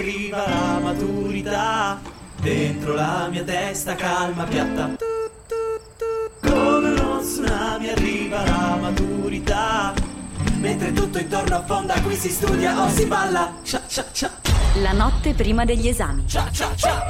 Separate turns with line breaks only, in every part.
arriva la maturità, dentro la mia testa calma piatta. Come uno tsunami arriva la maturità, mentre tutto intorno affonda, qui si studia o si balla. Cia cia cia.
La notte prima degli esami.
Cia cia cia.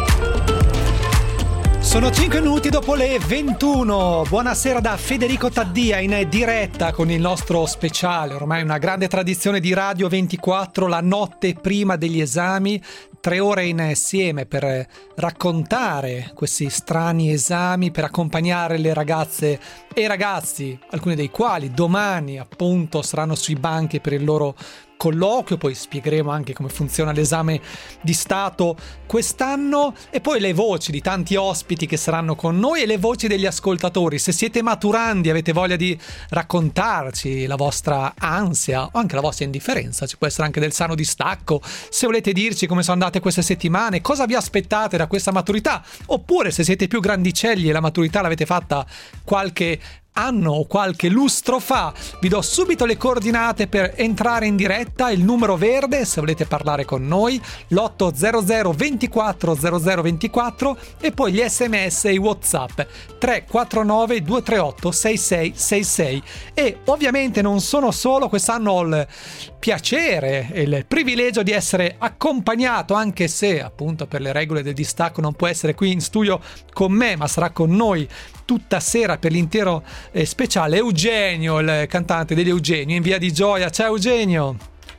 Sono 5 minuti dopo le 21. Buonasera da Federico Taddia in diretta con il nostro speciale, ormai una grande tradizione di Radio 24, la notte prima degli esami. 3 ore insieme per raccontare questi strani esami, per accompagnare le ragazze e i ragazzi, alcuni dei quali domani appunto saranno sui banchi per il loro colloquio, poi spiegheremo anche come funziona l'esame di Stato quest'anno, e poi le voci di tanti ospiti che saranno con noi e le voci degli ascoltatori. Se siete maturandi, avete voglia di raccontarci la vostra ansia o anche la vostra indifferenza, ci può essere anche del sano distacco, se volete dirci come sono andate queste settimane, cosa vi aspettate da questa maturità, oppure se siete più grandicelli e la maturità l'avete fatta qualche anno o qualche lustro fa. Vi do subito le coordinate per entrare in diretta, il numero verde se volete parlare con noi, l'800 24 00 24, e poi gli sms e i WhatsApp 349 238 6666. E ovviamente non sono solo, quest'anno ho il piacere e il privilegio di essere accompagnato, anche se appunto per le regole del distacco non può essere qui in studio con me, ma sarà con noi tutta sera per l'intero speciale, Eugenio, il cantante degli Eugenio in Via di Gioia. Ciao Eugenio.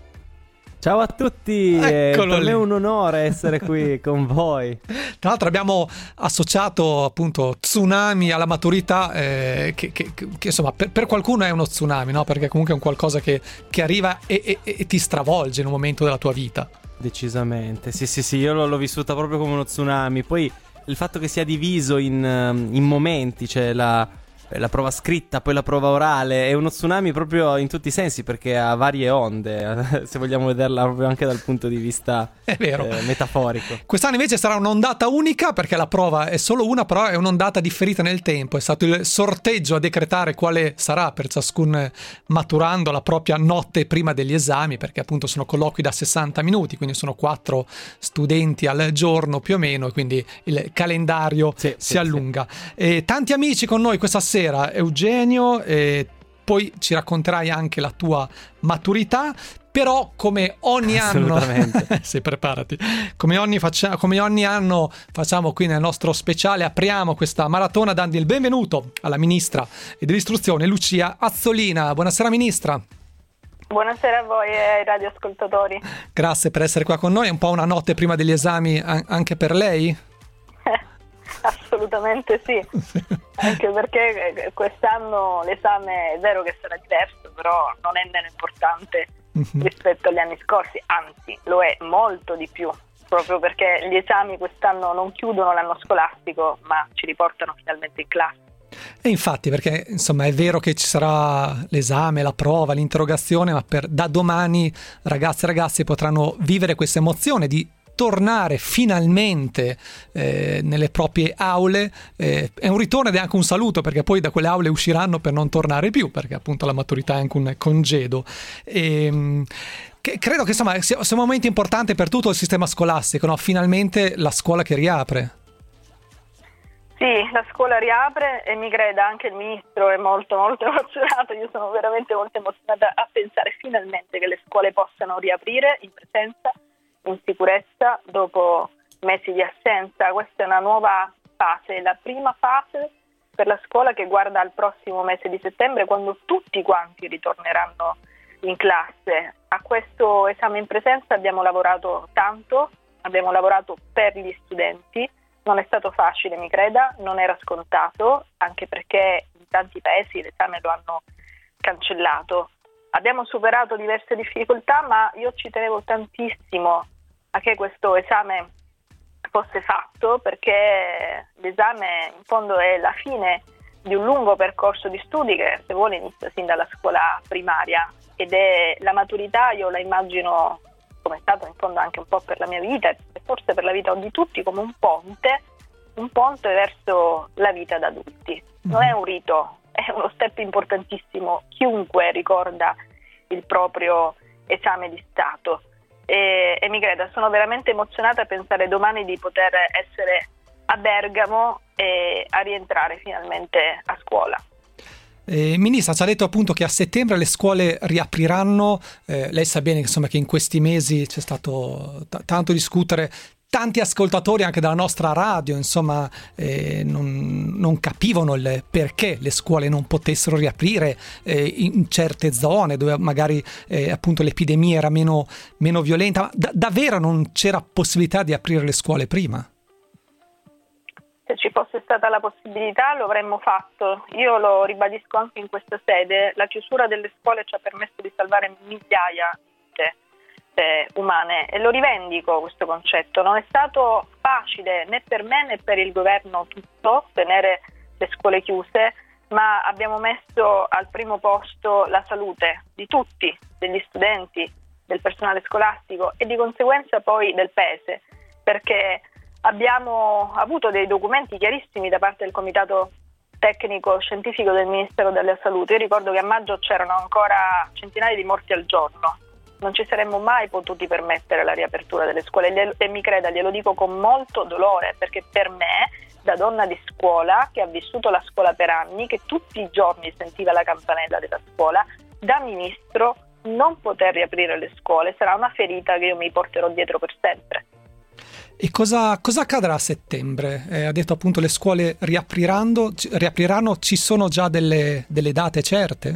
Ciao a tutti,
Eccolo
per me
lì.
è un onore essere qui con voi.
Tra l'altro abbiamo associato appunto tsunami alla maturità, che insomma per qualcuno è uno tsunami, no? Perché comunque è un qualcosa che arriva e ti stravolge in un momento della tua vita.
Decisamente, sì, io l'ho vissuta proprio come uno tsunami. Poi il fatto che sia diviso in momenti, cioè la prova scritta, poi la prova orale, è uno tsunami proprio in tutti i sensi, perché ha varie onde, se vogliamo vederla proprio anche dal punto di vista
È vero.
metaforico.
Quest'anno invece sarà un'ondata unica, perché la prova è solo una, però è un'ondata differita nel tempo. È stato il sorteggio a decretare quale sarà per ciascun maturando la propria notte prima degli esami, perché appunto sono colloqui da 60 minuti, quindi sono 4 studenti al giorno più o meno, e quindi il calendario si allunga. E tanti amici con noi questa sera, Eugenio, e poi ci racconterai anche la tua maturità. Però come ogni anno sì, preparati, come ogni anno facciamo qui nel nostro speciale, apriamo questa maratona dando il benvenuto alla ministra dell'istruzione Lucia Azzolina. Buonasera ministra.
Buonasera a voi e ai radioascoltatori.
Grazie per essere qua con noi. È un po' una notte prima degli esami anche per lei?
Assolutamente sì, anche perché quest'anno l'esame è vero che sarà diverso, però non è meno importante rispetto agli anni scorsi, anzi lo è molto di più, proprio perché gli esami quest'anno non chiudono l'anno scolastico, ma ci riportano finalmente in classe.
E infatti, perché insomma è vero che ci sarà l'esame, la prova, l'interrogazione, ma da domani ragazze e ragazzi potranno vivere questa emozione di tornare finalmente nelle proprie aule. È un ritorno ed è anche un saluto, perché poi da quelle aule usciranno per non tornare più, perché appunto la maturità è anche un congedo. Credo che insomma sia un momento importante per tutto il sistema scolastico, no? Finalmente la scuola che riapre.
Sì, la scuola riapre e mi creda anche il ministro è molto molto emozionato. Io sono veramente molto emozionata a pensare finalmente che le scuole possano riaprire in presenza, in sicurezza, dopo mesi di assenza. Questa è una nuova fase, la prima fase per la scuola che guarda al prossimo mese di settembre, quando tutti quanti ritorneranno in classe. A questo esame in presenza abbiamo lavorato tanto, abbiamo lavorato per gli studenti, non è stato facile, mi creda, non era scontato, anche perché in tanti paesi l'esame lo hanno cancellato. Abbiamo superato diverse difficoltà, ma io ci tenevo tantissimo a che questo esame fosse fatto, perché l'esame in fondo è la fine di un lungo percorso di studi che, se vuole, inizia sin dalla scuola primaria, ed è la maturità. Io la immagino, come è stato in fondo anche un po' per la mia vita e forse per la vita di tutti, come un ponte verso la vita da adulti. Non è un rito, è uno step importantissimo. Chiunque ricorda il proprio esame di Stato. e mi creda, sono veramente emozionata a pensare domani di poter essere a Bergamo e a rientrare finalmente a scuola.
Ministra, ci ha detto appunto che a settembre le scuole riapriranno. Lei sa bene insomma, che in questi mesi c'è stato tanto discutere. Tanti ascoltatori anche dalla nostra radio insomma non capivano il perché le scuole non potessero riaprire in certe zone dove magari appunto l'epidemia era meno violenta. Ma davvero non c'era possibilità di aprire le scuole prima?
Se ci fosse stata la possibilità lo avremmo fatto. Io lo ribadisco anche in questa sede, la chiusura delle scuole ci ha permesso di salvare migliaia di vite umane e lo rivendico questo concetto. Non è stato facile né per me né per il governo tutto tenere le scuole chiuse, ma abbiamo messo al primo posto la salute di tutti, degli studenti, del personale scolastico e di conseguenza poi del paese, perché abbiamo avuto dei documenti chiarissimi da parte del Comitato Tecnico Scientifico del Ministero della Salute. Io ricordo che a maggio c'erano ancora centinaia di morti al giorno. Non ci saremmo mai potuti permettere la riapertura delle scuole e mi creda, glielo dico con molto dolore, perché per me, da donna di scuola, che ha vissuto la scuola per anni, che tutti i giorni sentiva la campanella della scuola, da ministro non poter riaprire le scuole sarà una ferita che io mi porterò dietro per sempre.
E cosa accadrà a settembre? Ha detto appunto le scuole riapriranno, ci sono già delle date certe?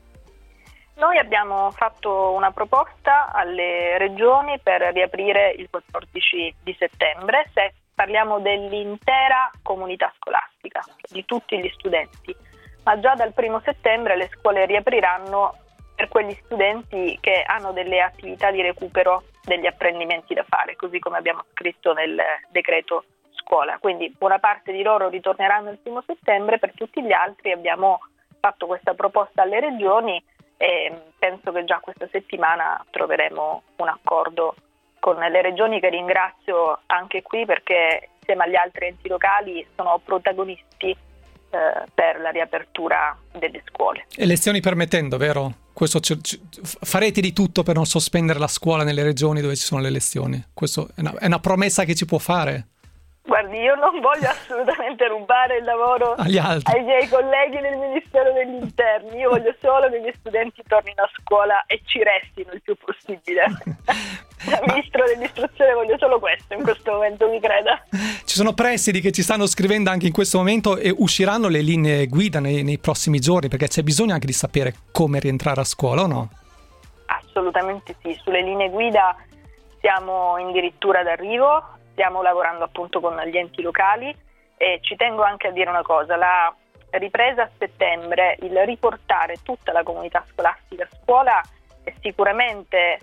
Noi abbiamo fatto una proposta alle regioni per riaprire il 14 di settembre, se parliamo dell'intera comunità scolastica, di tutti gli studenti, ma già dal 1 settembre le scuole riapriranno per quegli studenti che hanno delle attività di recupero degli apprendimenti da fare, così come abbiamo scritto nel decreto scuola. Quindi buona parte di loro ritorneranno il 1 settembre, per tutti gli altri abbiamo fatto questa proposta alle regioni e penso che già questa settimana troveremo un accordo con le regioni, che ringrazio anche qui perché insieme agli altri enti locali sono protagonisti per la riapertura delle scuole.
Elezioni permettendo, vero? Questo farete di tutto per non sospendere la scuola nelle regioni dove ci sono le elezioni? Questa è una promessa che ci può fare?
Guardi, io non voglio assolutamente rubare il lavoro ai miei colleghi del Ministero degli Interni, io voglio solo che gli studenti tornino a scuola e ci restino il più possibile. Da Ministro dell'Istruzione voglio solo questo in questo momento, mi creda.
Ci sono presidi che ci stanno scrivendo anche in questo momento e usciranno le linee guida nei prossimi giorni, perché c'è bisogno anche di sapere come rientrare a scuola, o no?
Assolutamente sì, sulle linee guida siamo addirittura d'arrivo. Stiamo lavorando appunto con gli enti locali e ci tengo anche a dire una cosa, la ripresa a settembre, il riportare tutta la comunità scolastica a scuola è sicuramente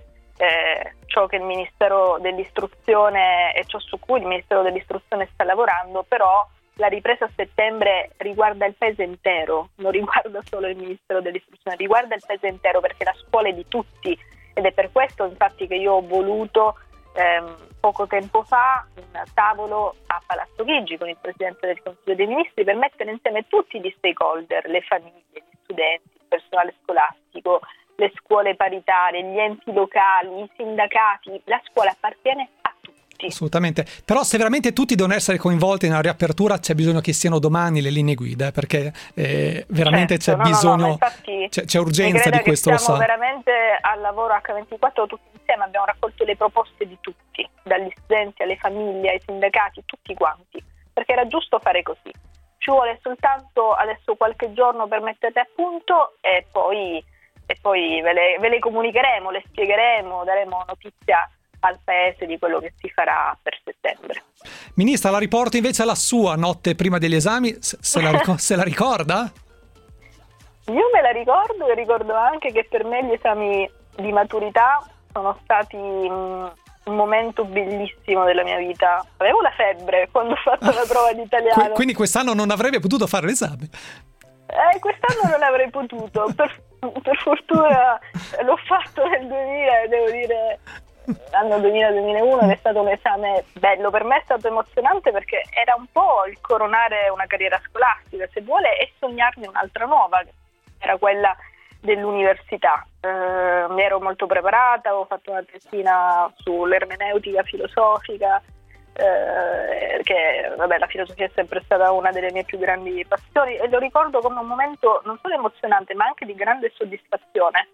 ciò che il Ministero dell'Istruzione e ciò su cui il Ministero dell'Istruzione sta lavorando, però la ripresa a settembre riguarda il paese intero, non riguarda solo il Ministero dell'Istruzione, riguarda il paese intero perché la scuola è di tutti ed è per questo infatti che io ho voluto poco tempo fa un tavolo a Palazzo Chigi con il Presidente del Consiglio dei Ministri per mettere insieme tutti gli stakeholder, le famiglie, gli studenti, il personale scolastico, le scuole paritarie, gli enti locali, i sindacati. La scuola appartiene a tutti.
Assolutamente, però se veramente tutti devono essere coinvolti nella riapertura c'è bisogno che siano domani le linee guida, perché veramente
certo,
c'è bisogno,
infatti,
c'è urgenza di questo, lo
siamo
sa.
veramente al lavoro H24 tutti insieme, abbiamo raccolto le proposte di tutti, dagli studenti alle famiglie, ai sindacati, tutti quanti, perché era giusto fare così. Ci vuole soltanto adesso qualche giorno per metterle a punto e poi ve le comunicheremo, le spiegheremo, daremo notizia al paese di quello che si farà per settembre.
Ministra, la riporto invece alla sua notte prima degli esami, se la ricorda?
Io me la ricordo e ricordo anche che per me gli esami di maturità sono stati un momento bellissimo della mia vita. Avevo la febbre quando ho fatto la prova di italiano.
Quindi quest'anno non avrebbe potuto fare l'esame?
Quest'anno non avrei potuto, per fortuna l'ho fatto nel 2000, devo dire, l'anno 2000-2001 ed è stato un esame bello, per me è stato emozionante perché era un po' il coronare una carriera scolastica, se vuole, e sognarne un'altra nuova, che era quella dell'università. Mi ero molto preparata, avevo fatto una tesina sull'ermeneutica filosofica, che vabbè, la filosofia è sempre stata una delle mie più grandi passioni, e lo ricordo come un momento non solo emozionante ma anche di grande soddisfazione.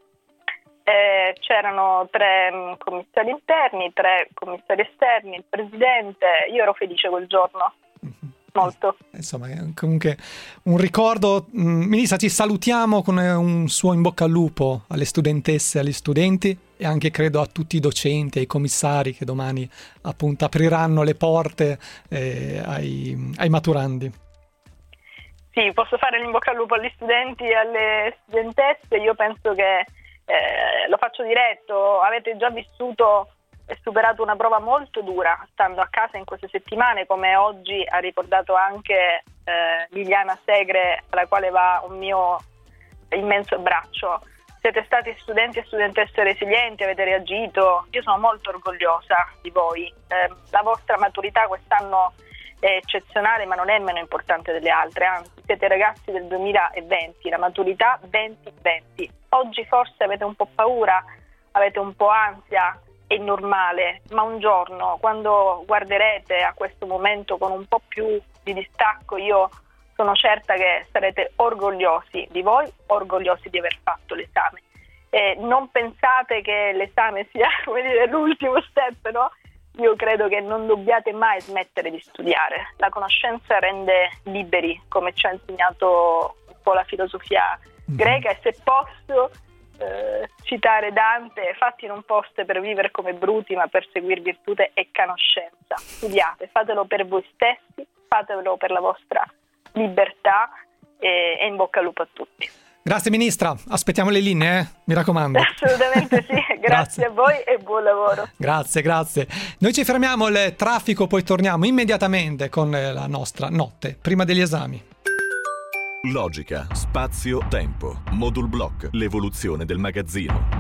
C'erano 3 commissari interni, 3 commissari esterni, il presidente. Io ero felice quel giorno, molto.
Insomma, comunque un ricordo. Ministra, ci salutiamo con un suo in bocca al lupo alle studentesse, agli studenti e anche credo a tutti i docenti, ai commissari che domani appunto apriranno le porte ai maturandi.
Sì, posso fare l'in bocca al lupo agli studenti e alle studentesse. Io penso che lo faccio diretto, avete già vissuto e superato una prova molto dura stando a casa in queste settimane, come oggi ha ricordato anche Liliana Segre, alla quale va un mio immenso abbraccio. Siete stati studenti e studentesse resilienti, avete reagito, io sono molto orgogliosa di voi. La vostra maturità quest'anno è eccezionale, ma non è meno importante delle altre, anzi siete ragazzi del 2020, la maturità 2020. Oggi forse avete un po' paura, avete un po' ansia, è normale, ma un giorno quando guarderete a questo momento con un po' più di distacco, io sono certa che sarete orgogliosi di voi, orgogliosi di aver fatto l'esame. Non pensate che l'esame sia, come dire, l'ultimo step, no? Io credo che non dobbiate mai smettere di studiare. La conoscenza rende liberi, come ci ha insegnato un po' la filosofia greca, e se posso citare Dante: fatti non poste per vivere come bruti, ma per seguir virtute e conoscenza. Studiate, fatelo per voi stessi, fatelo per la vostra libertà, e in bocca al lupo a tutti.
Grazie Ministra, aspettiamo le linee, mi raccomando.
Assolutamente sì, grazie a voi e buon lavoro.
Grazie. Noi ci fermiamo al traffico, poi torniamo immediatamente con la nostra notte prima degli esami.
Logica, spazio, tempo. Modul Block, l'evoluzione del magazzino.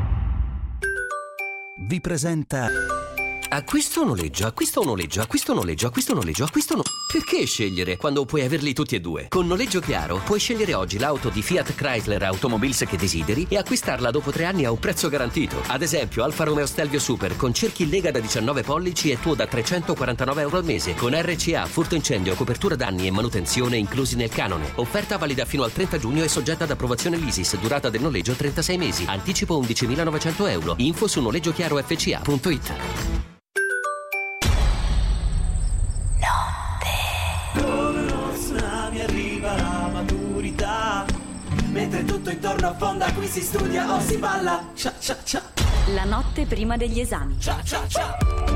Vi presenta acquisto o noleggio, acquisto o noleggio, acquisto o noleggio, acquisto o noleggio, acquisto o noleggio. Perché scegliere quando puoi averli tutti e due? Con Noleggio Chiaro puoi scegliere oggi l'auto di Fiat Chrysler Automobiles che desideri e acquistarla dopo 3 anni a un prezzo garantito. Ad esempio Alfa Romeo Stelvio Super con cerchi Lega da 19 pollici e tuo da €349 al mese, con RCA, furto incendio, copertura danni e manutenzione inclusi nel canone. Offerta valida fino al 30 giugno e soggetta ad approvazione LISIS, durata del noleggio 36 mesi, anticipo €11.900. Info su noleggiochiarofca.it.
Come uno tsunami arriva la maturità, mentre tutto intorno affonda, qui si studia o si balla. Cia cia cia.
La notte prima degli esami.
Cia cia cia.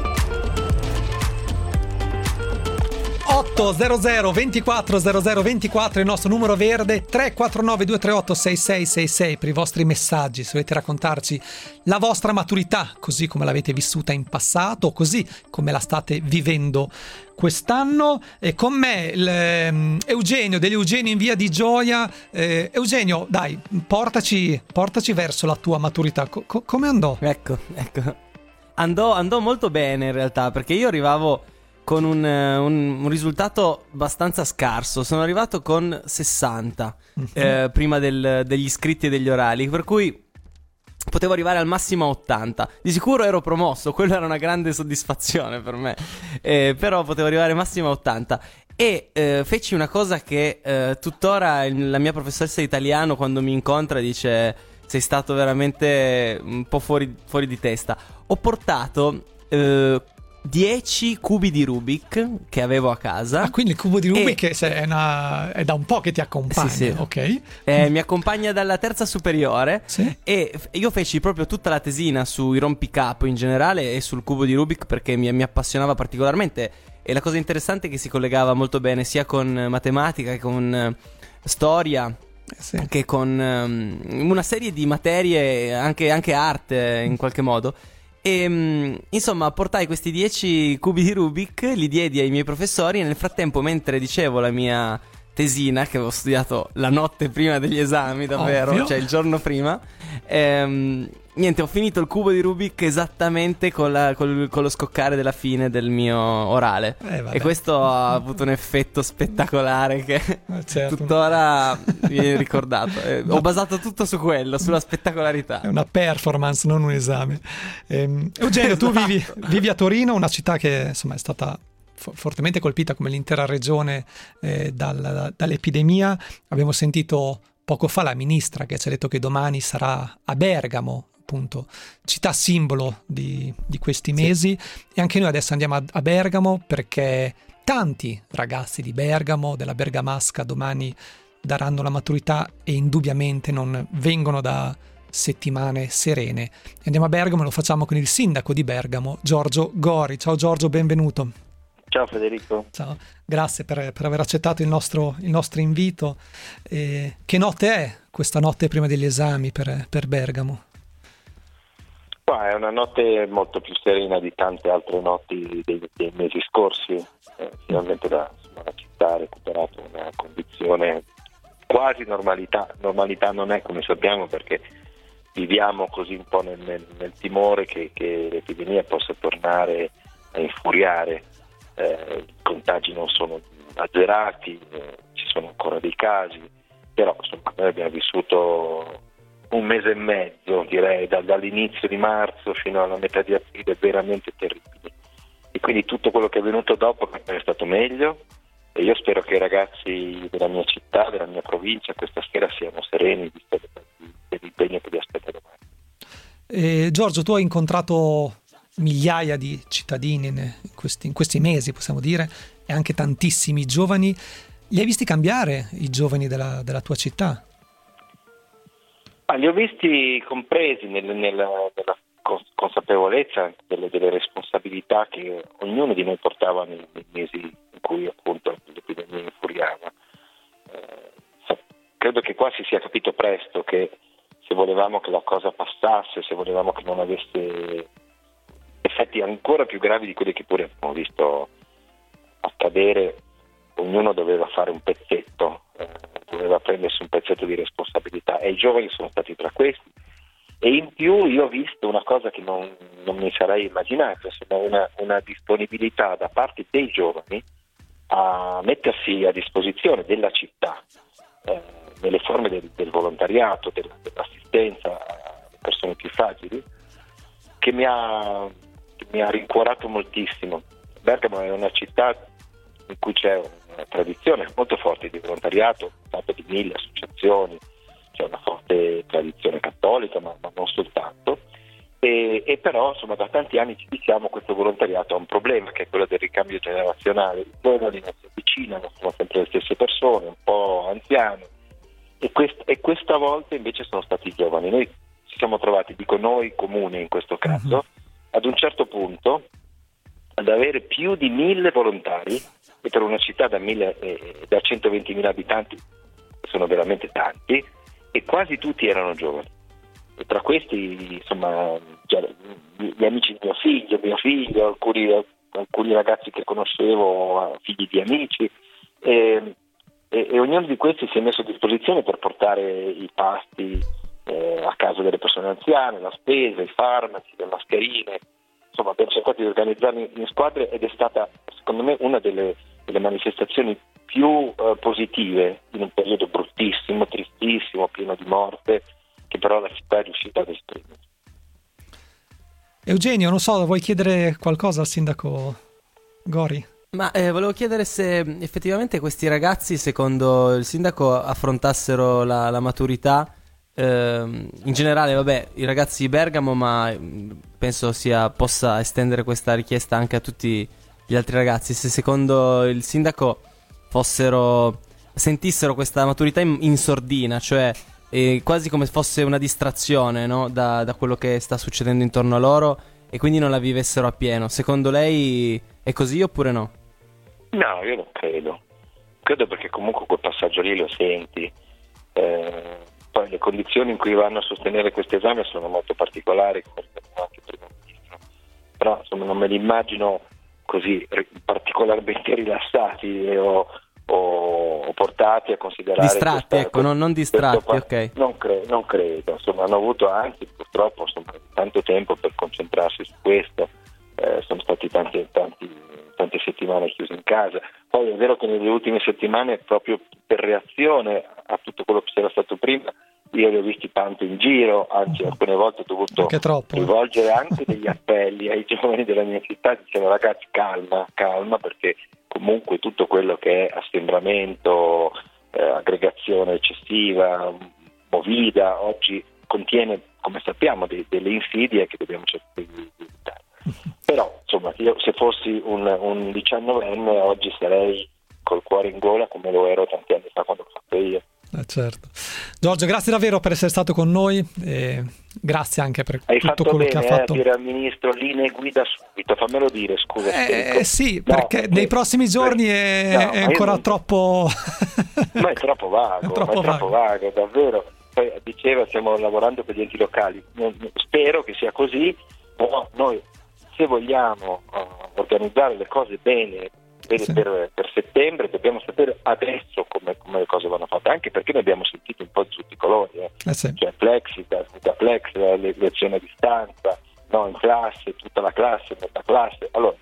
800 24 00 24 il nostro numero verde, 349 238 6666 per i vostri messaggi, se volete raccontarci la vostra maturità così come l'avete vissuta in passato, così come la state vivendo quest'anno. E con me Eugenio degli Eugenio in via di Gioia. Eugenio, dai, portaci verso la tua maturità. Come andò?
Ecco. Andò molto bene in realtà, perché io arrivavo con un risultato abbastanza scarso. Sono arrivato con 60 prima degli iscritti e degli orali, per cui potevo arrivare al massimo a 80. Di sicuro ero promosso, quello era una grande soddisfazione per me, però potevo arrivare massimo a 80. E feci una cosa che tuttora la mia professoressa di italiano, quando mi incontra, dice: sei stato veramente un po' fuori di testa. Ho portato 10 cubi di Rubik che avevo a casa.
Ah, quindi il cubo di Rubik è da un po' che ti accompagna. Sì. Ok.
Mi accompagna dalla terza superiore.
Sì.
E io feci proprio tutta la tesina sui rompicapo in generale e sul cubo di Rubik, perché mi appassionava particolarmente. E la cosa interessante è che si collegava molto bene sia con matematica che con storia,
sì,
che con una serie di materie, anche arte in qualche modo. E insomma portai questi 10 cubi di Rubik, li diedi ai miei professori, e nel frattempo, mentre dicevo la mia tesina che avevo studiato la notte prima degli esami, davvero,
Ovvio.
cioè il giorno prima. Niente, ho finito il cubo di Rubik esattamente con lo scoccare della fine del mio orale.
Vabbè.
E questo ha avuto un effetto spettacolare che
Certo.
tuttora mi è ricordato. Ho basato tutto su quello, sulla spettacolarità.
È una performance, non un esame. Eugenio, tu vivi a Torino, una città che insomma è stata fortemente colpita come l'intera regione dall'epidemia. Abbiamo sentito poco fa la ministra che ci ha detto che domani sarà a Bergamo, appunto, città simbolo di questi mesi, e anche noi adesso andiamo a Bergamo perché tanti ragazzi di Bergamo, della Bergamasca, domani daranno la maturità e indubbiamente non vengono da settimane serene. Andiamo a Bergamo e lo facciamo con il sindaco di Bergamo, Giorgio Gori. Ciao Giorgio, benvenuto.
Ciao Federico.
Ciao, grazie per aver accettato il nostro invito. Che notte è questa notte prima degli esami per Bergamo?
È una notte molto più serena di tante altre notti dei mesi scorsi. Finalmente la città ha recuperato una condizione quasi normalità. Normalità non è, come sappiamo, perché viviamo così un po' nel timore che l'epidemia possa tornare a infuriare. I contagi non sono azzerati, ci sono ancora dei casi, però insomma noi abbiamo vissuto un mese e mezzo, direi, dall'inizio di marzo fino alla metà di aprile veramente terribili, e quindi tutto quello che è venuto dopo è stato meglio, e io spero che i ragazzi della mia città, della mia provincia questa sera siano sereni visto l'impegno che vi aspetta domani.
Giorgio, tu hai incontrato migliaia di cittadini in questi mesi, possiamo dire, e anche tantissimi giovani. Li hai visti cambiare, i giovani della tua città?
Li ho visti compresi nella consapevolezza delle responsabilità che ognuno di noi portava nei mesi in cui appunto l'epidemia infuriava. Credo che qua si sia capito presto che se volevamo che la cosa passasse, se volevamo che non avesse effetti ancora più gravi di quelli che pure abbiamo visto accadere, ognuno doveva fare un pezzetto, doveva prendersi un pezzetto di responsabilità, e i giovani sono stati tra questi. E in più io ho visto una cosa che non mi sarei immaginato, insomma una disponibilità da parte dei giovani a mettersi a disposizione della città nelle forme del volontariato, dell'assistenza alle persone più fragili, che mi ha rincuorato moltissimo. Bergamo è una città in cui c'è una tradizione molto forte di volontariato, fatta di 1000 associazioni, c'è una forte tradizione cattolica, ma non soltanto, e però insomma da tanti anni ci diciamo questo volontariato ha un problema, che è quello del ricambio generazionale. I giovani non si avvicinano, sono sempre le stesse persone, un po' anziane, e questa volta invece sono stati i giovani. Noi ci siamo trovati, dico noi comune in questo caso, ad un certo punto ad avere più di 1000 volontari, e per una città da 120.000 abitanti sono veramente tanti, e quasi tutti erano giovani. E tra questi insomma gli amici di mio figlio, alcuni ragazzi che conoscevo, figli di amici, e ognuno di questi si è messo a disposizione per portare i pasti a casa delle persone anziane, la spesa, i farmaci, le mascherine. Insomma abbiamo cercato di organizzarli in squadre, ed è stata secondo me una delle manifestazioni più positive in un periodo bruttissimo, tristissimo, pieno di morte, che però la città è riuscita ad esprimere.
Eugenio, non so, vuoi chiedere qualcosa al sindaco Gori?
Ma volevo chiedere se effettivamente questi ragazzi, secondo il sindaco, affrontassero la maturità. In generale, vabbè, i ragazzi di Bergamo, ma penso possa estendere questa richiesta anche a tutti gli altri ragazzi. Se secondo il sindaco sentissero questa maturità in sordina, cioè quasi come fosse una distrazione, no? da quello che sta succedendo intorno a loro, e quindi non la vivessero appieno. Secondo lei è così oppure no?
No, io non credo. Credo perché comunque quel passaggio lì lo senti. Poi le condizioni in cui vanno a sostenere questo esame sono molto particolari, come abbiamo anche prima visto. Però insomma non me li immagino così particolarmente rilassati o portati a considerare
distratti, ecco, non distratti, ok.
Non credo, insomma, hanno avuto anche purtroppo tanto tempo per concentrarsi su questo, sono stati tante settimane chiusi in casa. Poi è vero che nelle ultime settimane, proprio per reazione a tutto quello che c'era stato prima, io li ho visti tanto in giro, anzi alcune volte ho dovuto rivolgere anche degli appelli ai giovani della mia città, dicendo ragazzi calma, perché comunque tutto quello che è assembramento, aggregazione eccessiva, movida, oggi contiene, come sappiamo, delle insidie che dobbiamo cercare di evitare. Però insomma, io se fossi un 19enne oggi sarei col cuore in gola come lo ero tanti anni fa quando l'ho fatto io.
Certo. Giorgio, grazie davvero per essere stato con noi e grazie anche per tutto quello che ha fatto.
Hai fatto bene a dire al ministro linee guida subito, fammelo dire, scusa.
Sì, perché nei prossimi giorni è ancora troppo...
Ma è troppo vago, troppo vago, davvero. Poi diceva, stiamo lavorando per gli enti locali, spero che sia così, però noi se vogliamo organizzare le cose bene per settembre dobbiamo sapere adesso come le cose vanno fatte, anche perché ne abbiamo sentito un po' di tutti i colori, cioè Plexiglass, lezione a distanza, no, in classe, tutta la classe, metà classe. Allora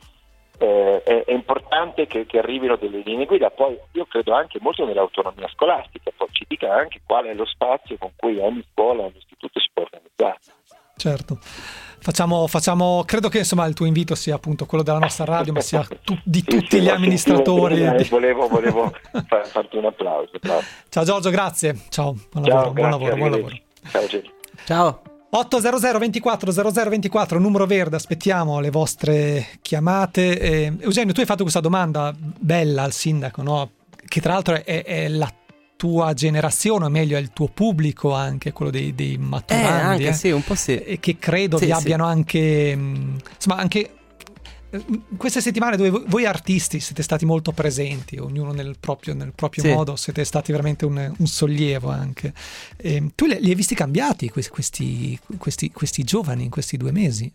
è importante che arrivino delle linee guida, poi io credo anche molto nell'autonomia scolastica, poi ci dica anche qual è lo spazio con cui ogni scuola, ogni istituto si può organizzare.
Certo. Facciamo, credo che insomma il tuo invito sia appunto quello della nostra radio, ma sia di tutti gli amministratori.
Volevo farti un applauso.
Ciao Giorgio, grazie. Ciao, buon lavoro.
Ciao Gigi.
Ciao.
800 24 0024, numero verde, aspettiamo le vostre chiamate. Eugenio, tu hai fatto questa domanda bella al sindaco, no? Che tra l'altro è la tua generazione, o meglio è il tuo pubblico, anche quello dei maturandi,
anche sì, un po' sì,
e che credo vi abbiano anche insomma anche queste settimane dove voi artisti siete stati molto presenti, ognuno nel proprio modo, siete stati veramente un sollievo anche. Tu li hai visti cambiati questi giovani in questi 2 mesi?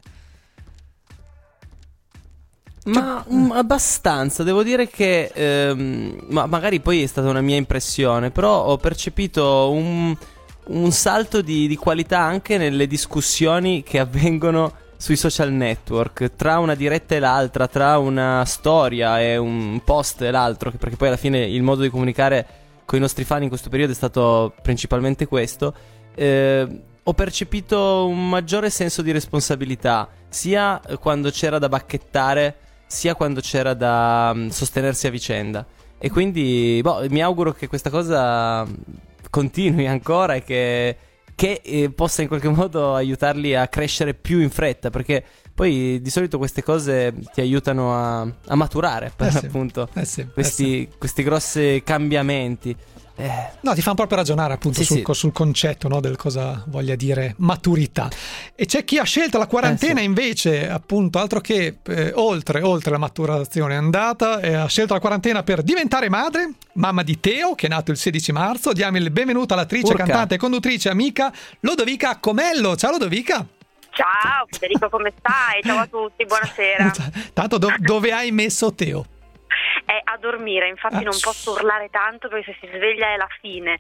Ma abbastanza, devo dire che magari poi è stata una mia impressione, però ho percepito un salto di qualità anche nelle discussioni che avvengono sui social network, tra una diretta e l'altra, tra una storia e un post e l'altro, perché poi alla fine il modo di comunicare con i nostri fan in questo periodo è stato principalmente questo. Ho percepito un maggiore senso di responsabilità, sia quando c'era da bacchettare, sia quando c'era da sostenersi a vicenda. E quindi mi auguro che questa cosa continui ancora e che possa in qualche modo aiutarli a crescere più in fretta, perché poi di solito queste cose ti aiutano a maturare appunto questi grossi cambiamenti.
No, ti fanno proprio ragionare appunto sul concetto, no, del cosa voglia dire maturità. E c'è chi ha scelto la quarantena invece, appunto, altro che oltre la maturazione è andata, ha scelto la quarantena per diventare mamma di Teo, che è nato il 16 marzo. Diamo il benvenuto all'attrice, cantante e conduttrice amica Lodovica Comello. Ciao Lodovica.
Ciao Federico, come stai? Ciao a tutti, buonasera.
Tanto dove hai messo Teo?
È a dormire, infatti non posso urlare tanto perché se si sveglia è la fine.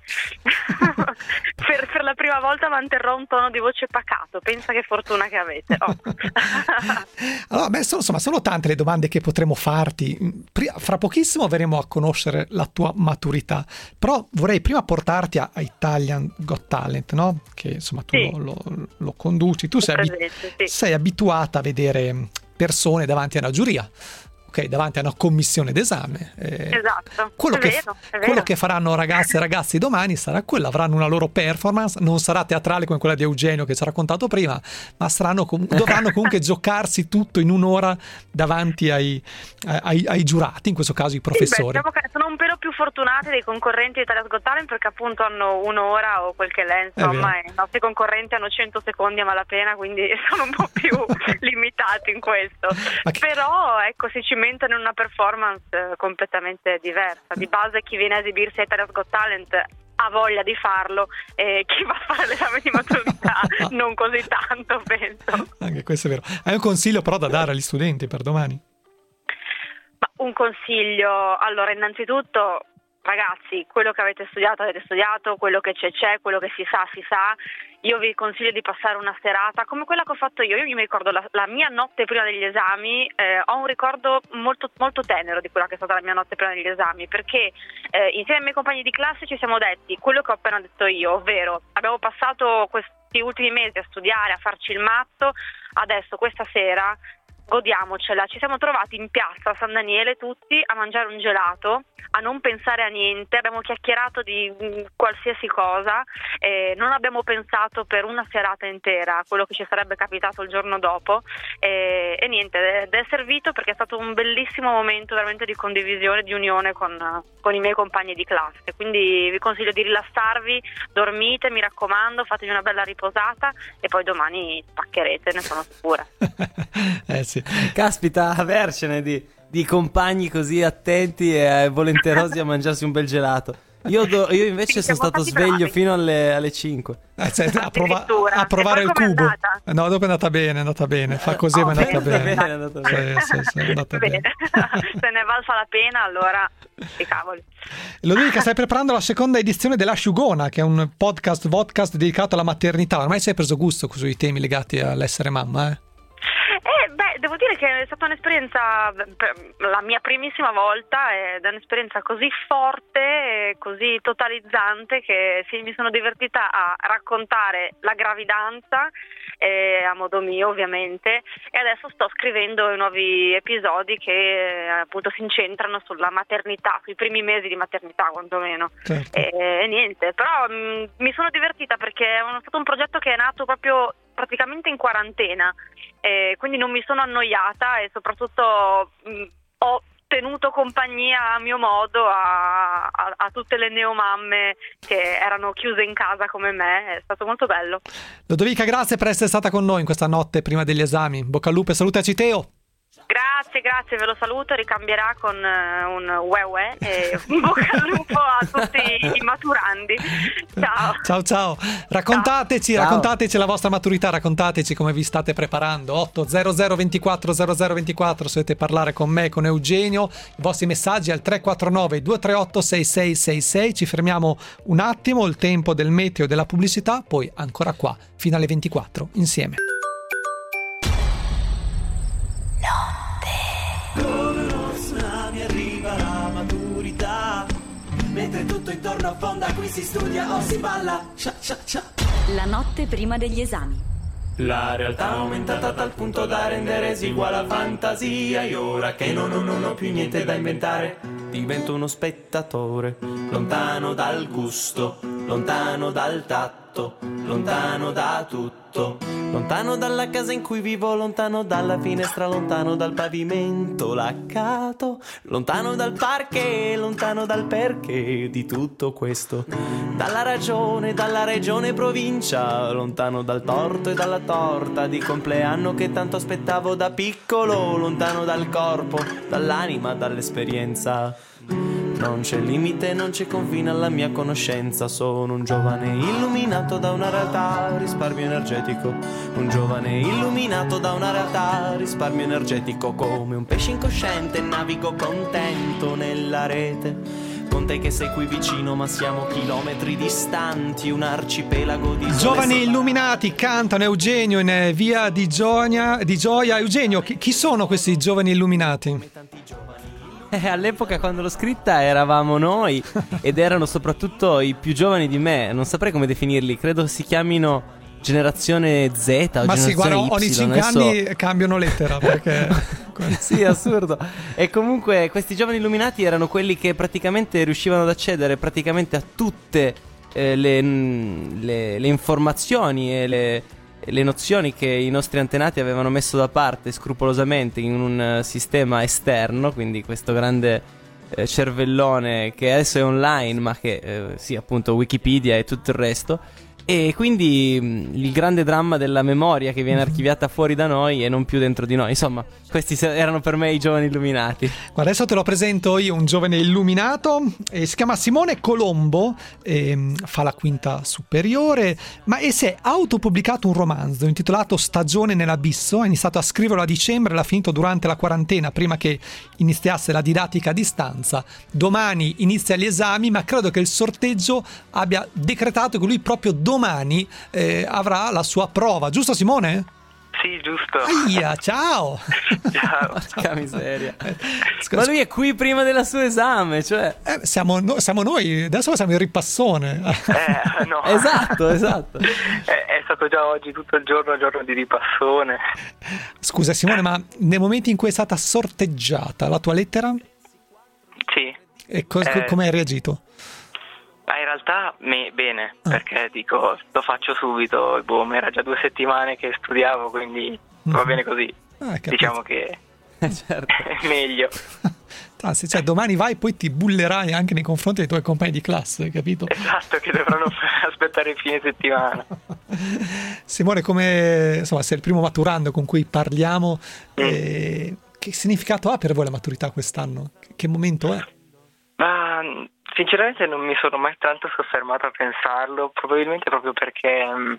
per la prima volta manterrò un tono di voce pacato, pensa che fortuna che avete.
Allora, sono tante le domande che potremo farti. Fra pochissimo verremo a conoscere la tua maturità, però vorrei prima portarti a Italian Got Talent, no? Che insomma tu lo conduci, tu sei abituata a vedere persone davanti a una giuria, davanti a una commissione d'esame.
Esatto.
Quello che faranno ragazze e ragazzi domani sarà quello, avranno una loro performance, non sarà teatrale come quella di Eugenio che ci ha raccontato prima, ma dovranno comunque giocarsi tutto in un'ora davanti ai giurati, in questo caso i professori.
Diciamo che sono un pelo più fortunati dei concorrenti di Italia's Got Talent, perché appunto hanno un'ora o quel che l'è, insomma, i nostri concorrenti hanno 100 secondi a malapena, quindi sono un po' più limitati in questo. Però ecco, si cimentano in una performance completamente diversa. Di base chi viene a esibirsi a Italia's Got Talent ha voglia di farlo, e chi va a fare l'esame di maturità non così tanto, penso.
Anche questo è vero. Hai un consiglio però da dare agli studenti per domani?
Ma un consiglio, allora, innanzitutto ragazzi, quello che avete studiato, quello che c'è, quello che si sa. Io vi consiglio di passare una serata come quella che ho fatto io. Io mi ricordo la mia notte prima degli esami, ho un ricordo molto, molto tenero di quella che è stata la mia notte prima degli esami, perché insieme ai miei compagni di classe ci siamo detti quello che ho appena detto io, ovvero abbiamo passato questi ultimi mesi a studiare, a farci il mazzo, adesso questa sera godiamocela. Ci siamo trovati in piazza a San Daniele tutti a mangiare un gelato, a non pensare a niente, abbiamo chiacchierato di qualsiasi cosa, non abbiamo pensato per una serata intera a quello che ci sarebbe capitato il giorno dopo, e niente, ed è servito perché è stato un bellissimo momento veramente di condivisione, di unione con i miei compagni di classe. Quindi vi consiglio di rilassarvi, dormite, mi raccomando, fatevi una bella riposata e poi domani spaccherete, ne sono sicura.
Sì.
Caspita, avercene di compagni così attenti e volenterosi a mangiarsi un bel gelato. Io invece sono stato sveglio fino alle 5.
A provare il cubo. No, dopo è andata bene. Fa così, ma è andata bene. Sì, è andata bene.
Se ne è valsa la pena, allora che cavoli.
Ludovica, stai preparando la seconda edizione dell'Asciugona, che è un podcast dedicato alla maternità. Ormai si è preso gusto sui temi legati all'essere mamma,
Devo dire che è stata un'esperienza, la mia primissima volta, ed è un'esperienza così forte e così totalizzante che sì, mi sono divertita a raccontare la gravidanza a modo mio ovviamente, e adesso sto scrivendo i nuovi episodi che appunto si incentrano sulla maternità, sui primi mesi di maternità quantomeno.
Certo.
E niente, però mi sono divertita perché è stato un progetto che è nato proprio praticamente in quarantena, quindi non mi sono annoiata e soprattutto ho tenuto compagnia a mio modo a tutte le neomamme che erano chiuse in casa come me. È stato molto bello.
Ludovica, grazie per essere stata con noi in questa notte prima degli esami. Bocca al lupo e salutaci Teo.
Grazie, ve lo saluto, ricambierà con un uè e un bocca al lupo a tutti i maturandi.
Ciao. Raccontateci la vostra maturità, raccontateci come vi state preparando. 800 24 0024 se volete parlare con me, con Eugenio, i vostri messaggi al 349 238 6666. Ci fermiamo un attimo, il tempo del meteo e della pubblicità, poi ancora qua fino alle 24 insieme.
Mentre tutto intorno affonda, qui si studia o si balla.
La notte prima degli esami.
La realtà è aumentata a tal punto da rendere esigua la fantasia. E ora che non ho più niente da inventare,
Divento uno spettatore,
lontano dal gusto, lontano dal tatto, lontano da tutto.
lontano dalla casa in cui vivo, lontano dalla finestra, lontano dal pavimento laccato, lontano dal parquet, lontano dal perché di tutto questo, dalla ragione, dalla regione provincia, lontano dal torto e dalla torta di compleanno che tanto aspettavo da piccolo, lontano dal corpo, dall'anima, dall'esperienza. Non c'è limite, non c'è confine alla mia conoscenza. Sono un giovane illuminato da una realtà, risparmio energetico. Un giovane illuminato da una realtà, risparmio energetico. Come un pesce incosciente navigo contento nella rete. Con te che sei qui vicino ma siamo chilometri distanti. Un arcipelago di sole.
Giovani illuminati cantano Eugenio in via di Gioia. Eugenio, chi sono questi giovani illuminati?
All'epoca quando l'ho scritta eravamo noi ed erano soprattutto i più giovani di me, non saprei come definirli, credo si chiamino generazione Z o
ma
generazione
sì, guarda,
Y.
ogni 5 anni cambiano lettera perché...
Sì, assurdo. E comunque questi giovani illuminati erano quelli che praticamente riuscivano ad accedere praticamente a tutte le informazioni e le nozioni che i nostri antenati avevano messo da parte scrupolosamente in un sistema esterno, quindi questo grande cervellone che adesso è online ma che sì, appunto Wikipedia e tutto il resto. E quindi il grande dramma della memoria che viene archiviata fuori da noi e non più dentro di noi. Insomma, questi erano per me i giovani illuminati.
Guarda, adesso te lo presento io, un giovane illuminato, si chiama Simone Colombo, fa la quinta superiore, ma si è autopubblicato un romanzo intitolato Stagione nell'abisso. Ha iniziato a scriverlo a dicembre, l'ha finito durante la quarantena, prima che iniziasse la didattica a distanza. Domani inizia gli esami, ma credo che il sorteggio abbia decretato che lui proprio domani avrà la sua prova, giusto Simone?
Sì, giusto.
Aia, ciao.
Ciao.
Porca miseria. Ma lui è qui prima del suo esame, cioè
siamo noi, adesso siamo in ripassone.
No.
Esatto.
È stato già oggi tutto il giorno di ripassone.
Scusa Simone, ma nei momenti in cui è stata sorteggiata la tua lettera?
Sì.
E come hai reagito?
Ma in realtà bene, perché dico, lo faccio subito, era già 2 settimane che studiavo, quindi va bene così. Diciamo che
certo.
è meglio.
Anzi, cioè domani vai, poi ti bullerai anche nei confronti dei tuoi compagni di classe, capito?
Esatto, che dovranno aspettare il fine settimana.
Simone, come insomma, sei il primo maturando con cui parliamo, che significato ha per voi la maturità quest'anno? Che momento è?
Ma sinceramente non mi sono mai tanto soffermato a pensarlo, probabilmente proprio perché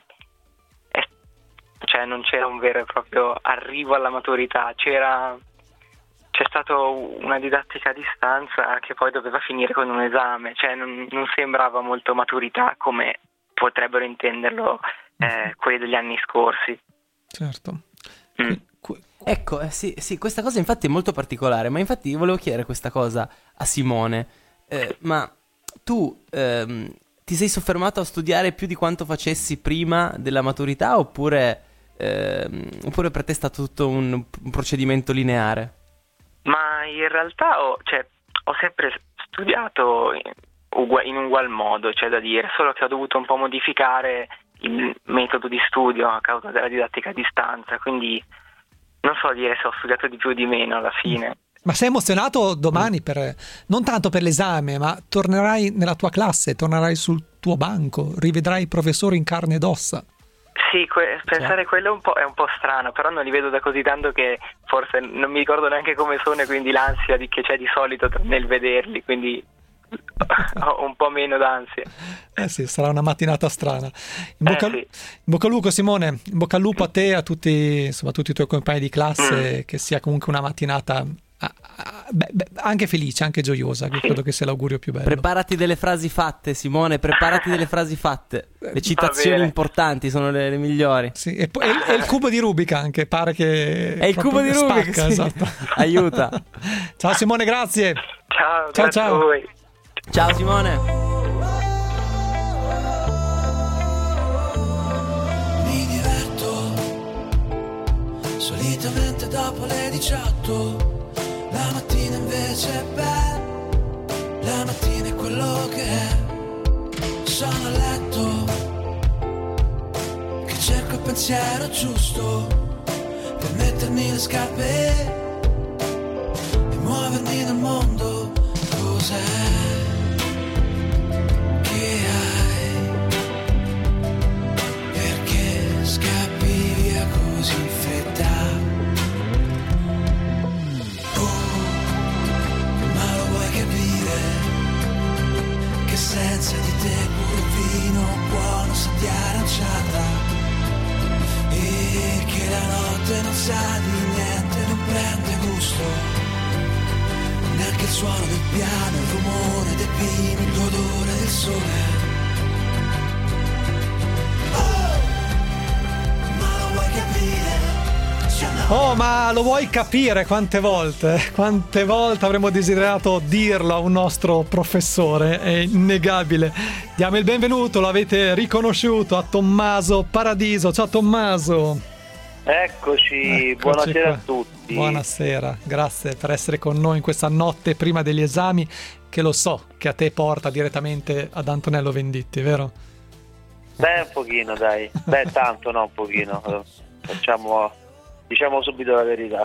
non c'era un vero e proprio arrivo alla maturità, c'è stata una didattica a distanza che poi doveva finire con un esame, cioè non sembrava molto maturità come potrebbero intenderlo quelli degli anni scorsi.
Certo.
Ecco, sì, questa cosa infatti è molto particolare, ma infatti volevo chiedere questa cosa a Simone, ma tu ti sei soffermato a studiare più di quanto facessi prima della maturità oppure per te è stato tutto un procedimento lineare?
Ma in realtà ho sempre studiato in ugual modo, c'è da dire, solo che ho dovuto un po' modificare il metodo di studio a causa della didattica a distanza, quindi non so dire se ho studiato di più o di meno alla fine.
Ma sei emozionato domani non tanto per l'esame, ma tornerai nella tua classe, tornerai sul tuo banco, rivedrai i professori in carne ed ossa?
Sì, pensare quello è un po' strano, però non li vedo da così tanto che forse non mi ricordo neanche come sono, e quindi l'ansia che c'è di solito nel vederli, quindi ho un po' meno d'ansia.
Sì, sarà una mattinata strana. In bocca al lupo Simone, in bocca al lupo a te e a tutti i tuoi compagni di classe, che sia comunque una mattinata anche felice, anche gioiosa, che credo che sia l'augurio più bello.
Preparati delle frasi fatte, Simone, preparati delle frasi fatte. Le citazioni importanti sono le migliori.
Sì, e il cubo di Rubik anche, pare che
è il cubo di Rubik,
spacca,
sì.
Esatto.
Aiuta.
Ciao Simone, grazie.
Ciao a voi.
Ciao Simone.
Mi diverto solitamente dopo le 18. La mattina invece è bella, la mattina è quello che è. Sono a letto, che cerco il pensiero giusto per mettermi le scarpe e muovermi nel mondo. Cos'è che hai? Perché scappi via così in fretta? Senza di te pure vino buono sa di aranciata, e che la notte non sa di niente, non prende gusto, neanche il suono del piano, il rumore dei pini, l'odore del sole. Oh, ma lo vuoi capire?
Oh, ma lo vuoi capire quante volte avremmo desiderato dirlo a un nostro professore? È innegabile. Diamo il benvenuto, l'avete riconosciuto, a Tommaso Paradiso. Ciao Tommaso.
Eccoci, buonasera qua a tutti.
Buonasera, grazie per essere con noi in questa notte prima degli esami, che lo so che a te porta direttamente ad Antonello Venditti, vero?
Beh, un pochino, dai. Beh, tanto, no, un pochino. Diciamo subito la verità.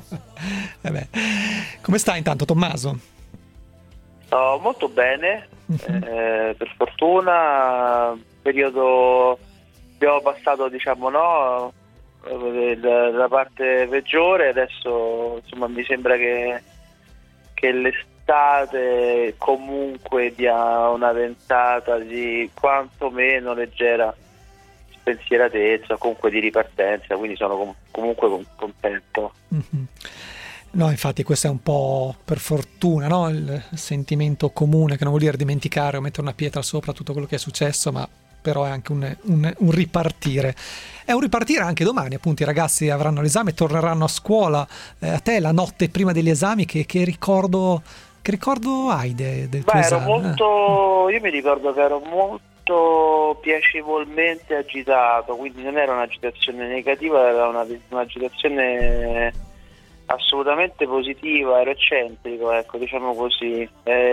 Come stai intanto, Tommaso?
Molto bene. Per fortuna, periodo abbiamo passato, diciamo, no, la parte peggiore. Adesso insomma mi sembra che l'estate comunque dia una ventata di quantomeno leggera spensieratezza, comunque di ripartenza, quindi sono comunque contento.
Mm-hmm. No, infatti questo è un po' per fortuna, no? Il sentimento comune, che non vuol dire dimenticare o mettere una pietra sopra tutto quello che è successo, ma però è anche un ripartire. È un ripartire anche domani, appunto i ragazzi avranno l'esame, torneranno a scuola. A te la notte prima degli esami che ricordo hai del tuo esame?
Io mi ricordo che ero molto piacevolmente agitato, quindi non era un'agitazione negativa, era un'agitazione assolutamente positiva, ero eccentrico, ecco, diciamo così.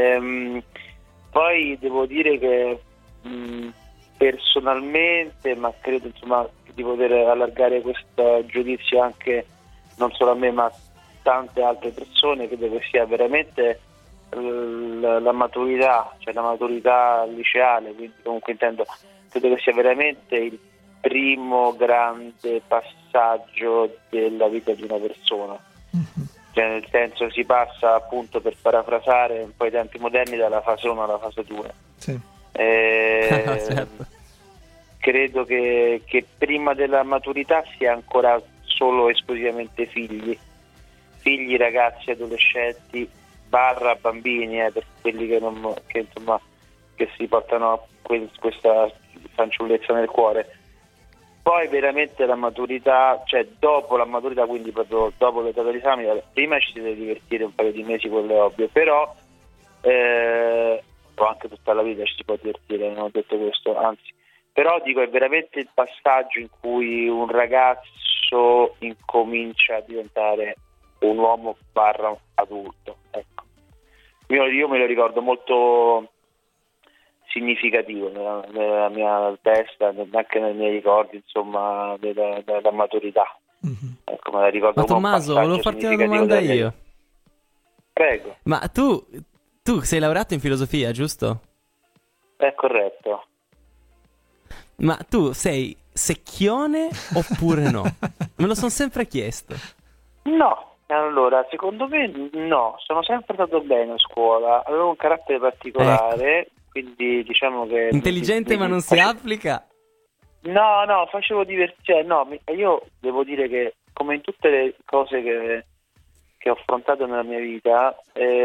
Poi devo dire che personalmente, ma credo insomma di poter allargare questo giudizio anche non solo a me ma a tante altre persone, credo che sia veramente la maturità, cioè la maturità liceale, quindi comunque intendo, credo che sia veramente il primo grande passaggio della vita di una persona. Cioè, nel senso, si passa, appunto, per parafrasare un po' i tempi moderni, dalla fase 1 alla fase 2.
Sì.
Certo.
Credo che prima della maturità sia ancora solo esclusivamente figli, ragazzi, adolescenti / bambini, per quelli che si portano questa fanciullezza nel cuore. Poi veramente la maturità, cioè dopo la maturità, quindi proprio dopo l'età dell'esame, prima ci si deve divertire un paio di mesi, quello è ovvio, però o anche tutta la vita ci si può divertire, non ho detto questo, anzi, però dico è veramente il passaggio in cui un ragazzo incomincia a diventare un uomo / adulto, ecco. Io me lo ricordo molto significativo nella mia testa, anche nei miei ricordi, insomma, della maturità.
Mm-hmm.
Ecco, me la ricordo.
Ma Tommaso, volevo farti una domanda io.
Prego.
Ma tu sei laureato in filosofia, giusto?
È corretto.
Ma tu sei secchione oppure no? Me lo sono sempre chiesto.
No, allora, secondo me no, sono sempre stato bene a scuola, avevo un carattere particolare, ecco. Quindi diciamo che...
Intelligente ma non si applica?
No, facevo divertire. No, io devo dire che, come in tutte le cose che ho affrontato nella mia vita,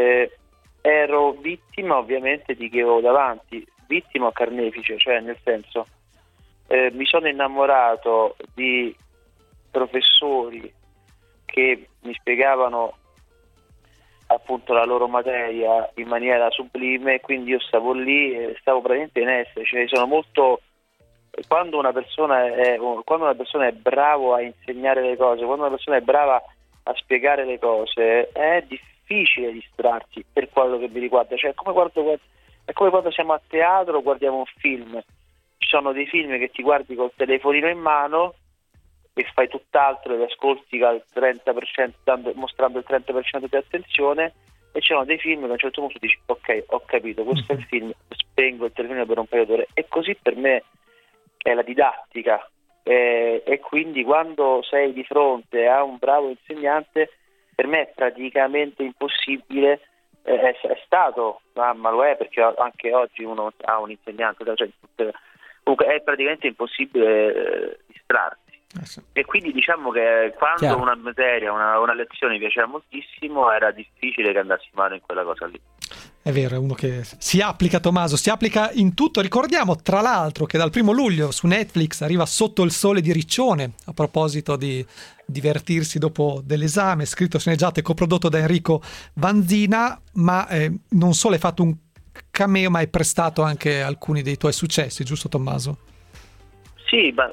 ero vittima ovviamente di chi avevo davanti, vittima o carnefice, cioè nel senso, mi sono innamorato di professori che mi spiegavano appunto la loro materia in maniera sublime, quindi io stavo lì e stavo praticamente in essere, cioè sono molto... Quando una persona è bravo a insegnare le cose, quando una persona è brava a spiegare le cose, è difficile distrarsi, per quello che mi riguarda, cioè è come quando siamo a teatro o guardiamo un film. Ci sono dei film che ti guardi col telefonino in mano e fai tutt'altro ed ascolti al 30%, mostrando il 30% di attenzione, e ci sono dei film che a un certo punto dici ok, ho capito, questo è il film, spengo il telefonino per un paio d'ore. E così per me è la didattica, e quindi quando sei di fronte a un bravo insegnante, per me è praticamente impossibile, è stato, ma lo è perché anche oggi uno ha un insegnante, cioè, comunque è praticamente impossibile distrarsi.
Sì.
E quindi diciamo che quando
Chiaro.
una materia, una lezione mi piaceva moltissimo, era difficile che andassi male in quella cosa lì.
È vero, è uno che si applica, Tommaso, si applica in tutto. Ricordiamo tra l'altro che dal 1 luglio su Netflix arriva Sotto il sole di Riccione, a proposito di divertirsi dopo dell'esame, scritto, sceneggiato e coprodotto da Enrico Vanzina, ma non solo hai fatto un cameo, ma hai prestato anche alcuni dei tuoi successi, giusto Tommaso?
Sì, ma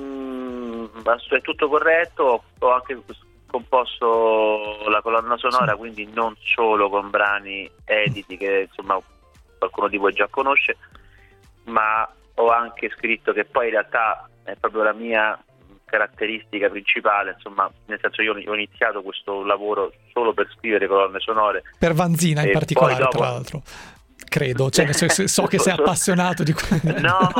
è tutto corretto. Ho anche composto la colonna sonora, quindi non solo con brani editi che insomma qualcuno di voi già conosce, ma ho anche scritto, che poi in realtà è proprio la mia caratteristica principale, insomma, nel senso io ho iniziato questo lavoro solo per scrivere colonne sonore.
Per Vanzina in particolare,
dopo,
tra l'altro. credo, cioè so che sei appassionato di quello.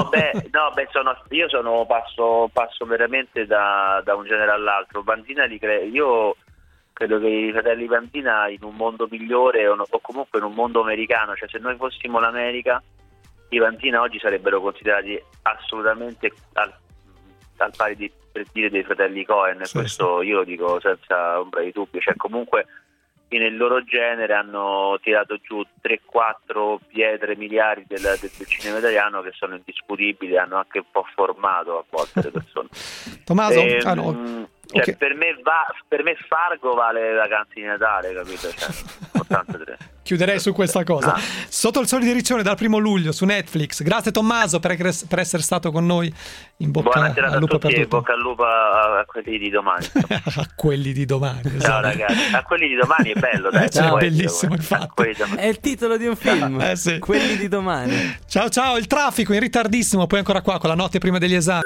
Io passo veramente da un genere all'altro. Vanzina io credo che i fratelli Vanzina in un mondo migliore o comunque in un mondo americano, cioè se noi fossimo l'America, i Vanzina oggi sarebbero considerati assolutamente al pari per dire dei fratelli Coen, sì, questo sì. Io lo dico senza ombra di dubbio, cioè comunque nel loro genere hanno tirato giù 3-4 pietre miliari del cinema italiano che sono indiscutibili, hanno anche un po' formato a volte le persone.
Tommaso?
Cioè, okay. per me Fargo vale Vacanze di Natale, capito? Cioè, 83.
Chiuderei su questa cosa. Sotto il sole di Riccione dal 1 luglio su Netflix. Grazie Tommaso per essere stato con noi. In bocca al lupo per tutto.
Bocca al lupo a quelli di domani.
A quelli di domani. Esatto.
Ciao ragazzi, a quelli di domani è bello, dai.
È bellissimo, infatti.
È il titolo di un film.
Sì.
Quelli di domani.
Ciao, il traffico in ritardissimo, poi ancora qua con la notte prima degli esami.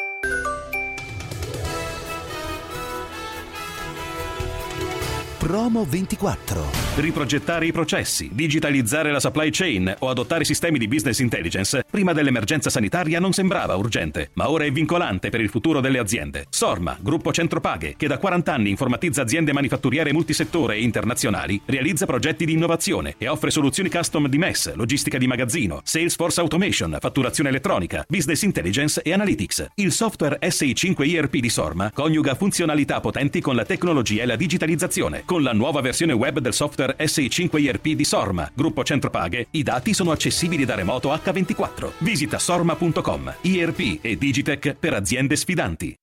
Promo 24.
Riprogettare i processi, digitalizzare la supply chain o adottare sistemi di business intelligence prima dell'emergenza sanitaria non sembrava urgente, ma ora è vincolante per il futuro delle aziende. Sorma, gruppo Centropaghe, che da 40 anni informatizza aziende manifatturiere multisettore e internazionali, realizza progetti di innovazione e offre soluzioni custom di MES, logistica di magazzino, Salesforce Automation, fatturazione elettronica, business intelligence e analytics. Il software SI5 ERP di Sorma coniuga funzionalità potenti con la tecnologia e la digitalizzazione. Con la nuova versione web del software SI5 ERP di Sorma, gruppo Centropaghe, i dati sono accessibili da remoto H24. Visita sorma.com. ERP e Digitech per aziende sfidanti.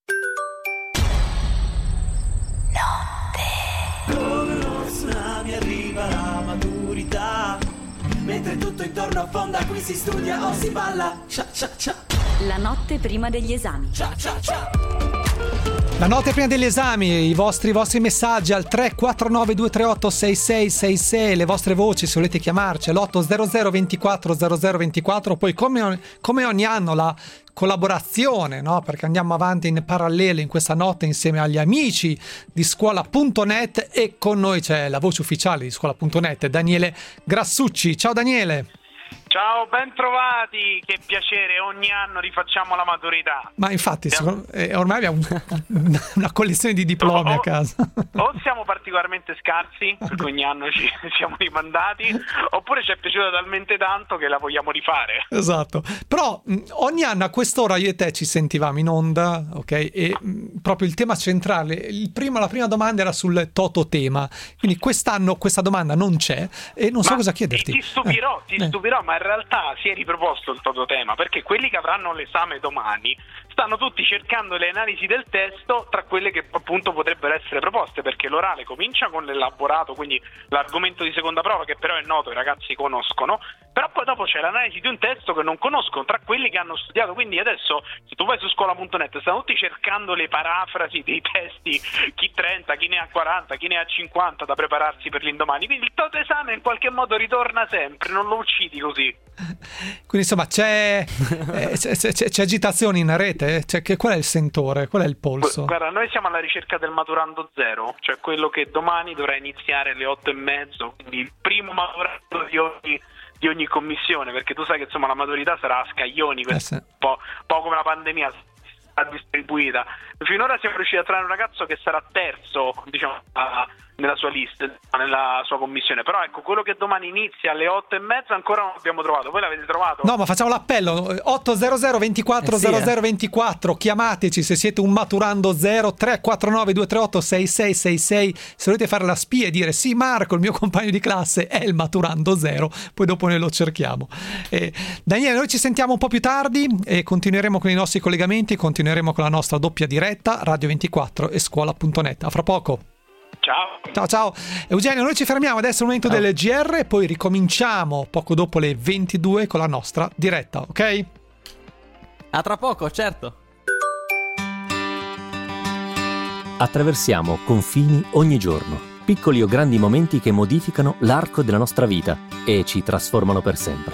Come uno tsunami arriva la maturità, mentre tutto intorno affonda, qui si studia o si balla. Cia cia cia.
La notte prima degli esami.
Cia cia cia.
La notte prima degli esami, i vostri messaggi al 349 238 6666, le vostre voci se volete chiamarci all'800 24 0024, poi come ogni anno la collaborazione, no? Perché andiamo avanti in parallelo in questa notte insieme agli amici di Scuola.net e con noi c'è la voce ufficiale di Scuola.net, Daniele Grassucci. Ciao Daniele!
Ciao, ben trovati, che piacere, ogni anno rifacciamo la maturità.
Ma infatti ormai abbiamo una collezione di diplomi a casa.
O siamo particolarmente scarsi, perché ogni anno ci siamo rimandati, oppure ci è piaciuta talmente tanto che la vogliamo rifare.
Esatto, però ogni anno a quest'ora io e te ci sentivamo in onda, ok? E proprio il tema centrale, la prima domanda era sul tototema, quindi quest'anno questa domanda non c'è e non so cosa chiederti.
Ti stupirò, ma in realtà si è riproposto il tototema, perché quelli che avranno l'esame domani stanno tutti cercando le analisi del testo tra quelle che appunto potrebbero essere proposte, perché l'orale comincia con l'elaborato, quindi l'argomento di seconda prova, che però è noto, i ragazzi conoscono, però poi dopo c'è l'analisi di un testo che non conoscono tra quelli che hanno studiato. Quindi adesso se tu vai su Scuola.net stanno tutti cercando le parafrasi dei testi, chi 30, chi ne ha 40, chi ne ha 50 da prepararsi per l'indomani, quindi il totesame in qualche modo ritorna sempre, non lo uccidi così.
Quindi insomma c'è agitazione in rete? Qual è il sentore? Qual è il polso?
Guarda, noi siamo alla ricerca del maturando zero, cioè quello che domani dovrà iniziare alle 8:30, quindi il primo maturando di ogni commissione, perché tu sai che insomma la maturità sarà a scaglioni, un po' come la pandemia distribuita. Finora siamo riusciti a trovare un ragazzo che sarà terzo, diciamo, nella sua lista, nella sua commissione, però ecco, quello che domani inizia alle 8:30 ancora non l'abbiamo trovato. Voi l'avete trovato?
No, ma facciamo l'appello 800 24 0024, chiamateci se siete un maturando zero, 349 238 6666 se volete fare la spia e dire sì, Marco, il mio compagno di classe è il maturando zero, poi dopo noi lo cerchiamo. Daniele, noi ci sentiamo un po' più tardi e continueremo con i nostri collegamenti, continueremo con la nostra doppia diretta Radio 24 e Scuola.net. A fra poco. Ciao. Eugenio, noi ci fermiamo adesso è il momento del GR e poi ricominciamo poco dopo le 22 con la nostra diretta, ok?
A tra poco, certo.
Attraversiamo confini ogni giorno, piccoli o grandi momenti che modificano l'arco della nostra vita e ci trasformano per sempre.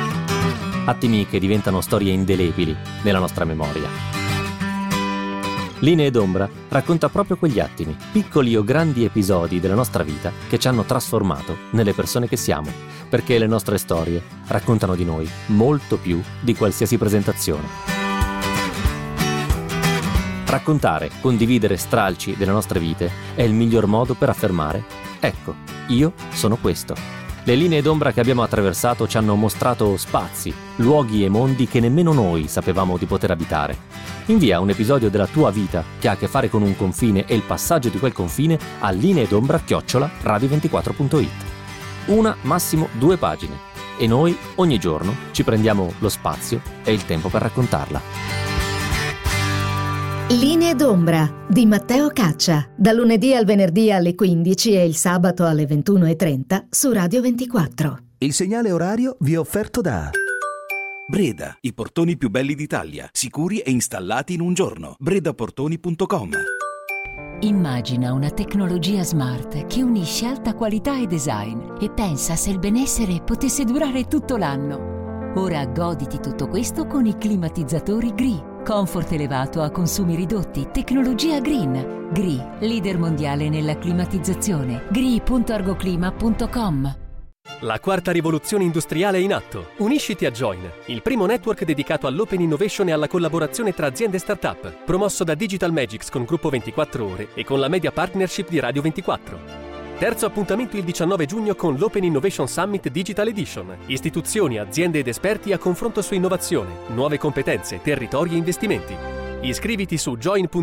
Attimi che diventano storie indelebili nella nostra memoria. Linee d'ombra racconta proprio quegli attimi, piccoli o grandi episodi della nostra vita che ci hanno trasformato nelle persone che siamo, perché le nostre storie raccontano di noi molto più di qualsiasi presentazione. Raccontare, condividere stralci delle nostre vite è il miglior modo per affermare: ecco, io sono questo. Le linee d'ombra che abbiamo attraversato ci hanno mostrato spazi, luoghi e mondi che nemmeno noi sapevamo di poter abitare. Invia un episodio della tua vita che ha a che fare con un confine e il passaggio di quel confine a lineedombra@radio24.it. Una, massimo 2 pagine. E noi, ogni giorno, ci prendiamo lo spazio e il tempo per raccontarla.
Linee d'ombra di Matteo Caccia, dal lunedì al venerdì alle 15 e il sabato alle 21:30 su Radio 24.
Il segnale orario vi è offerto da Breda, i portoni più belli d'Italia, sicuri e installati in un giorno. bredaportoni.com.
Immagina una tecnologia smart che unisce alta qualità e design e pensa se il benessere potesse durare tutto l'anno. Ora goditi tutto questo con i climatizzatori Gree. Comfort elevato a consumi ridotti, tecnologia green. Gree, leader mondiale nella climatizzazione. gree.argoclima.com.
La quarta rivoluzione industriale è in atto. Unisciti a Join, il primo network dedicato all'open innovation e alla collaborazione tra aziende e start-up, promosso da Digital Magics con Gruppo 24 Ore e con la media partnership di Radio 24. Terzo appuntamento il 19 giugno con l'Open Innovation Summit Digital Edition. Istituzioni, aziende ed esperti a confronto su innovazione, nuove competenze, territori e investimenti. Iscriviti su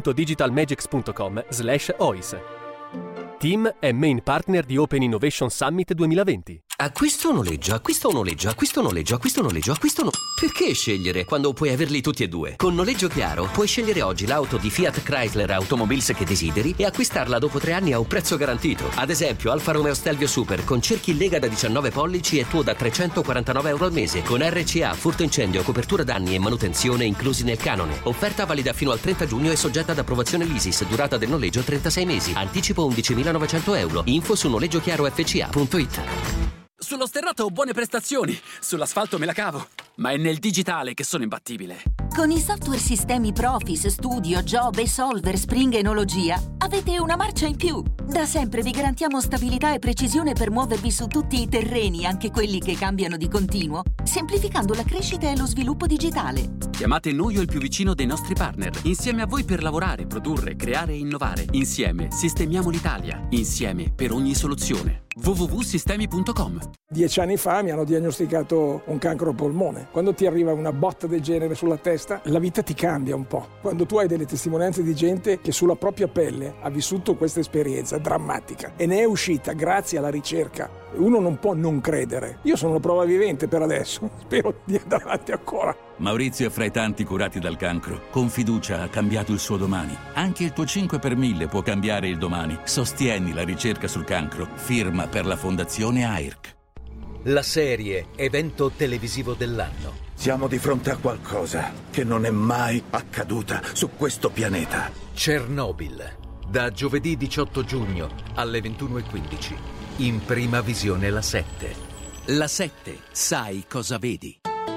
join.digitalmagics.com/OIS. Team è main partner di Open Innovation Summit 2020.
Acquisto o noleggio, acquisto o noleggio, acquisto o noleggio, acquisto o noleggio, acquisto o no... Perché scegliere quando puoi averli tutti e due? Con Noleggio Chiaro puoi scegliere oggi l'auto di Fiat Chrysler Automobiles che desideri e acquistarla dopo 3 anni a un prezzo garantito. Ad esempio Alfa Romeo Stelvio Super con cerchi in lega da 19 pollici e tuo da €349 al mese, con RCA, furto incendio, copertura danni e manutenzione inclusi nel canone. Offerta valida fino al 30 giugno e soggetta ad approvazione l'ISIS, durata del noleggio 36 mesi, anticipo €11.900. Info su noleggiochiarofca.it.
Sullo sterrato ho buone prestazioni, sull'asfalto me la cavo, ma è nel digitale che sono imbattibile.
Con i software sistemi Profis, Studio, Job, Esolver, Spring e Enologia avete una marcia in più. Da sempre vi garantiamo stabilità e precisione per muovervi su tutti i terreni, anche quelli che cambiano di continuo, semplificando la crescita e lo sviluppo digitale.
Chiamate noi o il più vicino dei nostri partner, insieme a voi per lavorare, produrre, creare e innovare. Insieme sistemiamo l'Italia, insieme per ogni soluzione. www.sistemi.com.
10 anni fa mi hanno diagnosticato un cancro al polmone. Quando ti arriva una botta del genere sulla testa, la vita ti cambia un po'. Quando tu hai delle testimonianze di gente che sulla propria pelle ha vissuto questa esperienza drammatica e ne è uscita grazie alla ricerca, uno non può non credere. Io sono una prova vivente per adesso, spero di andare avanti ancora.
Maurizio è fra i tanti curati dal cancro. Con fiducia ha cambiato il suo domani. Anche il tuo 5 per 1000 può cambiare il domani. Sostieni la ricerca sul cancro. Firma per la Fondazione AIRC.
La serie evento televisivo dell'anno.
Siamo di fronte a qualcosa che non è mai accaduta su questo pianeta.
Chernobyl. Da giovedì 18 giugno alle 21:15. In prima visione la 7.
La 7. Sai cosa vedi?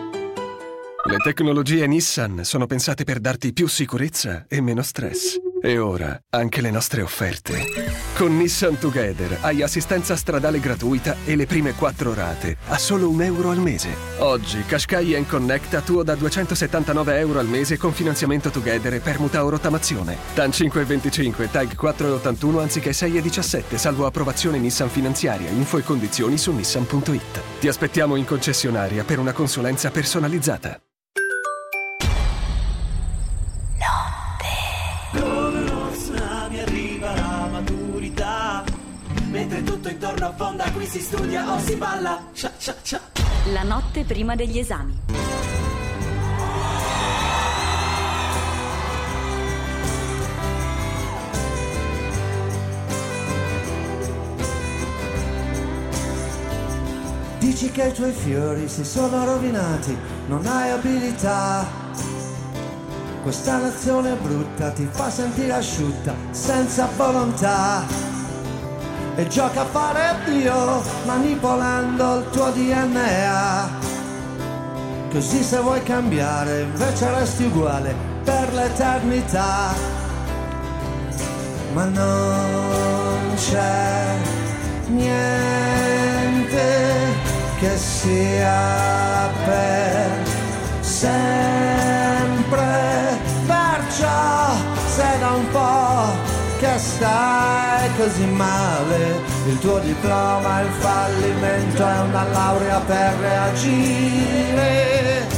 Le tecnologie Nissan sono pensate per darti più sicurezza e meno stress. E ora anche le nostre offerte. Con Nissan Together hai assistenza stradale gratuita e le prime 4 rate a solo €1 al mese. Oggi Qashqai and Connect a tuo da €279 al mese con finanziamento Together e permuta o rottamazione. TAN 5,25, TAG 4,81 anziché 6,17, salvo approvazione Nissan finanziaria. Info e condizioni su nissan.it. Ti aspettiamo in concessionaria per una consulenza personalizzata.
Mentre tutto intorno affonda, qui si studia o si balla. Scia, scia, scia.
La notte prima degli esami.
Dici che i tuoi fiori si sono rovinati, non hai abilità. Questa nazione brutta ti fa sentire asciutta, senza volontà. E gioca a fare Dio, manipolando il tuo DNA. Così se vuoi cambiare, invece resti uguale per l'eternità. ma non c'è niente che sia per sempre, perciò se da un po' che stai così male, il tuo diploma è il fallimento, è una laurea per reagire.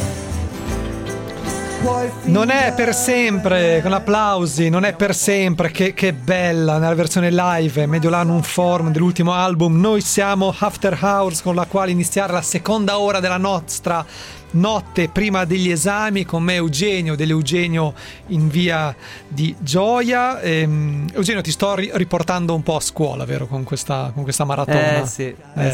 Non è per sempre, con applausi, non è per sempre, che bella nella versione live, Mediolanum Forum dell'ultimo album. Noi siamo After Hours, con la quale iniziare la seconda ora della nostra notte prima degli esami, con me Eugenio dell'Eugenio in via di Gioia. Eugenio, ti sto riportando un po' a scuola, vero, con questa maratona?
Sì.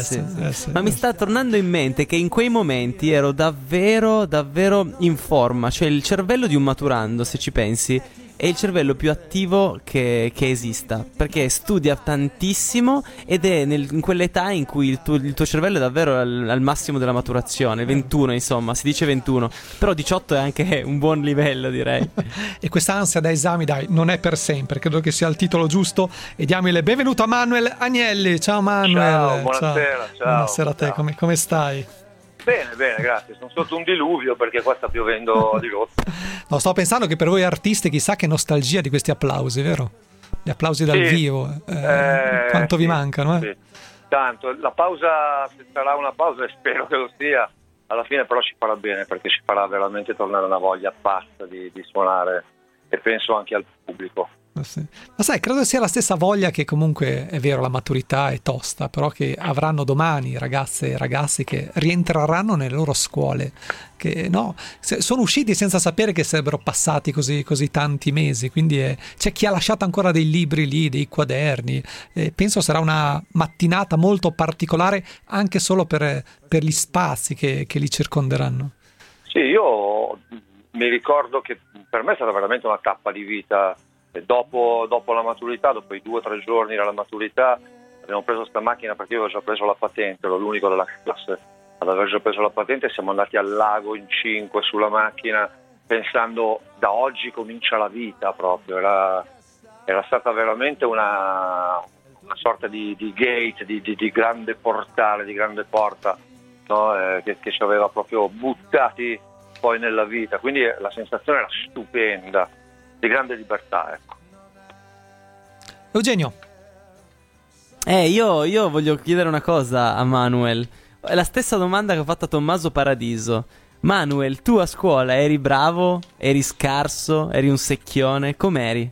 Sì.
Ma mi sta tornando in mente che in quei momenti ero davvero in forma, cioè il cervello di un maturando, se ci pensi, è il cervello più attivo che esista, perché studia tantissimo ed è in quell'età in cui il tuo cervello è davvero al massimo della maturazione, 21 insomma, si dice 21, però 18 è anche un buon livello, direi.
E questa ansia da esami, dai, non è per sempre, credo che sia il titolo giusto, e diamo il benvenuto a Manuel Agnelli. Ciao Manuel.
Ciao, buonasera. Ciao.
Buonasera a te, come stai?
Bene, grazie. Sono sotto un diluvio perché qua sta piovendo di rotto.
No, sto pensando che per voi artisti chissà che nostalgia di questi applausi, vero? Gli applausi dal vivo. Quanto vi mancano,
Sì. Tanto, la pausa, se sarà una pausa, e spero che lo sia, alla fine però ci farà bene, perché ci farà veramente tornare una voglia pazza di suonare, e penso anche al pubblico.
Sì. Ma sai, credo sia la stessa voglia che comunque, è vero, la maturità è tosta, però che avranno domani ragazze e ragazzi che rientreranno nelle loro scuole, che no, sono usciti senza sapere che sarebbero passati così tanti mesi, quindi c'è chi ha lasciato ancora dei libri lì, dei quaderni. Penso sarà una mattinata molto particolare anche solo per gli spazi che li circonderanno.
Sì, io mi ricordo che per me è stata veramente una tappa di vita. E dopo la maturità, dopo i 2 o 3 giorni dalla maturità, abbiamo preso sta macchina, perché io avevo già preso la patente, ero l'unico della classe ad aver già preso la patente, e siamo andati al lago in 5 sulla macchina, pensando da oggi comincia la vita proprio. Era stata veramente una sorta di gate, di grande portale, di grande porta, no? Che ci aveva proprio buttati poi nella vita, quindi la sensazione era stupenda, di grande libertà, ecco.
Eugenio.
Io voglio chiedere una cosa a Manuel. È la stessa domanda che ho fatto a Tommaso Paradiso. Manuel, tu a scuola eri bravo? Eri scarso? Eri un secchione? Com'eri?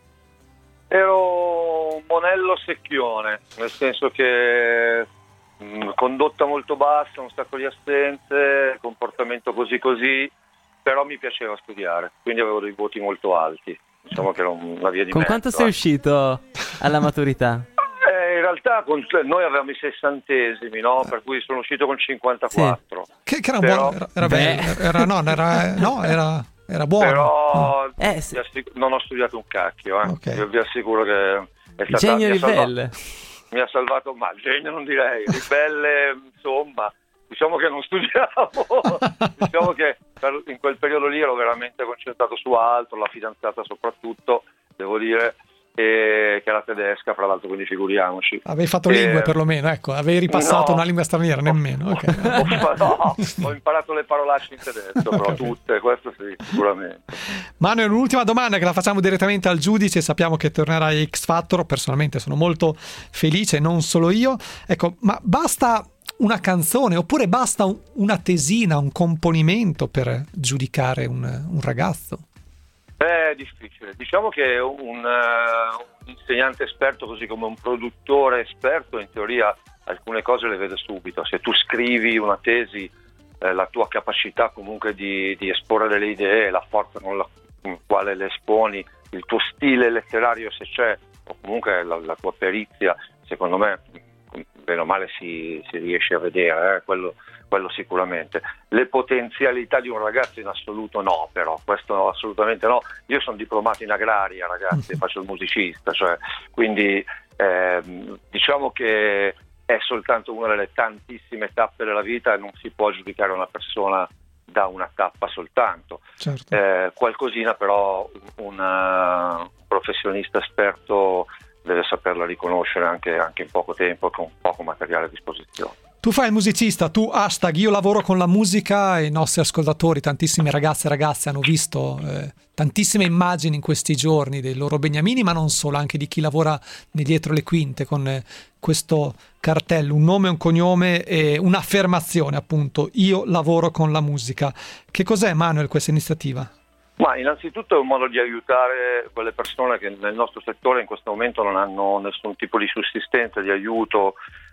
Ero un monello secchione, nel senso che condotta molto bassa, un sacco di assenze, comportamento così, però mi piaceva studiare, quindi avevo dei voti molto alti. Diciamo che era una via di
Con
mezzo.
quanto sei uscito alla maturità?
In realtà noi avevamo i 60esimi, no? Per cui sono uscito con 54.
Sì. Che era buono, era bello, era buono.
Però
sì.
non ho studiato un cacchio,
Okay.
Io vi assicuro che è stata
genio ribelle.
Mi ha salvato, ma genio non direi, ribelle, insomma, diciamo che non studiavo. Diciamo che in quel periodo lì ero veramente concentrato su altro, la fidanzata soprattutto, devo dire, che era tedesca, fra l'altro, quindi figuriamoci.
Avevi fatto lingue perlomeno, ecco, avevi ripassato una lingua straniera, nemmeno. Okay.
No, ho imparato le parolacce in tedesco, però tutte, questo sì, sicuramente.
Manuel, un'ultima domanda che la facciamo direttamente al giudice, sappiamo che tornerà X Factor, personalmente sono molto felice, non solo io. Ecco, ma basta una canzone oppure basta una tesina, un componimento per giudicare un ragazzo?
È difficile, diciamo che un insegnante esperto, così come un produttore esperto, in teoria alcune cose le vede subito. Se tu scrivi una tesi, la tua capacità comunque di esporre delle idee, la forza con la quale le esponi, il tuo stile letterario se c'è, o comunque la tua perizia, secondo me bene o male si riesce a vedere, quello sicuramente. Le potenzialità di un ragazzo in assoluto no, però questo assolutamente no. Io sono diplomato in agraria, ragazzi, faccio il musicista, cioè, quindi diciamo che è soltanto una delle tantissime tappe della vita e non si può giudicare una persona da una tappa soltanto.
Certo.
Qualcosina però un professionista esperto deve saperla riconoscere anche in poco tempo, con poco materiale a disposizione.
Tu fai il musicista, tu hashtag io lavoro con la musica, e i nostri ascoltatori, tantissime ragazze e ragazze hanno visto tantissime immagini in questi giorni dei loro beniamini, ma non solo, anche di chi lavora dietro le quinte con questo cartello, un nome, un cognome e un'affermazione, appunto, io lavoro con la musica. Che cos'è, Manuel, questa iniziativa?
Ma innanzitutto è un modo di aiutare quelle persone che nel nostro settore in questo momento non hanno nessun tipo di sussistenza, di aiuto,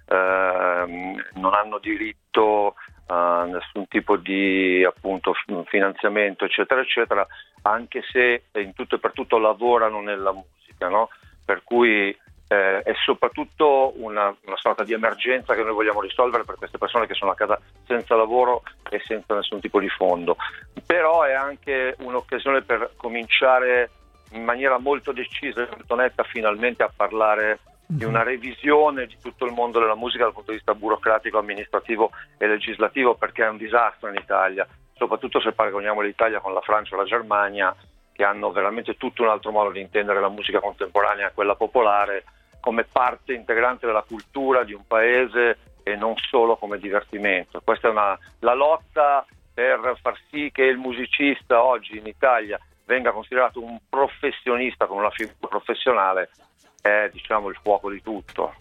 non hanno diritto a nessun tipo di appunto finanziamento, eccetera eccetera, anche se in tutto e per tutto lavorano nella musica, no? Per cui è soprattutto una sorta di emergenza che noi vogliamo risolvere per queste persone che sono a casa senza lavoro e senza nessun tipo di fondo. Però è anche un'occasione per cominciare in maniera molto decisa e molto netta finalmente a parlare di una revisione di tutto il mondo della musica dal punto di vista burocratico, amministrativo e legislativo, perché è un disastro in Italia, soprattutto se paragoniamo l'Italia con la Francia o la Germania, che hanno veramente tutto un altro modo di intendere la musica contemporanea, quella popolare, come parte integrante della cultura di un paese e non solo come divertimento. Questa è la lotta per far sì che il musicista oggi in Italia venga considerato un professionista, con una figura professionale, è diciamo il fuoco di tutto.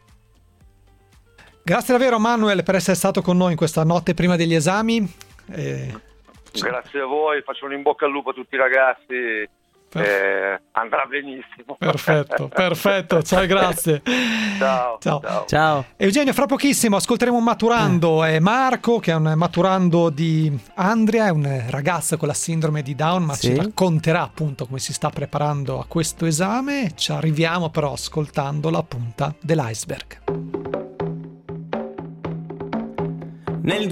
Grazie davvero, Manuel, per essere stato con noi in questa notte prima degli esami.
Grazie a voi, faccio un in bocca al lupo a tutti i ragazzi. Andrà benissimo.
Perfetto, ciao, grazie.
Ciao.
Eugenio, fra pochissimo ascolteremo un maturando, è Marco, che è un maturando di Andria, è un ragazzo con la sindrome di Down, ma ci racconterà appunto come si sta preparando a questo esame. Ci arriviamo però ascoltando la punta dell'iceberg.
Nel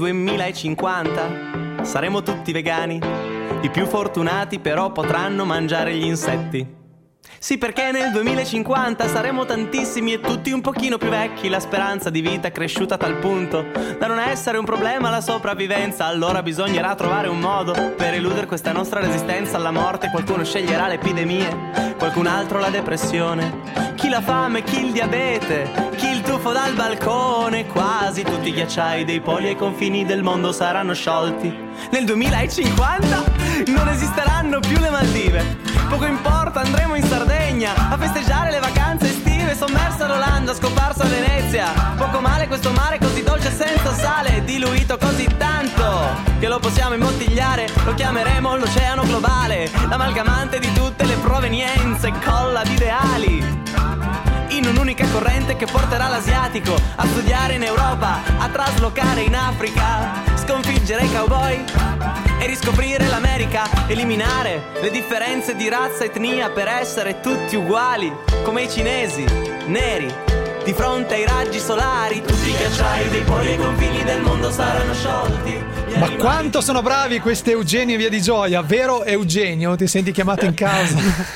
2050 saremo tutti vegani. I più fortunati però potranno mangiare gli insetti. Sì, perché nel 2050 saremo tantissimi e tutti un pochino più vecchi. La speranza di vita è cresciuta a tal punto da non essere un problema la sopravvivenza. Allora bisognerà trovare un modo per eludere questa nostra resistenza alla morte. Qualcuno sceglierà le epidemie, qualcun altro la depressione, chi la fame, chi il diabete, chi il tuffo dal balcone. Quasi tutti i ghiacciai dei poli ai confini del mondo saranno sciolti. Nel 2050 non esisteranno più le Maldive. Poco importa, andremo in Sardegna a festeggiare le vacanze estive. Sommersa l'Olanda, scomparsa Venezia. Poco male questo mare così dolce senza sale, diluito così tanto che lo possiamo imbottigliare. Lo chiameremo l'oceano globale, l'amalgamante di tutte le provenienze, colla di ideali in un'unica corrente che porterà l'asiatico a studiare in Europa, a traslocare in Africa, sconfiggere i cowboy e riscoprire l'America, eliminare le differenze di razza e etnia per essere tutti uguali, come i cinesi, neri, di fronte ai raggi solari. Tutti i ghiacciai dei poli ai confini del mondo saranno sciolti.
Ma quanto sono bravi questi Eugenio e Via di Gioia, vero Eugenio? Ti senti chiamato in causa?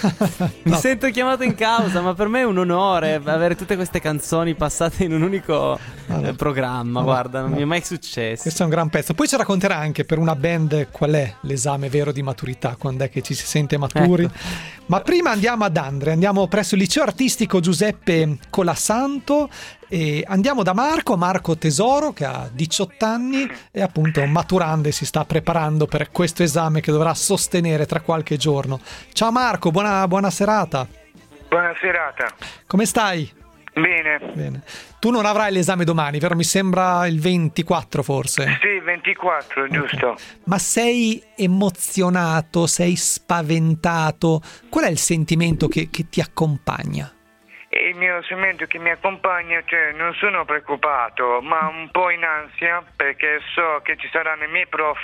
Mi sento chiamato in causa, ma per me è un onore avere tutte queste canzoni passate in un unico programma. Guarda, non mi è mai successo.
Questo è un gran pezzo. Poi ci racconterà anche per una band qual è l'esame vero di maturità, quando è che ci si sente maturi. Ecco. Ma prima andiamo ad Andria, andiamo presso il liceo artistico Giuseppe Colasanto e andiamo da Marco Tesoro, che ha 18 anni e appunto è un maturando e si sta preparando per questo esame che dovrà sostenere tra qualche giorno. Ciao Marco, buona serata.
Buona serata.
Come stai?
Bene.
Tu non avrai l'esame domani, vero? Mi sembra il 24 forse.
Sì, 24, giusto.
Okay. Ma sei emozionato, sei spaventato? Qual è il sentimento che ti accompagna?
Il mio sentimento che mi accompagna, cioè non sono preoccupato, ma un po' in ansia, perché so che ci saranno i miei prof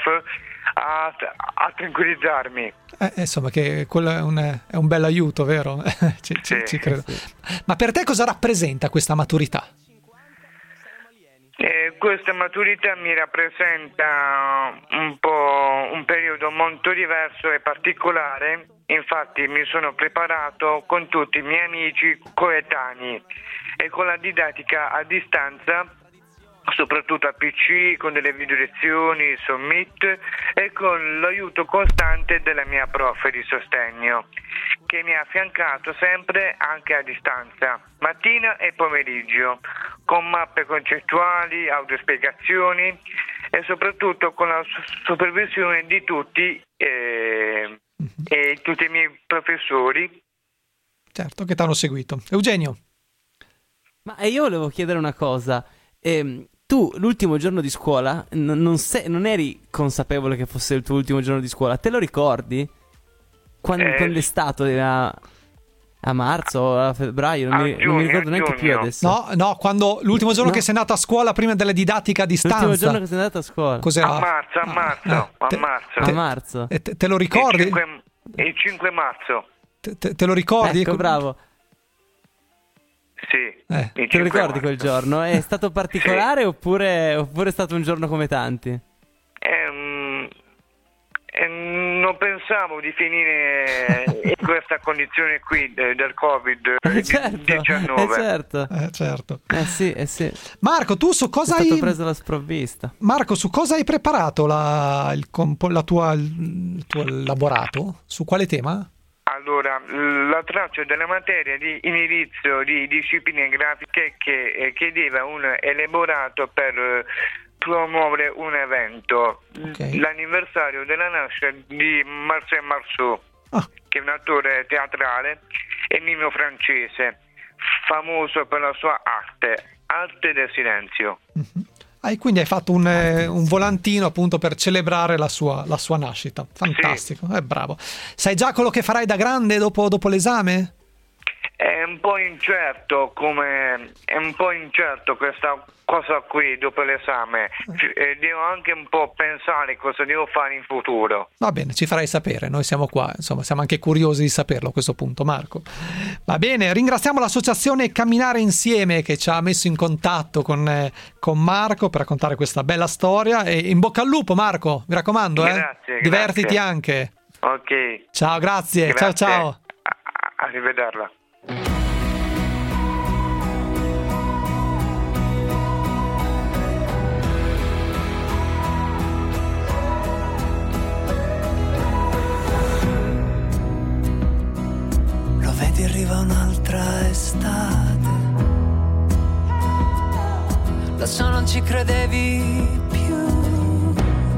a tranquillizzarmi.
Insomma, che quello è un bel aiuto, vero? ci credo. Sì. Ma per te cosa rappresenta questa maturità?
Questa maturità mi rappresenta un po' un periodo molto diverso e particolare. Infatti mi sono preparato con tutti i miei amici coetanei e con la didattica a distanza soprattutto a PC, con delle video lezioni su Meet e con l'aiuto costante della mia prof di sostegno, che mi ha affiancato sempre anche a distanza, mattina e pomeriggio, con mappe concettuali, autospiegazioni e soprattutto con la supervisione di tutti e tutti i miei professori.
Certo, che ti hanno seguito. Eugenio.
Ma io volevo chiedere una cosa. Tu l'ultimo giorno di scuola non eri consapevole che fosse il tuo ultimo giorno di scuola? Te lo ricordi? Quando è stato? A marzo, a febbraio? Non mi ricordo neanche più adesso.
No, quando l'ultimo giorno che sei andato a scuola prima della didattica a distanza.
L'ultimo giorno che sei andato a scuola.
Cos'era?
A marzo.
Te lo ricordi?
Il 5 marzo.
Te lo ricordi?
Ecco, bravo.
Sì.
Te lo ricordi quel giorno? È stato particolare oppure è stato un giorno come tanti?
Non pensavo di finire in questa condizione qui del Covid-19.
Certo. Sì.
Marco, tu su cosa hai...
È stato preso la sprovvista.
Marco, su cosa hai preparato il tuo elaborato? Su quale tema?
Allora, la traccia della materia di indirizzo di discipline grafiche che chiedeva un elaborato per promuovere un evento, l'anniversario della nascita di Marcel Marceau, che è un attore teatrale e mimo francese, famoso per la sua arte del silenzio.
E quindi hai fatto un volantino appunto per celebrare la sua nascita. Fantastico, bravo. Sai già quello che farai da grande dopo l'esame?
È un po' incerto questa cosa qui dopo l'esame. Devo anche un po' pensare cosa devo fare in futuro.
Va bene, ci farai sapere, noi siamo qua, insomma siamo anche curiosi di saperlo a questo punto, Marco. Va bene, ringraziamo l'associazione Camminare Insieme che ci ha messo in contatto con Marco per raccontare questa bella storia e in bocca al lupo, Marco, mi raccomando.
Grazie,
divertiti anche.
Ok.
Ciao, grazie. Ciao.
Arrivederla.
Lo vedi, arriva un'altra estate. Lo so, non ci credevi più,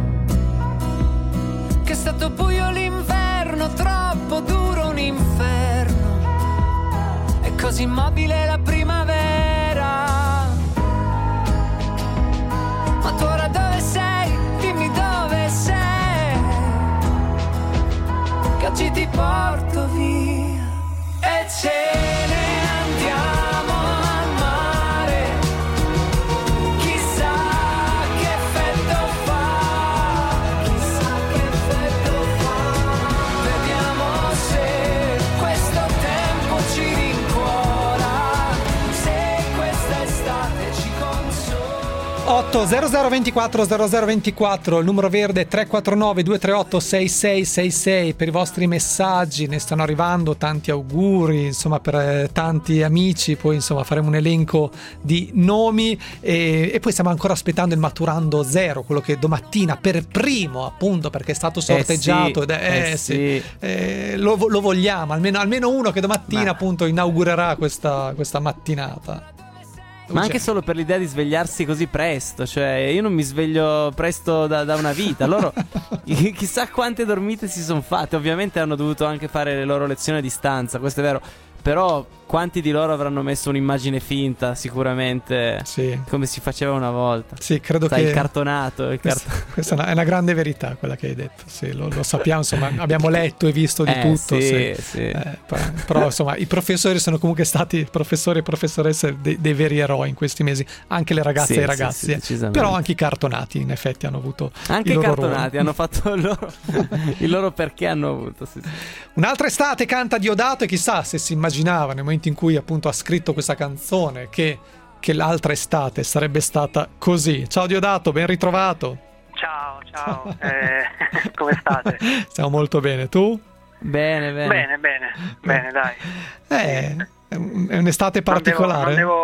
che è stato buio l'inverno, troppo duro un inferno. È così immobile la primavera. Ma tu ora dove sei? Dimmi dove sei, che oggi ti porto via e ce ne andiamo al mare. Chissà che effetto fa, vediamo se questo tempo ci rincuora, se questa estate ci consola.
80024 il numero verde 349 238 6666 per i vostri messaggi, ne stanno arrivando tanti auguri, insomma, per tanti amici, poi insomma faremo un elenco di nomi e poi stiamo ancora aspettando il Maturando Zero, quello che domattina per primo, appunto perché è stato sorteggiato lo vogliamo, almeno uno che domattina appunto inaugurerà questa mattinata.
Ma anche solo per l'idea di svegliarsi così presto, cioè io non mi sveglio presto da una vita, loro chissà quante dormite si sono fatte, ovviamente hanno dovuto anche fare le loro lezioni a distanza, questo è vero, però quanti di loro avranno messo un'immagine finta sicuramente, come si faceva una volta.
Sì, credo che
il cartonato,
questa è una grande verità quella che hai detto, sì, lo sappiamo, insomma, abbiamo letto e visto di tutto, però insomma i professori sono comunque stati professori e professoresse dei veri eroi in questi mesi, anche le ragazze e i ragazzi, però anche i cartonati in effetti hanno avuto
anche i cartonati hanno fatto il loro perché hanno avuto
Un'altra estate canta Diodato e chissà se si immaginava nel momento in cui appunto ha scritto questa canzone che l'altra estate sarebbe stata così. Ciao Diodato, ben ritrovato.
Ciao. Come state?
Stiamo molto bene, tu?
Bene, dai.
È un'estate particolare.
Non devo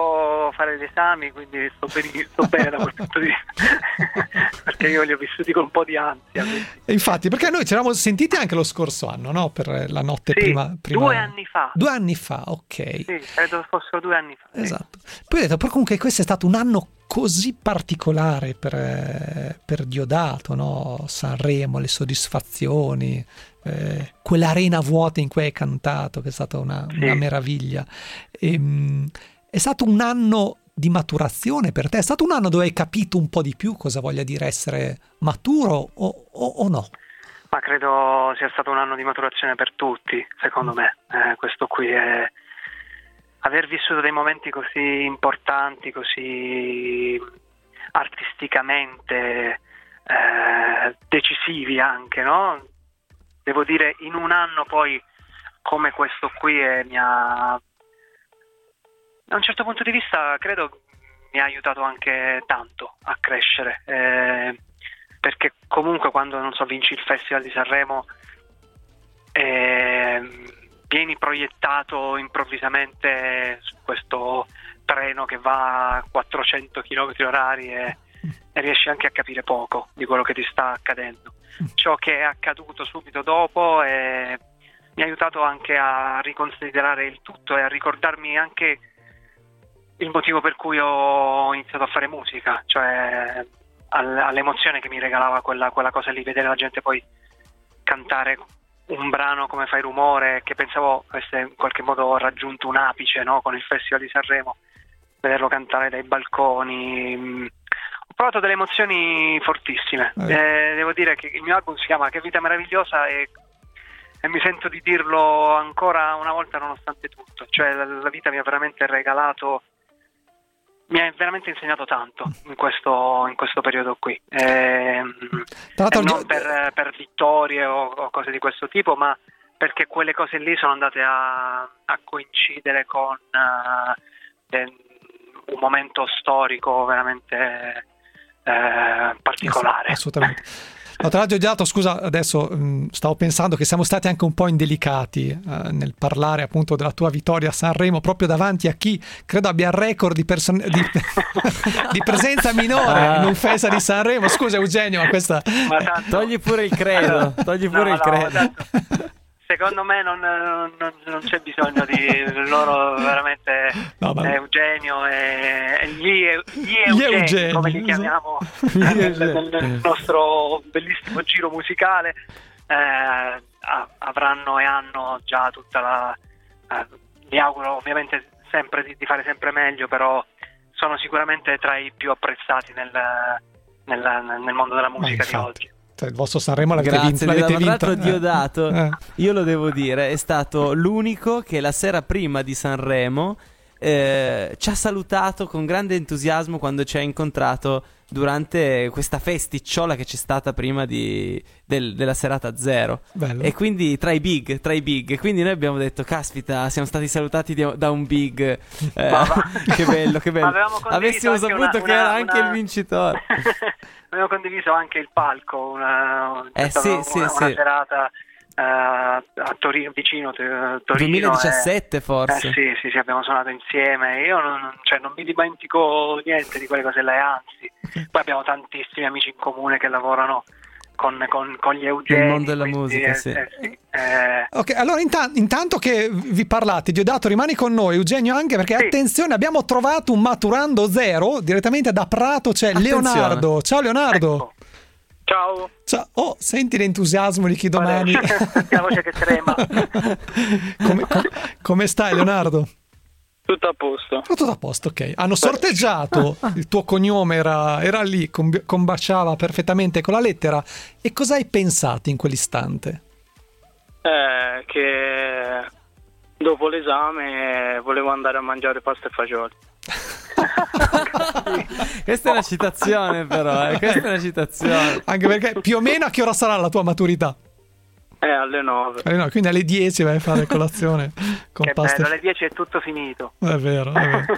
devo fare gli esami, quindi sto bene da quel punto di vista, perché io li ho vissuti con un po' di ansia. Quindi.
Infatti, perché noi ci eravamo sentiti anche lo scorso anno, no? Per la notte
sì,
prima.
2 anni fa.
2 anni fa, ok.
Sì, credo fossero 2 anni fa.
Esatto. Poi ho detto, però comunque questo è stato un anno così particolare per Diodato, no? Sanremo, le soddisfazioni, quell'arena vuota in cui hai cantato, che è stata una meraviglia. È stato un anno di maturazione per te? È stato un anno dove hai capito un po' di più cosa voglia dire essere maturo o no?
Ma credo sia stato un anno di maturazione per tutti, secondo me. Questo qui è aver vissuto dei momenti così importanti, così artisticamente decisivi anche, no? Devo dire, in un anno poi come questo qui da un certo punto di vista credo mi ha aiutato anche tanto a crescere, perché comunque quando vinci il Festival di Sanremo vieni proiettato improvvisamente su questo treno che va a 400 km/h e riesci anche a capire poco di quello che ti sta accadendo. Ciò che è accaduto subito dopo mi ha aiutato anche a riconsiderare il tutto e a ricordarmi anche il motivo per cui ho iniziato a fare musica, cioè all'emozione che mi regalava quella cosa lì, vedere la gente poi cantare un brano come Fai Rumore, che pensavo avesse in qualche modo raggiunto un apice, no? Con il Festival di Sanremo, vederlo cantare dai balconi. Ho provato delle emozioni fortissime. Devo dire che il mio album si chiama Che vita meravigliosa e mi sento di dirlo ancora una volta nonostante tutto, cioè la vita mi ha veramente regalato, mi ha veramente insegnato tanto in questo periodo qui, non per vittorie o cose di questo tipo, ma perché quelle cose lì sono andate a coincidere con un momento storico veramente particolare.
Assolutamente. No, tra l'altro, Diodato, scusa, adesso stavo pensando che siamo stati anche un po' indelicati nel parlare appunto della tua vittoria a Sanremo, proprio davanti a chi credo abbia il record di presenza minore in un festival di Sanremo. Scusa Eugenio, ma questa...
Togli pure il credo, il credo.
Secondo me non c'è bisogno di loro veramente, Eugenio e gli Eugeni, come li chiamiamo nel nostro bellissimo giro musicale, avranno e hanno già tutta mi auguro ovviamente sempre di fare sempre meglio, però sono sicuramente tra i più apprezzati nel mondo della musica di oggi.
Il vostro Sanremo l'avete vinto.
Tra l'altro Diodato, io lo devo dire, è stato l'unico che la sera prima di Sanremo ci ha salutato con grande entusiasmo quando ci ha incontrato durante questa festicciola che c'è stata prima della serata zero. Bello. E quindi tra i big, quindi noi abbiamo detto caspita, siamo stati salutati da un big, che bello. Avessimo saputo che era anche il vincitore.
Abbiamo condiviso anche il palco, una serata a Torino, vicino Torino.
2017 forse.
Sì, abbiamo suonato insieme. Io non mi dimentico niente di quelle cose là, anzi. Poi abbiamo tantissimi amici in comune che lavorano con gli Eugeni.
Nel mondo della musica, sì.
Ok, allora intanto che vi parlate, Diodato rimani con noi, Eugenio anche, perché attenzione, abbiamo trovato un maturando zero direttamente da Prato, c'è Leonardo. Ciao Leonardo.
Ciao.
Oh, senti l'entusiasmo di chi domani...
La voce che trema.
Come stai Leonardo?
Tutto a posto.
Tutto a posto, ok. Hanno sorteggiato, il tuo cognome era lì, combaciava perfettamente con la lettera. E cosa hai pensato in quell'istante?
Che dopo l'esame volevo andare a mangiare pasta e fagioli.
Questa è una citazione però, questa è una citazione.
Anche perché più o meno a che ora sarà la tua maturità?
Alle 9.
Quindi alle 10 vai a fare colazione con
che
pasta.
Bello, alle 10 è tutto finito.
È vero.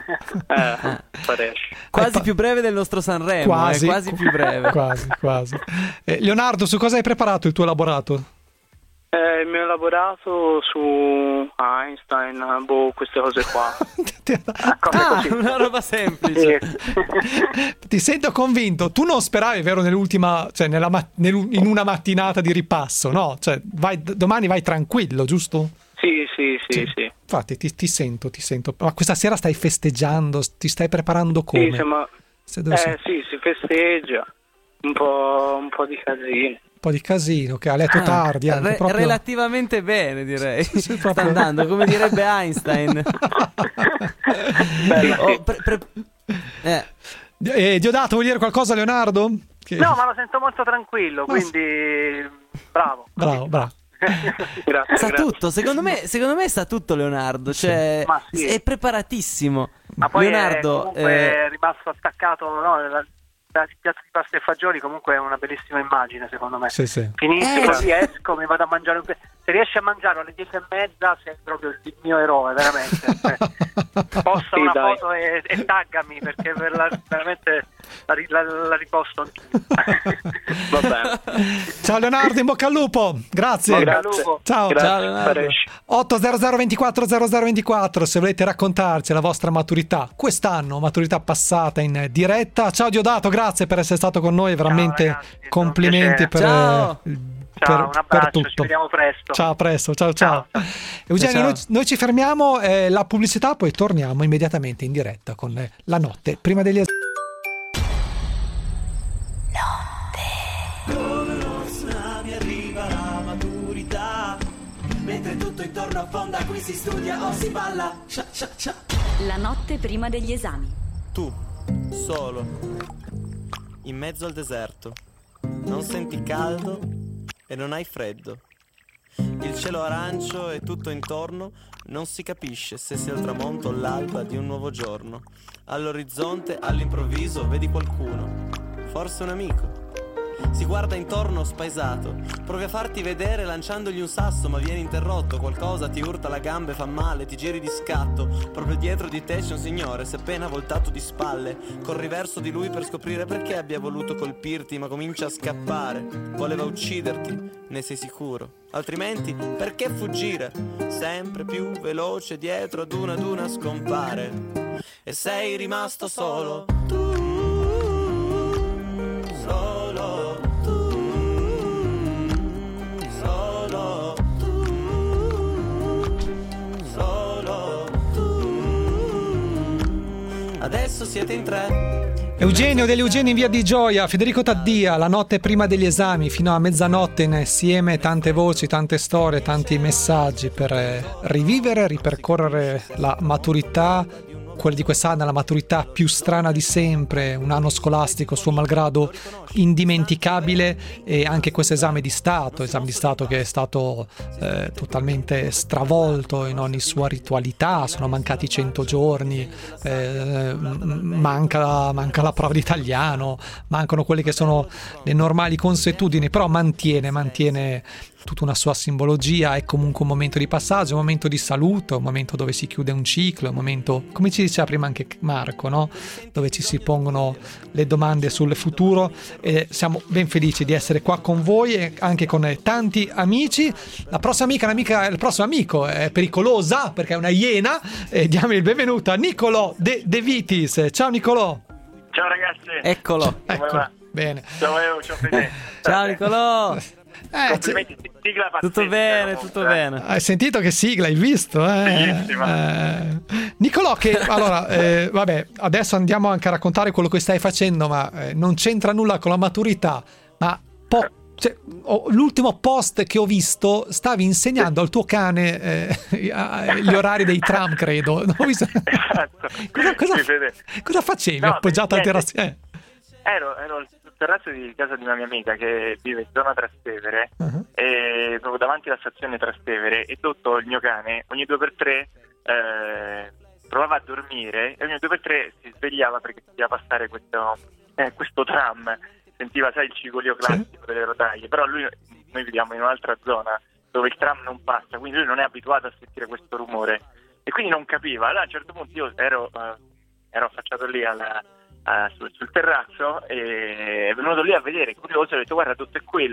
Quasi più breve del nostro Sanremo. Quasi più breve.
Quasi. Leonardo, su cosa hai preparato il tuo elaborato?
Il mio elaborato su Einstein, queste cose qua.
Una roba semplice.
Ti sento convinto. Tu non speravi, vero, nell'ultima, cioè in una mattinata di ripasso, no? Cioè, domani vai tranquillo, giusto?
Sì.
Infatti ti sento. Ma questa sera stai festeggiando? Ti stai preparando come?
Sì, si festeggia. Un po' di casino.
Un po' di casino, che a letto tardi. Proprio...
Relativamente bene, direi. Sta andando, come direbbe Einstein.
Diodato, vuoi dire qualcosa, Leonardo?
No, ma lo sento molto tranquillo, quindi bravo.
Grazie.
Sa tutto, secondo me sta tutto Leonardo, cioè
sì.
È preparatissimo.
Ma poi
Leonardo
è rimasto attaccato, no? Il piatto di pasta e fagioli comunque è una bellissima immagine, secondo me.
Sì.
Finisco così, esco, mi vado a mangiare se riesci a mangiarlo alle 10:30 sei proprio il mio eroe, veramente. Posta una foto e taggami, perché veramente la riposto anch'io.
Va bene.
Ciao Leonardo, in bocca al lupo. Grazie. Ciao
Leonardo.
800 24 0024 se volete raccontarci la vostra maturità quest'anno, maturità passata in diretta. Ciao Diodato, grazie per essere stato con noi, veramente
ragazzi,
complimenti per
Ciao, un abbraccio,
tutto.
ci vediamo presto.
Ciao, presto, ciao. Eugenio, noi ci fermiamo, la pubblicità, poi torniamo immediatamente in diretta con la notte prima degli esami.
Come uno tsunami arriva la maturità, mentre tutto intorno affonda, qui si studia o si balla.
La notte prima degli esami.
Tu, solo, in mezzo al deserto, non senti caldo e non hai freddo. Il cielo arancio e tutto intorno, non si capisce se sia il tramonto o l'alba di un nuovo giorno. All'orizzonte, all'improvviso, vedi qualcuno, forse un amico. Si guarda intorno spaesato, provi a farti vedere lanciandogli un sasso, ma viene interrotto. Qualcosa ti urta la gamba e fa male, ti giri di scatto. Proprio dietro di te c'è un signore, seppena voltato di spalle. Corri verso di lui per scoprire perché abbia voluto colpirti, ma comincia a scappare. Voleva ucciderti, ne sei sicuro? Altrimenti perché fuggire? Sempre più veloce dietro ad una scompare. E sei rimasto solo tu, solo tu, solo tu, solo tu. Adesso siete in tre.
Eugenio degli Eugenii in via di Gioia, Federico Taddia, la notte prima degli esami, fino a mezzanotte insieme, tante voci, tante storie, tanti messaggi per rivivere, ripercorrere la maturità, quella di quest'anno, la maturità più strana di sempre, un anno scolastico suo malgrado indimenticabile, e anche questo esame di Stato che è stato totalmente stravolto in ogni sua ritualità. Sono mancati 100 giorni, manca la prova di italiano, mancano quelle che sono le normali consuetudini, però mantiene tutta una sua simbologia. È comunque un momento di passaggio, un momento di saluto, un momento dove si chiude un ciclo, un momento, come ci diceva prima anche Marco, no? Dove ci si pongono le domande sul futuro, e siamo ben felici di essere qua con voi e anche con tanti amici. La prossima amica, il prossimo amico è pericolosa perché è una iena, e diamo il benvenuto a Nicolò De Vitis. Ciao Nicolò.
Ciao ragazzi.
Eccolo.
Bene.
Ciao Fede.
Ciao Nicolò.
Complimenti, sigla pazzesca.
Tutto bene.
Hai sentito che sigla, hai visto? Nicolò, che allora, vabbè, adesso andiamo anche a raccontare quello che stai facendo, ma non c'entra nulla con la maturità, ma l'ultimo post che ho visto, stavi insegnando al tuo cane gli orari dei tram, credo. Non ho visto...
Esatto.
Cosa facevi?
No,
appoggiato al terrazzo?
Ero sul terrazzo di casa di una mia amica che vive in zona Trastevere, e proprio davanti alla stazione Trastevere, e tutto il mio cane ogni 2x3 provava a dormire, e ogni 2x3 si svegliava perché si doveva passare questo tram. Sentiva, sai, il cigolio classico delle rotaie, però noi viviamo in un'altra zona dove il tram non passa, quindi lui non è abituato a sentire questo rumore e quindi non capiva. Allora a un certo punto io ero affacciato lì sul terrazzo, e è venuto lì a vedere, curioso, ho detto guarda, tutto è quello.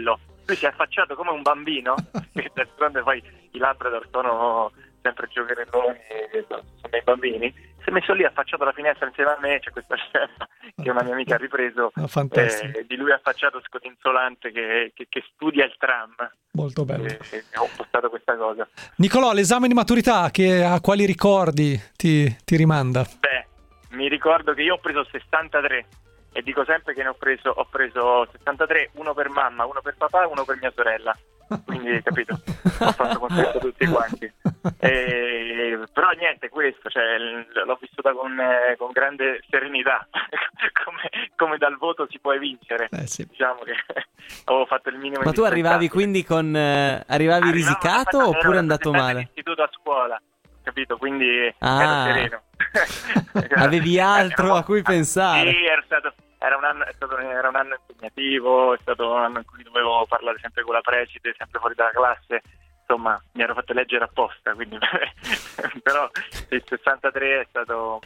lui si è affacciato come un bambino, perché d'altronde poi i Labrador sono sempre giocherelloni, sono dei bambini. Si è messo lì, affacciato alla finestra insieme a me. C'è questa scena che una mia amica ha ripreso, di lui affacciato scodinzolante che studia il tram.
Molto bello.
E ho postato questa cosa.
Nicolò, l'esame di maturità, a quali ricordi ti rimanda?
Beh, mi ricordo che io ho preso 63 e dico sempre che ho preso 63, uno per mamma, uno per papà e uno per mia sorella. Quindi, capito, ho fatto contento tutti quanti. Però niente, questo, cioè, l'ho vissuta con grande serenità, come dal voto si può vincere.
Sì.
Diciamo che avevo fatto il minimo.
Ma tu arrivavi quindi arrivavi risicato oppure è andato male?
Istituto a scuola, capito? Quindi ero sereno.
Avevi altro a cui pensare?
Sì, era un anno impegnativo, è stato un anno in cui dovevo parlare sempre con la preside, sempre fuori dalla classe, insomma mi ero fatto leggere apposta, quindi però il 63 è stato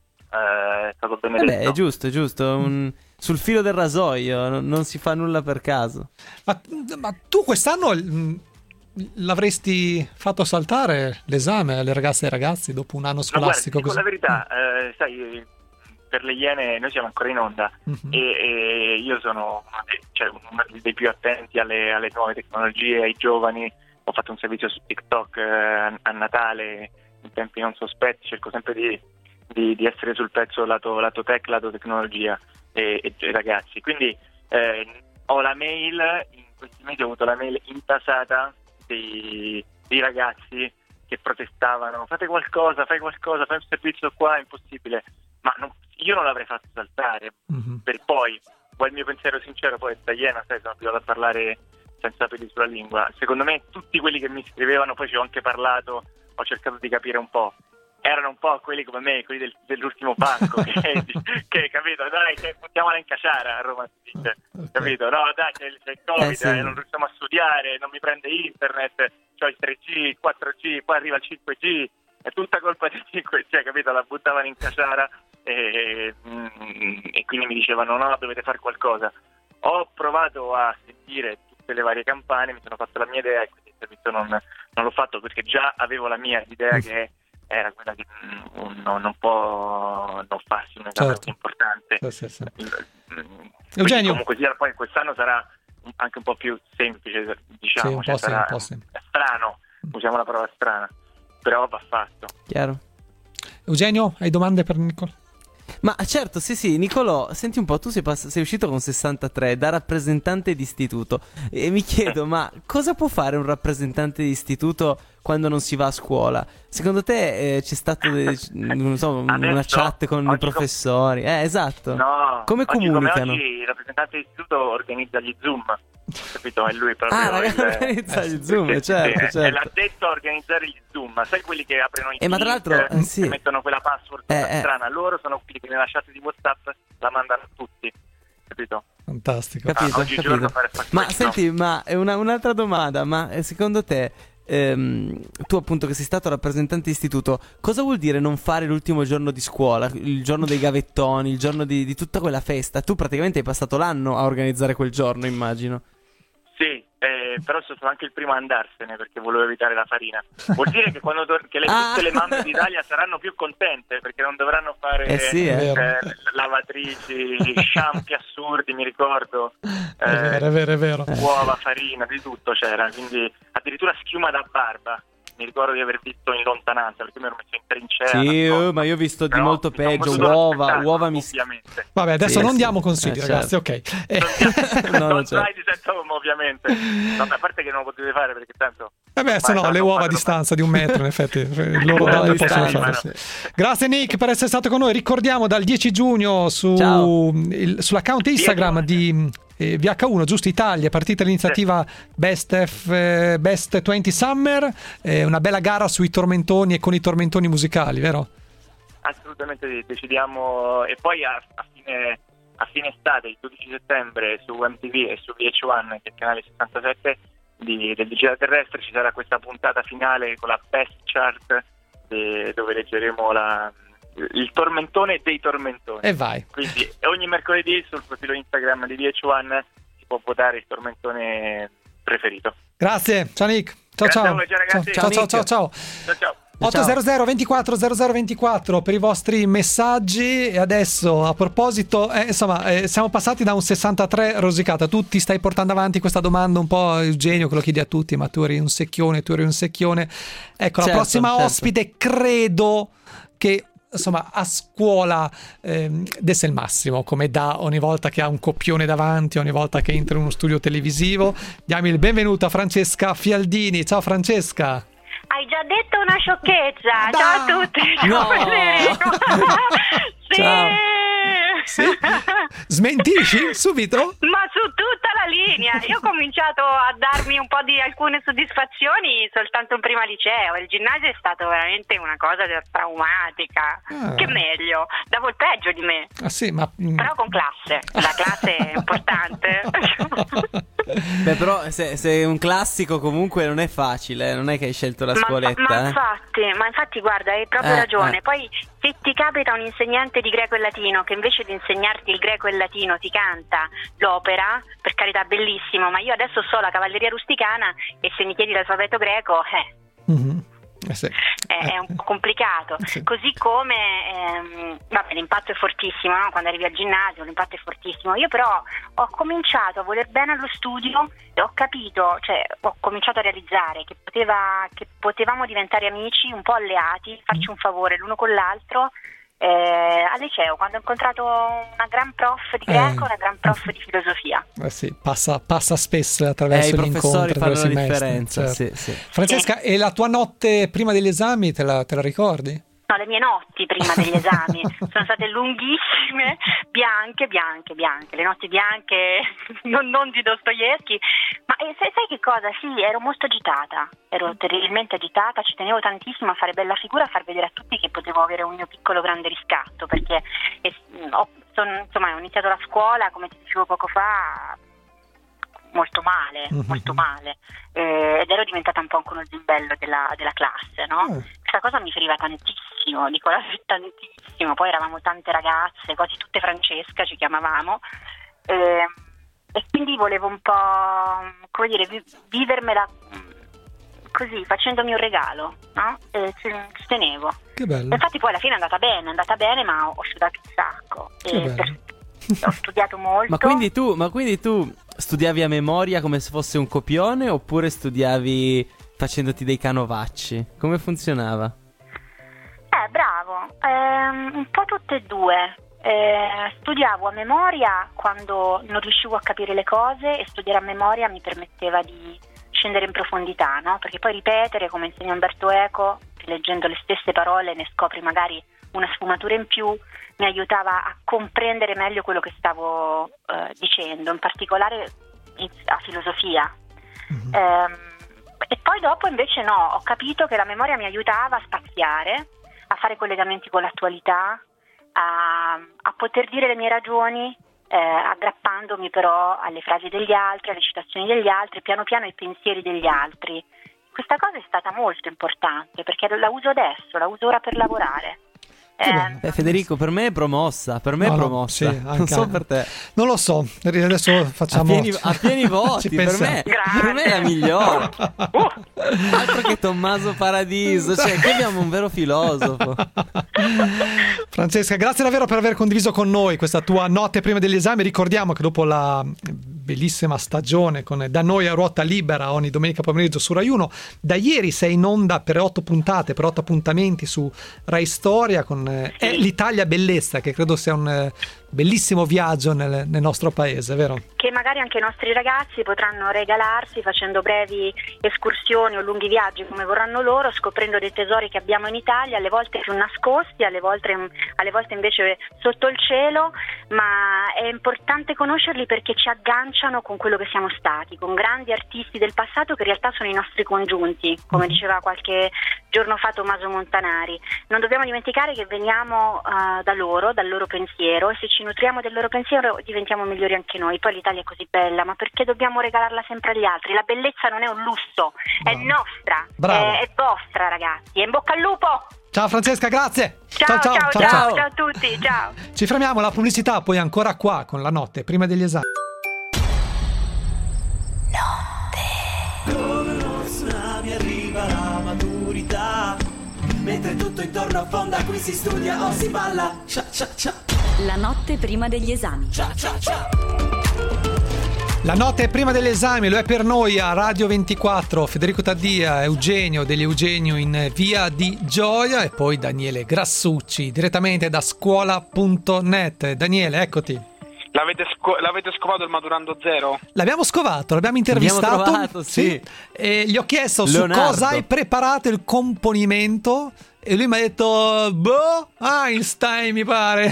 benedetto.
È giusto, sul filo del rasoio, non si fa nulla per caso.
Ma tu quest'anno l'avresti fatto saltare l'esame alle ragazze e ai ragazzi dopo un anno scolastico?
Guarda, ti dico la verità, sai, per le Iene noi siamo ancora in onda e io sono uno dei più attenti alle nuove tecnologie, ai giovani. Ho fatto un servizio su TikTok a Natale in tempi non sospetti, cerco sempre di essere sul pezzo lato tech, lato tecnologia e ragazzi. Quindi ho la mail, in questi mesi ho avuto la mail intasata dei ragazzi che protestavano: fai qualcosa, fai un servizio qua, è impossibile. Ma io non l'avrei fatto saltare. Per poi il mio pensiero sincero, poi da Iena, sai, sono abituato a parlare senza peli sulla lingua. Secondo me tutti quelli che mi scrivevano, poi ci ho anche parlato, ho cercato di capire un po', erano un po' quelli come me, quelli dell'ultimo banco che capito, dai, buttiamola in caciara, a Roma si dice, capito, no dai, c'è il Covid,
sì.
Non riusciamo a studiare, non mi prende internet, c'ho il 3G, il 4G, poi arriva il 5G, è tutta colpa del 5G, capito, la buttavano in caciara e quindi mi dicevano no, dovete fare qualcosa. Ho provato a sentire tutte le varie campane, mi sono fatto la mia idea e quindi il servizio non l'ho fatto, perché già avevo la mia idea che era quella che non può non farsi un esame importante.
Sì.
Eugenio, comunque sia, poi quest'anno sarà anche un po' più semplice, diciamo,
sì,
sarà
un po' sì.
strano, usiamo la parola strana, però va fatto.
Chiaro.
Eugenio, hai domande per Nicolò?
Ma certo, sì, Nicolò, senti un po', tu sei uscito con 63 da rappresentante di istituto e mi chiedo, ma cosa può fare un rappresentante di istituto quando non si va a scuola? Secondo te c'è stato una chat con i professori? Esatto.
No,
come comunicano?
Oggi il rappresentante di istituto organizza gli Zoom, capito? È lui proprio.
Organizza gli Zoom, certo.
È l'addetto a organizzare gli Zoom, sai quelli che aprono i
ma tra l'altro
e mettono quella password strana, loro sono quelli che nella chat di WhatsApp la mandano a tutti, capito?
Fantastico.
Capito. Ma senti, ma è un'altra domanda, ma secondo te tu appunto che sei stato rappresentante di istituto, cosa vuol dire non fare l'ultimo giorno di scuola, il giorno dei gavettoni, il giorno di tutta quella festa? Tu praticamente hai passato l'anno a organizzare quel giorno, immagino.
Sì, però sono stato anche il primo a andarsene perché volevo evitare la farina. Vuol dire che quando tutte le mamme d'Italia saranno più contente perché non dovranno fare lavatrici, shampoo assurdi, mi ricordo.
È vero.
Uova, farina, di tutto c'era, quindi addirittura schiuma da barba. Mi ricordo di aver visto in lontananza perché mi ero messo in trincea.
Sì, ma io ho visto di molto peggio, uova
ovviamente.
Vabbè, adesso non diamo consigli, ragazzi, ok.
Non sai di senza uomo, ovviamente. Vabbè, a parte che non lo potete fare perché tanto...
se no, le uova a distanza di 1 metro, in effetti, loro danni possono fare. Sì. Grazie Nick per essere stato con noi. Ricordiamo dal 10 giugno sull'account Instagram di VH1, giusto Italia, è partita l'iniziativa Best 20 Summer, una bella gara sui tormentoni e con i tormentoni musicali, vero?
Assolutamente sì, decidiamo, e poi a fine estate, il 12 settembre su MTV e su VH1, che è il canale 67 del Digitale Terrestre, ci sarà questa puntata finale con la Best Chart dove leggeremo il tormentone dei tormentoni.
E vai.
Quindi ogni mercoledì sul profilo Instagram di VH1 si può votare il tormentone preferito.
Grazie, ciao Nick. Ciao
Grazie
ciao.
a voi, ciao, ragazzi.
Ciao ciao ciao ciao.
Ciao.
800 24 00 24 per i vostri messaggi. E adesso, a proposito, siamo passati da un 63 rosicata. Tu ti stai portando avanti questa domanda un po', Eugenio, che lo chiedi a tutti, ma tu eri un secchione. Ecco, la prossima ospite credo che insomma a scuola desse il massimo, come dà ogni volta che ha un copione davanti, ogni volta che entra in uno studio televisivo. Diamo il benvenuto a Francesca Fialdini. Ciao Francesca.
Hai già detto una sciocchezza. Ciao a tutti. Ciao Federico. Sì.
Ciao. Sì? Smentisci subito?
Ma su tutta la linea. Io ho cominciato a darmi un po' di alcune soddisfazioni soltanto in prima liceo. Il ginnasio è stato veramente una cosa traumatica. Che meglio, davo il peggio di me.
Ah sì, ma
però con classe. La classe è importante.
Beh, però se è un classico comunque non è facile, non è che hai scelto la scuoletta.
Ma infatti guarda, hai proprio ragione. Poi se ti capita un insegnante di greco e latino che invece di insegnarti il greco e il latino ti canta l'opera, per carità bellissimo, ma io adesso so la cavalleria rusticana e se mi chiedi l'alfabeto greco
sì.
È un po' complicato. Sì. Così come l'impatto è fortissimo, no? Quando arrivi al ginnasio l'impatto è fortissimo. Io però ho cominciato a voler bene allo studio e ho capito, cioè ho cominciato a realizzare che potevamo diventare amici, un po' alleati, farci un favore l'uno con l'altro. Al liceo, quando ho incontrato una gran prof di greco e una gran prof di filosofia.
Sì, passa spesso attraverso gli incontri, attraverso
i differenza,
certo.
Sì.
Francesca, e la tua notte prima degli esami te la ricordi?
No, le mie notti prima degli esami sono state lunghissime, bianche, le notti bianche non di Dostoevskij, ma sai che cosa? Sì, ero molto agitata, ero terribilmente agitata, ci tenevo tantissimo a fare bella figura, a far vedere a tutti che potevo avere un mio piccolo grande riscatto, perché ho iniziato la scuola, come ti dicevo poco fa, molto male, ed ero diventata un po' anche uno zimbello della classe, no? Questa cosa mi feriva tantissimo, tantissimo, poi eravamo tante ragazze, quasi tutte Francesca ci chiamavamo, e quindi volevo un po', come dire, vivermela così, facendomi un regalo, no? E ci tenevo.
Che bello.
Infatti poi alla fine è andata bene, ma ho sudato un sacco. Ho studiato molto.
Ma quindi tu studiavi a memoria come se fosse un copione oppure studiavi facendoti dei canovacci? Come funzionava?
Bravo, un po' tutte e due. Studiavo a memoria quando non riuscivo a capire le cose, e studiare a memoria mi permetteva di scendere in profondità, no? Perché poi ripetere, come insegna Umberto Eco, leggendo le stesse parole ne scopri magari una sfumatura in più, mi aiutava a comprendere meglio quello che stavo dicendo, in particolare a filosofia. E poi dopo invece ho capito che la memoria mi aiutava a spaziare, a fare collegamenti con l'attualità, a poter dire le mie ragioni, aggrappandomi però alle frasi degli altri, alle citazioni degli altri, piano piano ai pensieri degli altri. Questa cosa è stata molto importante perché la uso adesso, la uso ora per lavorare.
Federico, per me è promossa,
Sì,
non so per te.
Non lo so, adesso facciamo
a pieni voti, per me è la migliore. Altro che Tommaso Paradiso, cioè qui abbiamo un vero filosofo.
Francesca, grazie davvero per aver condiviso con noi questa tua notte prima degli esami. Ricordiamo che dopo la bellissima stagione con Da Noi a Ruota Libera ogni domenica pomeriggio su Rai 1, da ieri sei in onda per 8 puntate, per 8 appuntamenti su Rai Storia con l'Italia Bellezza, che credo sia un bellissimo viaggio nel nostro paese, vero?
Che magari anche i nostri ragazzi potranno regalarsi facendo brevi escursioni o lunghi viaggi come vorranno loro, scoprendo dei tesori che abbiamo in Italia, alle volte più nascosti, alle volte invece sotto il cielo, ma è importante conoscerli perché ci agganciano con quello che siamo stati, con grandi artisti del passato che in realtà sono i nostri congiunti, come diceva qualche giorno fa Tommaso Montanari. Non dobbiamo dimenticare che veniamo da loro, dal loro pensiero, e se ci nutriamo del loro pensiero diventiamo migliori anche noi. Poi l'Italia è così bella, ma perché dobbiamo regalarla sempre agli altri? La bellezza non è un lusso, è nostra, è vostra, ragazzi. E in bocca al lupo!
Ciao Francesca, grazie!
Ciao a tutti, ciao!
Ci fermiamo alla pubblicità, poi ancora qua con la notte prima degli esami.
Notte
arriva la maturità. Mentre tutto intorno affonda, qui si studia o si balla. Cia cia cia.
La notte prima degli esami.
Cia cia cia.
La notte prima degli esami lo è per noi a Radio 24, Federico Taddia, Eugenio degli Eugenio in Via di Gioia e poi Daniele Grassucci direttamente da scuola.net. Daniele, eccoti.
L'avete scovato il maturando zero?
L'abbiamo scovato, l'abbiamo intervistato.
L'abbiamo trovato, sì.
E gli ho chiesto
Leonardo,
su cosa hai preparato il componimento e lui mi ha detto Einstein mi pare.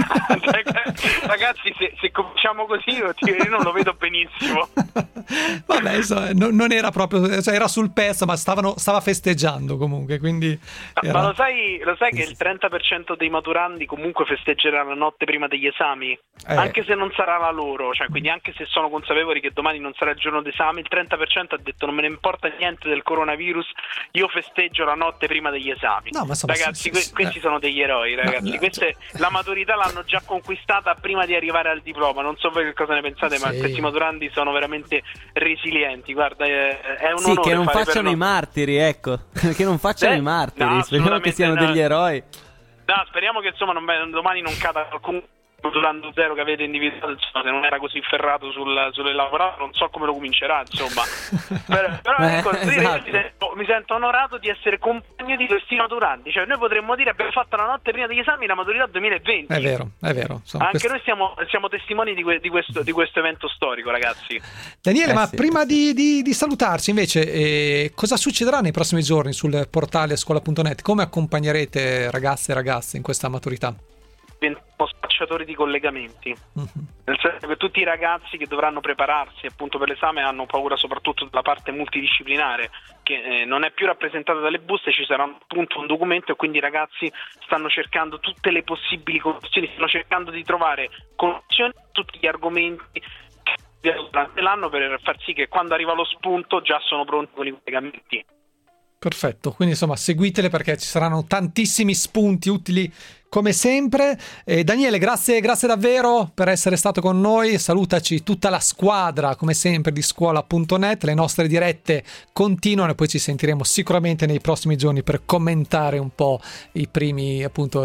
Ragazzi, se cominciamo così io non lo vedo benissimo.
Vabbè, insomma, non era proprio, cioè era sul pezzo, ma stava festeggiando comunque, quindi
Ma lo sai che il 30% dei maturandi comunque festeggerà la notte prima degli esami, anche se non sarà la loro, cioè quindi anche se sono consapevoli che domani non sarà il giorno d'esame, il 30% ha detto non me ne importa niente del coronavirus, io festeggio la notte prima degli esami.
No, ma insomma,
ragazzi, questi sono degli eroi, ragazzi. La maturità l'hanno già conquistata prima di arrivare al diploma. Non so voi che cosa ne pensate, ma questi maturandi sono veramente resilienti. Guarda, è un onore
che non
fare
facciano i martiri, ecco. Che non facciano i martiri.
No,
speriamo che siano degli eroi.
No, speriamo che insomma domani non cada qualcuno maturando zero che avete individuato, insomma, se non era così ferrato sull'elaborato, non so come lo comincerà, insomma. però ecco,
esatto.
mi sento onorato di essere compagno di questi maturanti, cioè noi potremmo dire abbiamo fatto la notte prima degli esami la maturità 2020.
È vero. Insomma,
anche noi siamo testimoni di questo evento storico, ragazzi.
Daniele, ma prima di salutarci invece, cosa succederà nei prossimi giorni sul portale scuola.net? Come accompagnerete ragazze e ragazze in questa maturità?
Diventiamo spacciatori di collegamenti, nel senso che tutti i ragazzi che dovranno prepararsi appunto per l'esame hanno paura soprattutto della parte multidisciplinare che non è più rappresentata dalle buste, ci sarà appunto un documento e quindi i ragazzi stanno cercando tutte le possibili connessioni, stanno cercando di trovare connessioni a tutti gli argomenti durante l'anno per far sì che quando arriva lo spunto già sono pronti con i collegamenti.
Perfetto, quindi insomma seguitele perché ci saranno tantissimi spunti utili come sempre. Daniele, grazie davvero per essere stato con noi, salutaci tutta la squadra come sempre di scuola.net, le nostre dirette continuano e poi ci sentiremo sicuramente nei prossimi giorni per commentare un po' i primi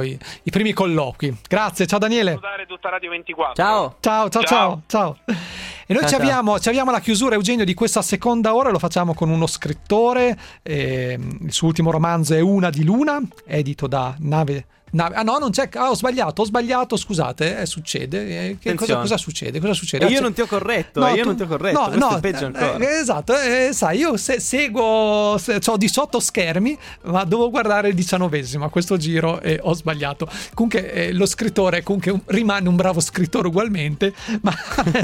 colloqui. Grazie, ciao Daniele.
Salutare tutta Radio 24.
Ciao. E noi ci abbiamo la chiusura, Eugenio, di questa seconda ora, lo facciamo con uno scrittore, il suo ultimo romanzo è Una di Luna, edito da Nave. Non c'è. Ho sbagliato, scusate, succede. Cosa succede?
E io non ti ho corretto, questo è peggio ancora.
Esatto, sai, io seguo, ho 18 schermi, ma devo guardare il 19esimo a questo giro e ho sbagliato. Comunque lo scrittore rimane un bravo scrittore ugualmente, ma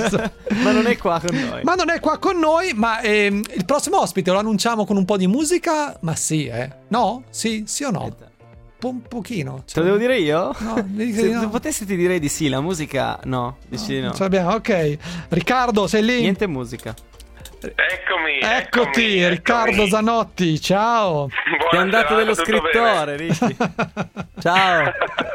non è qua con noi. Ma il prossimo ospite lo annunciamo con un po' di musica, ma sì, no? Sì o no? Un pochino. Te lo devo dire io?
No,
se potessi ti direi di sì, la musica no, dici di no.
Ok. Riccardo, sei lì?
Niente musica.
Eccoti, Riccardo Zanotti, ciao.
Ti è andato dello scrittore, Ricci. Ciao.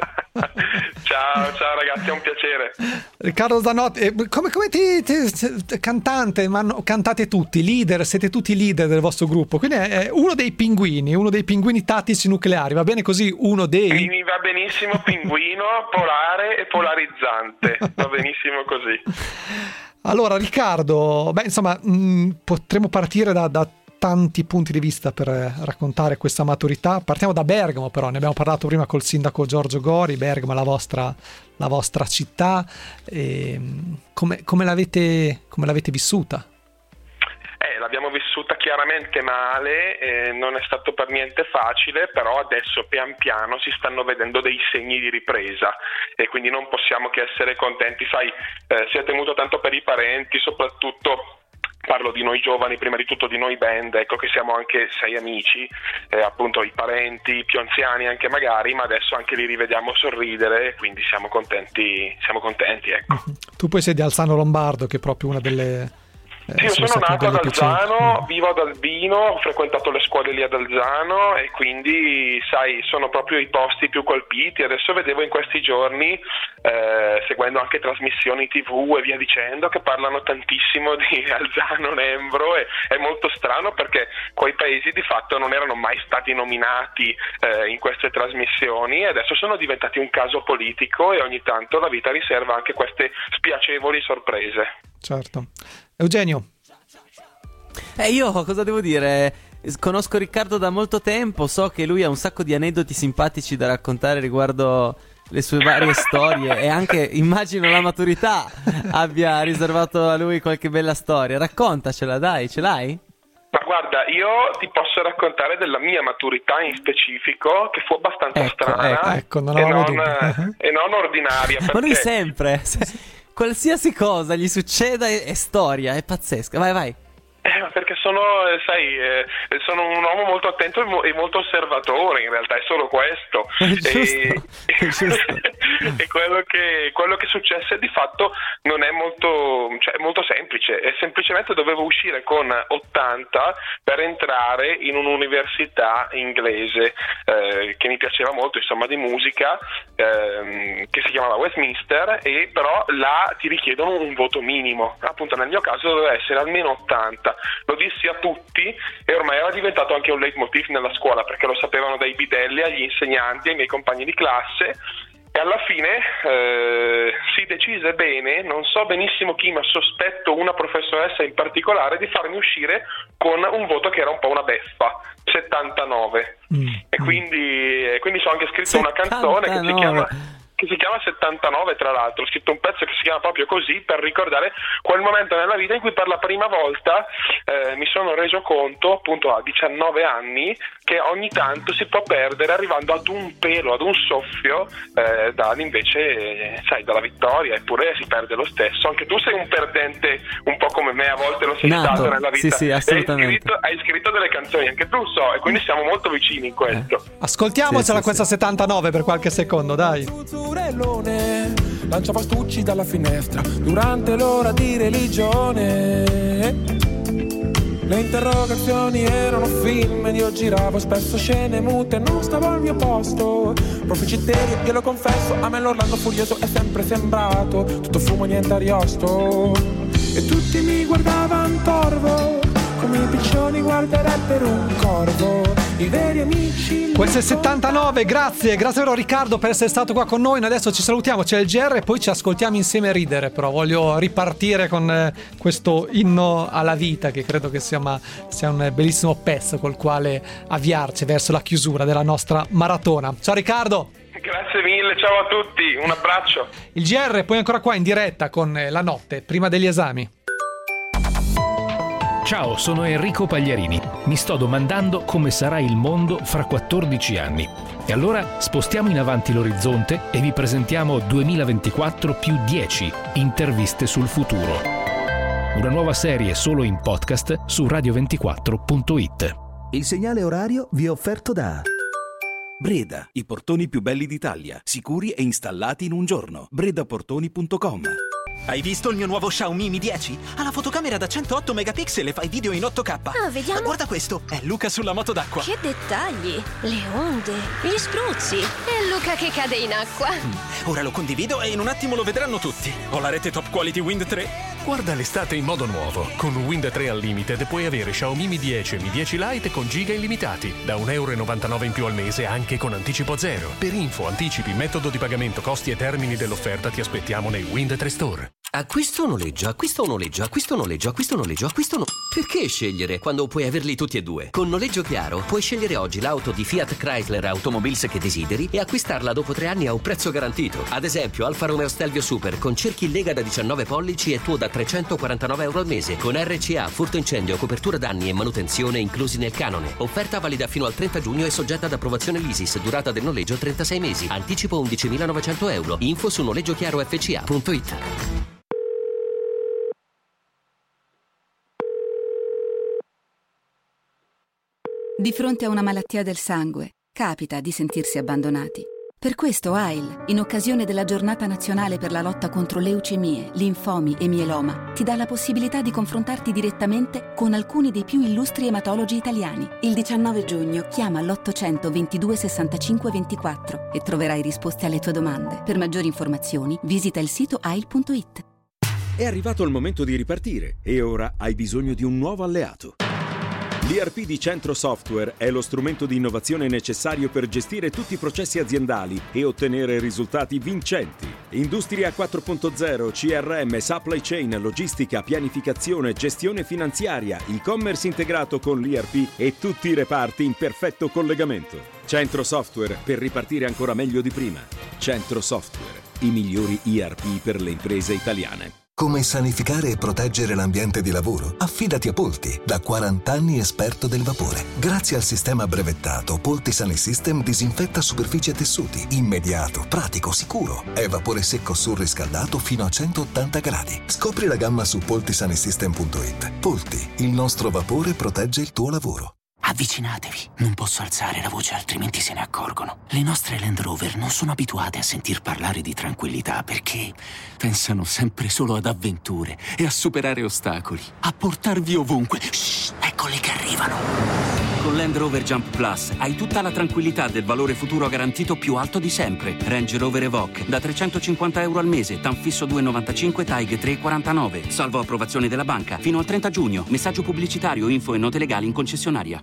Ciao ragazzi, è un piacere.
Riccardo Zanotti, come cantante, ma cantate tutti, leader, siete tutti leader del vostro gruppo, quindi è uno dei pinguini tattici nucleari, va bene così? Mi
va benissimo, pinguino, polare e polarizzante, va benissimo così.
Allora Riccardo, potremmo partire da tanti punti di vista per raccontare questa maturità. Partiamo da Bergamo, però ne abbiamo parlato prima col sindaco Giorgio Gori. Bergamo è la vostra città, come l'avete vissuta?
L'abbiamo vissuta chiaramente male, non è stato per niente facile, però adesso pian piano si stanno vedendo dei segni di ripresa e quindi non possiamo che essere contenti. Sai, si è temuto tanto per i parenti, soprattutto parlo di noi giovani, prima di tutto di noi band, ecco, che siamo anche 6 amici, appunto i parenti più anziani anche magari, ma adesso anche li rivediamo sorridere e quindi siamo contenti, ecco.
Tu poi sei di Alzano Lombardo, che è proprio una delle
Sì, io sono nato ad Alzano, vivo ad Albino, ho frequentato le scuole lì ad Alzano e quindi, sai, sono proprio i posti più colpiti. Adesso vedevo in questi giorni, seguendo anche trasmissioni TV e via dicendo, che parlano tantissimo di Alzano, Nembro, e è molto strano perché quei paesi di fatto non erano mai stati nominati in queste trasmissioni e adesso sono diventati un caso politico e ogni tanto la vita riserva anche queste spiacevoli sorprese.
Certo. Eugenio.
Io cosa devo dire? Conosco Riccardo da molto tempo, so che lui ha un sacco di aneddoti simpatici da raccontare riguardo le sue varie storie e anche, immagino, la maturità abbia riservato a lui qualche bella storia. Raccontacela, dai, ce l'hai?
Ma guarda, io ti posso raccontare della mia maturità in specifico, che fu abbastanza strana e non ordinaria. Perché...
Ma lui sempre, qualsiasi cosa gli succeda è storia, è pazzesca. Vai.
Perché sono un uomo molto attento e molto osservatore, in realtà è solo questo. E quello che successe di fatto non è è molto semplice, è semplicemente dovevo uscire con 80 per entrare in un'università inglese che mi piaceva molto, insomma, di musica, che si chiamava Westminster, e però là ti richiedono un voto minimo, appunto nel mio caso doveva essere almeno 80. Lo dissi a tutti e ormai era diventato anche un leitmotiv nella scuola, perché lo sapevano dai bidelli agli insegnanti, ai miei compagni di classe, e alla fine si decise bene, non so benissimo chi, ma sospetto una professoressa in particolare, di farmi uscire con un voto che era un po' una beffa, 79. E quindi ho anche scritto 79. Una canzone che si chiama 79, tra l'altro. Ho scritto un pezzo che si chiama proprio così per ricordare quel momento nella vita in cui per la prima volta mi sono reso conto, appunto a 19 anni, che ogni tanto si può perdere arrivando ad un pelo, ad un soffio invece, sai, dalla vittoria, eppure si perde lo stesso. Anche tu sei un perdente un po' come me, a volte lo sei stato nella vita.
Sì, assolutamente.
Hai scritto delle canzoni, anche tu so, e quindi siamo molto vicini in questo.
Ascoltiamocela questa 79 per qualche secondo, dai.
Lanciava astucci dalla finestra durante l'ora di religione. Le interrogazioni erano film ed io giravo spesso scene mute, non stavo al mio posto. Profi Citterio, io lo confesso, a me l'Orlando furioso è sempre sembrato tutto fumo, niente ariosto. E tutti mi guardavano torvo, come i piccioni guarderebbero un corvo. I veri amici.
Questo è 79, grazie però Riccardo per essere stato qua con noi. Noi adesso ci salutiamo, c'è il GR e poi ci ascoltiamo insieme a ridere. Però voglio ripartire con questo inno alla vita, che credo che sia un bellissimo pezzo col quale avviarci verso la chiusura della nostra maratona. Ciao Riccardo.
Grazie mille, ciao a tutti, un abbraccio.
Il GR poi ancora qua in diretta con la notte prima degli esami.
Ciao, sono Enrico Pagliarini. Mi sto domandando come sarà il mondo fra 14 anni. E allora spostiamo in avanti l'orizzonte e vi presentiamo 2024 più 10 interviste sul futuro. Una nuova serie solo in podcast su radio24.it.
Il segnale orario vi è offerto da Breda, i portoni più belli d'Italia, sicuri e installati in un giorno. bredaportoni.com.
Hai visto il mio nuovo Xiaomi Mi 10? Ha la fotocamera da 108 megapixel e fai video in 8K.
Ah, vediamo.
Guarda questo, è Luca sulla moto d'acqua.
Che dettagli, le onde, gli spruzzi. È Luca che cade in acqua.
Ora lo condivido e in un attimo lo vedranno tutti. Ho la rete top quality Wind 3.
Guarda l'estate in modo nuovo. Con Wind 3 Unlimited puoi avere Xiaomi Mi 10 e Mi 10 Lite con giga illimitati. Da €1,99 in più al mese anche con anticipo zero. Per info, anticipi, metodo di pagamento, costi e termini dell'offerta ti aspettiamo nei Wind 3 Store.
Acquisto o noleggio, acquisto o noleggio, acquisto o noleggio, acquisto o noleggio, acquisto o no... Perché scegliere quando puoi averli tutti e due? Con Noleggio Chiaro puoi scegliere oggi l'auto di Fiat Chrysler Automobiles che desideri e acquistarla dopo 3 anni a un prezzo garantito. Ad esempio Alfa Romeo Stelvio Super con cerchi in lega da 19 pollici e tuo da €349 al mese, con RCA, furto incendio, copertura danni e manutenzione inclusi nel canone. Offerta valida fino al 30 giugno e soggetta ad approvazione l'ISIS, durata del noleggio 36 mesi, anticipo €11.900. Info su noleggiochiarofca.it.
Di fronte a una malattia del sangue, capita di sentirsi abbandonati.
Per questo AIL, in occasione della Giornata Nazionale per la lotta contro leucemie, linfomi e mieloma, ti dà la possibilità di confrontarti direttamente con alcuni dei più illustri ematologi italiani. Il 19 giugno chiama l'800 22 65 24 e troverai risposte alle tue domande. Per maggiori informazioni visita il sito AIL.it.
È arrivato il momento di ripartire e ora hai bisogno di un nuovo alleato. L'ERP di Centro Software è lo strumento di innovazione necessario per gestire tutti i processi aziendali e ottenere risultati vincenti. Industria 4.0, CRM, supply chain, logistica, pianificazione, gestione finanziaria, e-commerce integrato con l'ERP e tutti i reparti in perfetto collegamento. Centro Software per ripartire ancora meglio di prima. Centro Software, i migliori ERP per le imprese italiane.
Come sanificare e proteggere l'ambiente di lavoro? Affidati a Polti, da 40 anni esperto del vapore. Grazie al sistema brevettato, Polti Sanisystem disinfetta superfici e tessuti. Immediato, pratico, sicuro. È vapore secco surriscaldato fino a 180 gradi. Scopri la gamma su poltisanisystem.it. Polti, il nostro vapore protegge il tuo lavoro.
Avvicinatevi, non posso alzare la voce altrimenti se ne accorgono. Le nostre Land Rover non sono abituate a sentir parlare di tranquillità perché pensano sempre solo ad avventure e a superare ostacoli, a portarvi ovunque. Shh, eccoli che arrivano. Con Land Rover Jump Plus hai tutta la tranquillità del valore futuro garantito più alto di sempre. Range Rover Evoque da €350 al mese, TAN fisso 2,95, TAIG 3,49. Salvo approvazione della banca. Fino al 30 giugno. Messaggio pubblicitario, info e note legali in concessionaria.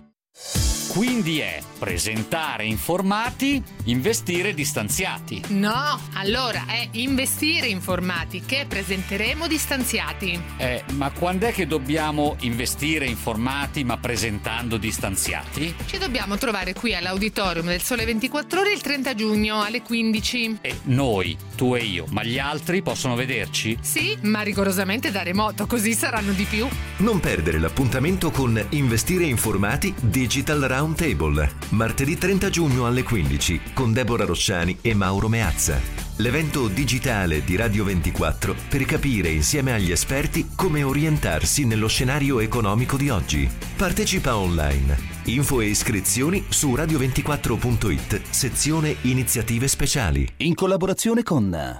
Quindi è presentare informati, investire distanziati.
No, allora è investire informati che presenteremo distanziati.
Ma quando è che dobbiamo investire informati ma presentando distanziati?
Ci dobbiamo trovare qui all'Auditorium del Sole 24 Ore il 30 giugno alle 15.
E noi, tu e io, ma gli altri possono vederci?
Sì, ma rigorosamente da remoto, così saranno di più.
Non perdere l'appuntamento con Investire informati Digital Roundtable, martedì 30 giugno alle 15 con Deborah Rosciani e Mauro Meazza. L'evento digitale di Radio 24 per capire insieme agli esperti come orientarsi nello scenario economico di oggi. Partecipa online. Info e iscrizioni su radio24.it, sezione iniziative speciali.
In collaborazione con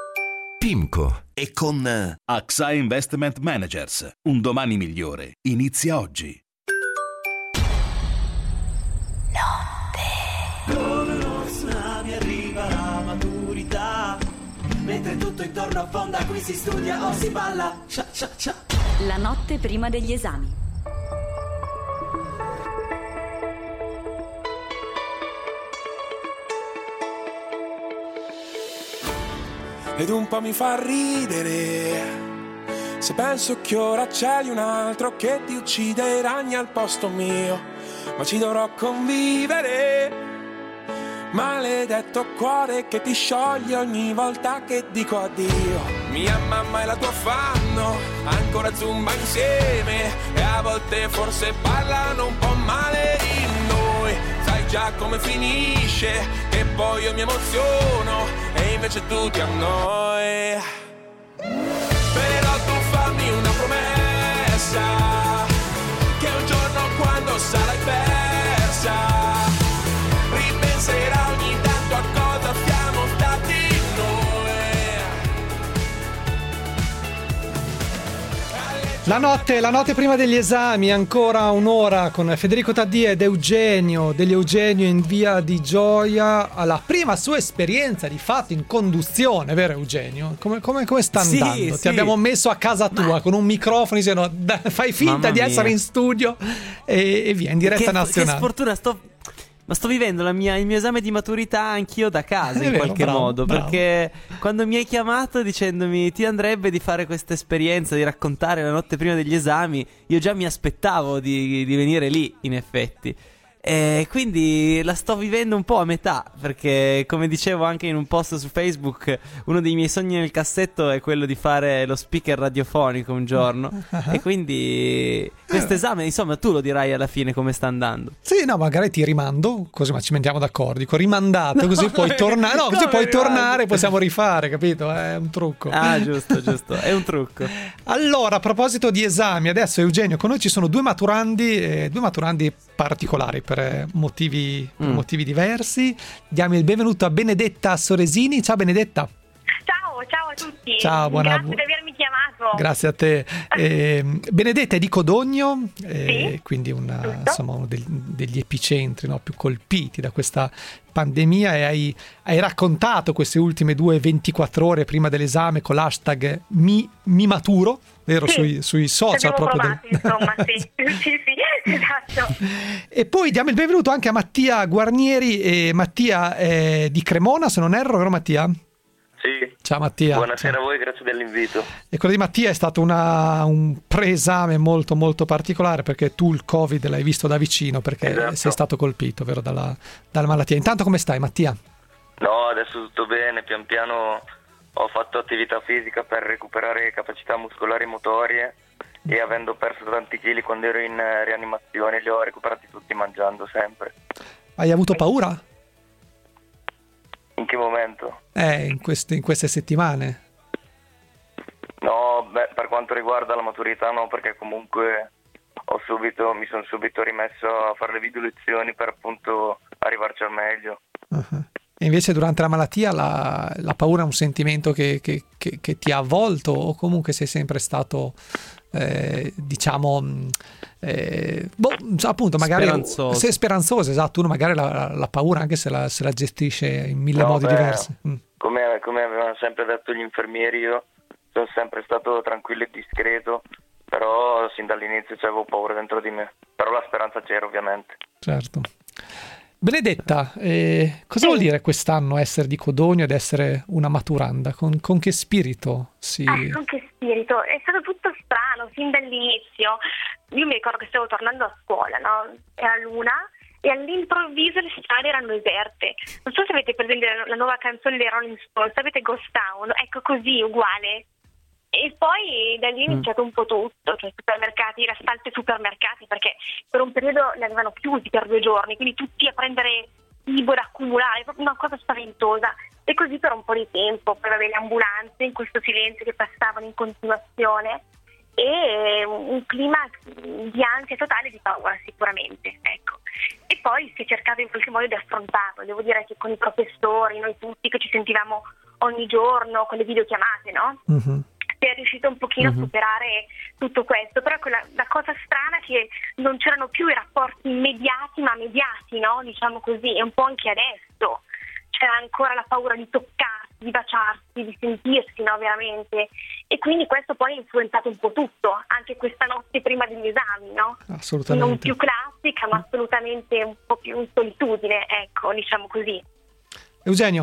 PIMCO
e con AXA Investment Managers. Un domani migliore inizia oggi.
Come uno tsunami arriva la maturità, mentre tutto intorno affonda, qui si studia o si balla. Cia cia cia.
La notte prima degli esami.
Ed un po' mi fa ridere se penso che ora c'è un altro che ti uccide i ragni al posto mio, ma ci dovrò convivere. Maledetto cuore che ti scioglie ogni volta che dico addio. Mia mamma e la tua fanno ancora zumba insieme e a volte forse parlano un po' male di noi. Sai già come finisce, che poi io mi emoziono e invece tu ti annoi. Però tu fammi una promessa, che un giorno quando sarai persa ripenserà ogni tanto a cosa siamo stati noi.
La notte prima degli esami, ancora un'ora con Federico Taddia ed Eugenio degli Eugenio in via di Gioia, alla prima sua esperienza di fatto in conduzione, vero Eugenio? Come sta andando?
Sì.
Ti abbiamo messo a casa tua con un microfono dicendo fai finta di essere in studio e via in diretta nazionale.
Che sfortuna, sto vivendo il mio esame di maturità anch'io da casa in qualche modo, perché quando mi hai chiamato dicendomi ti andrebbe di fare questa esperienza, di raccontare la notte prima degli esami, io già mi aspettavo di venire lì in effetti. E quindi la sto vivendo un po' a metà, perché come dicevo anche in un post su Facebook, uno dei miei sogni nel cassetto è quello di fare lo speaker radiofonico un giorno. E quindi questo esame, insomma, tu lo dirai alla fine come sta andando.
Sì, no, magari ti rimando, così ma ci mettiamo d'accordo, dico rimandato, così puoi tornare. No, così puoi tornare, possiamo rifare, capito? È un trucco.
Ah, giusto, è un trucco.
Allora, a proposito di esami, adesso Eugenio, con noi ci sono due maturandi particolari. per motivi diversi. Diamo il benvenuto a Benedetta Soresini. Ciao Benedetta.
Ciao a tutti.
Ciao,
grazie di avermi chiamato.
Grazie a te. Benedetta è di Codogno,
Sì,
quindi insomma, uno degli epicentri, no, più colpiti da questa pandemia, e hai raccontato queste ultime 24 ore prima dell'esame con l'hashtag mi maturo, vero?
Sì,
sui social proprio.
Provato, insomma, sì, esatto.
E poi diamo il benvenuto anche a Mattia Guarnieri. E Mattia è di Cremona, se non erro, vero Mattia?
Sì.
Ciao Mattia.
Buonasera a voi, grazie dell'invito.
E quello di Mattia è stato un preesame molto molto particolare, perché tu il Covid l'hai visto da vicino, perché sei stato colpito, vero, dalla malattia. Intanto come stai Mattia?
No, adesso tutto bene, pian piano ho fatto attività fisica per recuperare capacità muscolari e motorie, e avendo perso tanti chili quando ero in rianimazione li ho recuperati tutti mangiando sempre.
Hai avuto paura?
In che momento?
In queste settimane?
No, per quanto riguarda la maturità no, perché comunque mi sono subito rimesso a fare le video lezioni per appunto arrivarci al meglio.
Uh-huh. E invece durante la malattia la paura è un sentimento che ti ha avvolto, o comunque sei sempre stato appunto magari sei speranzoso, esatto, uno magari la paura anche se la gestisce in mille modi diversi.
Come avevano sempre detto gli infermieri, io sono sempre stato tranquillo e discreto, però sin dall'inizio avevo paura dentro di me, però la speranza c'era ovviamente.
Certo. Benedetta, cosa vuol dire quest'anno essere di Codogno ed essere una maturanda? Con che spirito si...
Con che spirito? È stato tutto strano, fin dall'inizio. Io mi ricordo che stavo tornando a scuola, no? Era l'una, e all'improvviso le strade erano deserte. Non so se avete presente la nuova canzone dei Rolling Stones, sapete Ghost Town? Ecco, così, uguale. E poi da lì è iniziato un po' tutto, cioè supermercati, rassalte supermercati, perché per un periodo li avevano chiusi per 2 giorni, quindi tutti a prendere cibo da accumulare, proprio una cosa spaventosa. E così per un po' di tempo, poi le ambulanze in questo silenzio che passavano in continuazione, e un clima di ansia totale e di paura sicuramente, ecco. E poi si è cercato in qualche modo di affrontarlo. Devo dire che con i professori, noi tutti che ci sentivamo ogni giorno con le videochiamate, no? Uh-huh. Si è riuscito un pochino a superare tutto questo, però la cosa strana è che non c'erano più i rapporti immediati ma mediati, no? Diciamo così, e un po' anche adesso c'era ancora la paura di toccarsi, di baciarsi, di sentirsi, no, veramente. E quindi questo poi ha influenzato un po' tutto, anche questa notte prima degli esami, no?
Assolutamente.
Non più classica, ma assolutamente un po' più in solitudine, ecco, diciamo così.
Eugenio.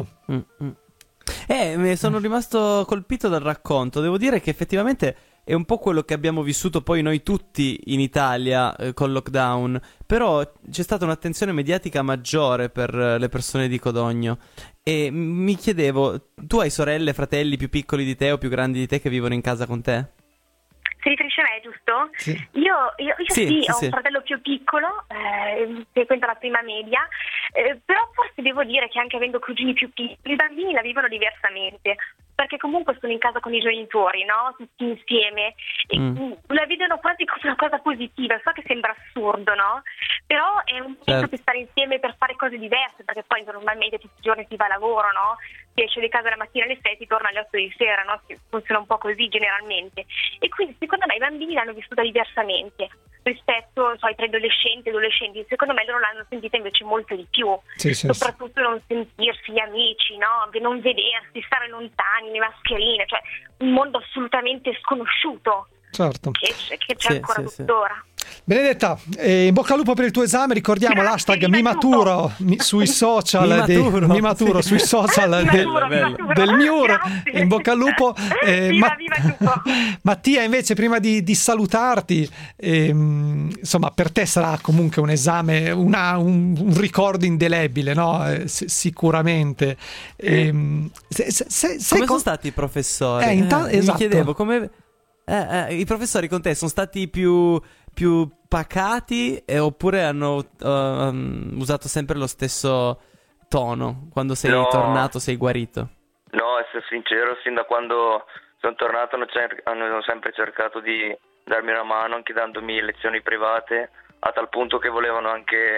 Sono rimasto colpito dal racconto. Devo dire che effettivamente è un po' quello che abbiamo vissuto poi noi tutti in Italia col lockdown, però c'è stata un'attenzione mediatica maggiore per le persone di Codogno. E mi chiedevo, tu hai sorelle, fratelli più piccoli di te o più grandi di te che vivono in casa con te?
Si riferisce a me, giusto?
Sì.
Io
Sì,
ho un fratello più piccolo, frequenta la prima media, però forse devo dire che anche avendo cugini più piccoli, i bambini la vivono diversamente, perché comunque sono in casa con i genitori, no? Tutti insieme, e la vedono quasi come una cosa positiva. So che sembra assurdo, no? Però è un momento per stare insieme, per fare cose diverse, perché poi normalmente tutti i giorni si va a lavoro, no? Si esce di casa la mattina alle 6, si torna alle 8 di sera, no? Funziona un po' così generalmente. E quindi secondo me i bambini l'hanno vissuta diversamente rispetto ai preadolescenti e adolescenti. Secondo me loro l'hanno sentita invece molto di più, soprattutto non sentirsi gli amici, no? Non vedersi, stare lontani, le mascherine, cioè un mondo assolutamente sconosciuto.
Certo.
Che c'è ancora tuttora.
Benedetta, in bocca al lupo per il tuo esame. Ricordiamo l'hashtag mi maturo sui social sui social del MIUR. In bocca al lupo.
Viva
Mattia, invece, prima di salutarti, insomma, per te sarà comunque un esame, un ricordo indelebile, no? Sicuramente.
Come sono stati i professori?
Esatto.
Mi chiedevo come i professori con te sono stati più pacati oppure hanno usato sempre lo stesso tono quando sei tornato, sei guarito?
No, essere sincero, sin da quando sono tornato hanno sempre cercato di darmi una mano, anche dandomi lezioni private, a tal punto che volevano anche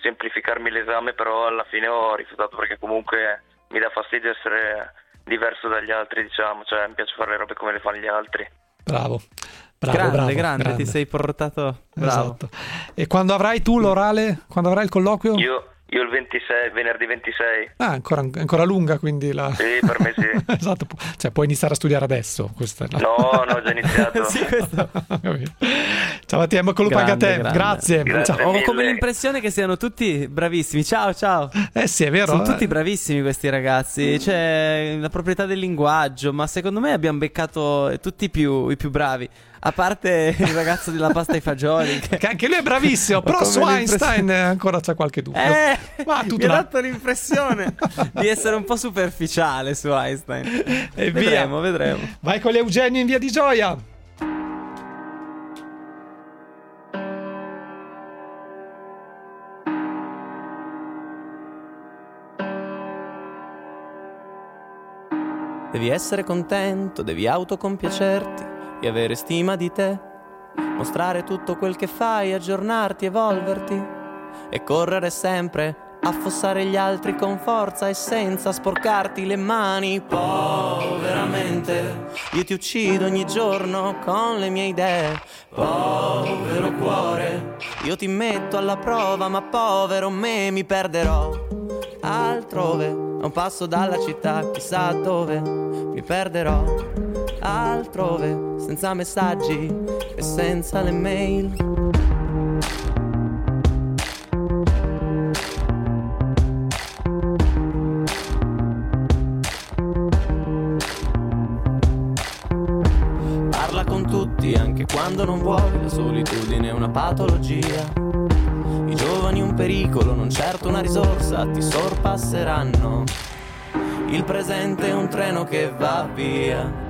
semplificarmi l'esame, però alla fine ho rifiutato perché comunque mi dà fastidio essere diverso dagli altri, diciamo, cioè mi piace fare le robe come le fanno gli altri.
Bravo.
Grande, ti sei portato. Bravo.
Esatto. E quando avrai tu l'orale? Quando avrai il colloquio?
Io il 26, venerdì 26.
Ancora lunga, quindi la...
Sì, per me sì.
Esatto, cioè puoi iniziare a studiare adesso. Questa...
No, ho già iniziato.
Sì, questo.
Ciao Mattia, bocca al lupo anche a te.
Grande.
Grazie.
Ho
mille.
come l'impressione che siano tutti bravissimi. Ciao.
Sì, è vero.
Sono tutti bravissimi questi ragazzi. C'è la proprietà del linguaggio, ma secondo me abbiamo beccato tutti i più bravi. A parte il ragazzo della pasta ai fagioli,
che anche lui è bravissimo, però su Einstein ancora c'è qualche dubbio. Ma
mi ha dato l'impressione di essere un po' superficiale su Einstein.
E
vedremo.
Vai con l'Eugenio in via di Gioia.
Devi essere contento, devi autocompiacerti e avere stima di te, mostrare tutto quel che fai, aggiornarti, evolverti e correre sempre, affossare gli altri con forza e senza sporcarti le mani. Poveramente io ti uccido ogni giorno con le mie idee. Povero cuore, io ti metto alla prova, ma povero me mi perderò altrove, a un passo dalla città, chissà dove mi perderò altrove, senza messaggi e senza le mail. Parla con tutti anche quando non vuoi, la solitudine è una patologia. I giovani un pericolo, non certo una risorsa, ti sorpasseranno. Il presente è un treno che va via.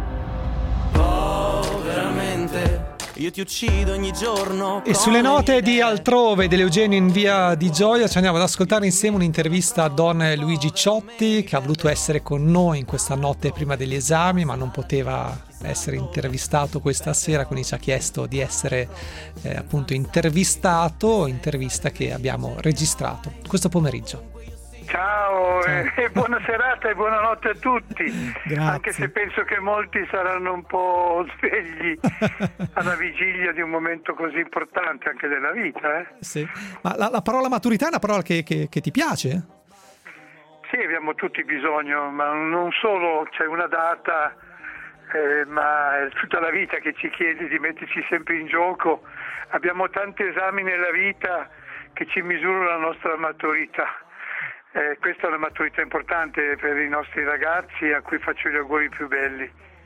Poveramente io ti uccido ogni giorno.
E sulle note di Altrove dell'Eugenio in via di Gioia ci andiamo ad ascoltare insieme un'intervista a Don Luigi Ciotti, che ha voluto essere con noi in questa notte prima degli esami, ma non poteva essere intervistato questa sera, quindi ci ha chiesto di essere appunto intervista che abbiamo registrato questo pomeriggio.
Ciao. E buona serata e buonanotte a tutti.
Grazie.
Anche se penso che molti saranno un po' svegli alla vigilia di un momento così importante anche della vita.
Sì. Ma la parola maturità è una parola che ti piace?
Sì, abbiamo tutti bisogno, ma non solo c'è una data, ma è tutta la vita che ci chiede di metterci sempre in gioco. Abbiamo tanti esami nella vita che ci misurano la nostra maturità. Questa è una maturità importante per i nostri ragazzi, a cui faccio gli auguri più belli.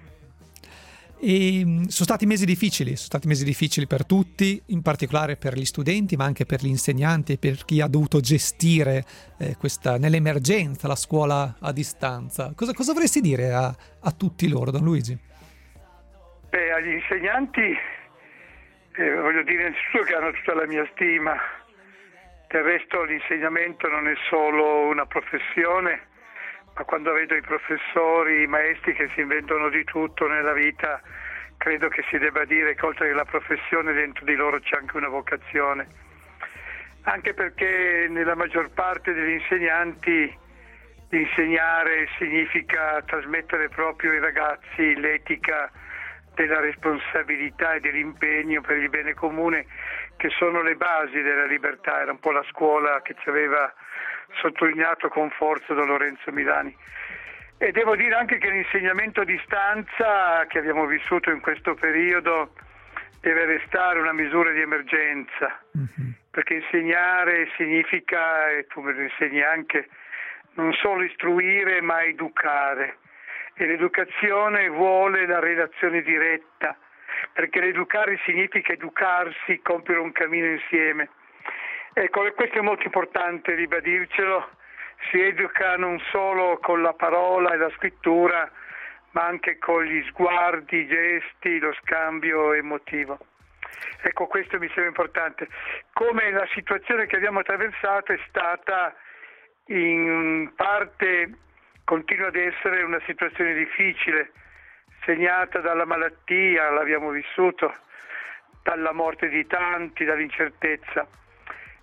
E sono stati mesi difficili per tutti, in particolare per gli studenti, ma anche per gli insegnanti e per chi ha dovuto gestire nell'emergenza la scuola a distanza. Cosa vorresti dire a tutti loro, Don Luigi?
Agli insegnanti voglio dire innanzitutto che hanno tutta la mia stima. Del resto l'insegnamento non è solo una professione, ma quando vedo i professori, i maestri che si inventano di tutto nella vita, credo che si debba dire che oltre che la professione dentro di loro c'è anche una vocazione. Anche perché nella maggior parte degli insegnanti insegnare significa trasmettere proprio ai ragazzi l'etica della responsabilità e dell'impegno per il bene comune, che sono le basi della libertà. Era un po' la scuola che ci aveva sottolineato con forza Don Lorenzo Milani. E devo dire anche che l'insegnamento a distanza che abbiamo vissuto in questo periodo deve restare una misura di emergenza, perché insegnare significa, e tu me lo insegni anche, non solo istruire ma educare. E l'educazione vuole la relazione diretta, perché l'educare significa educarsi, compiere un cammino insieme. Ecco, questo è molto importante ribadircelo. Si educa non solo con la parola e la scrittura, ma anche con gli sguardi, i gesti, lo scambio emotivo. Ecco, questo mi sembra importante. Come la situazione che abbiamo attraversato è stata in parte, continua ad essere una situazione difficile, segnata dalla malattia, l'abbiamo vissuto, dalla morte di tanti, dall'incertezza.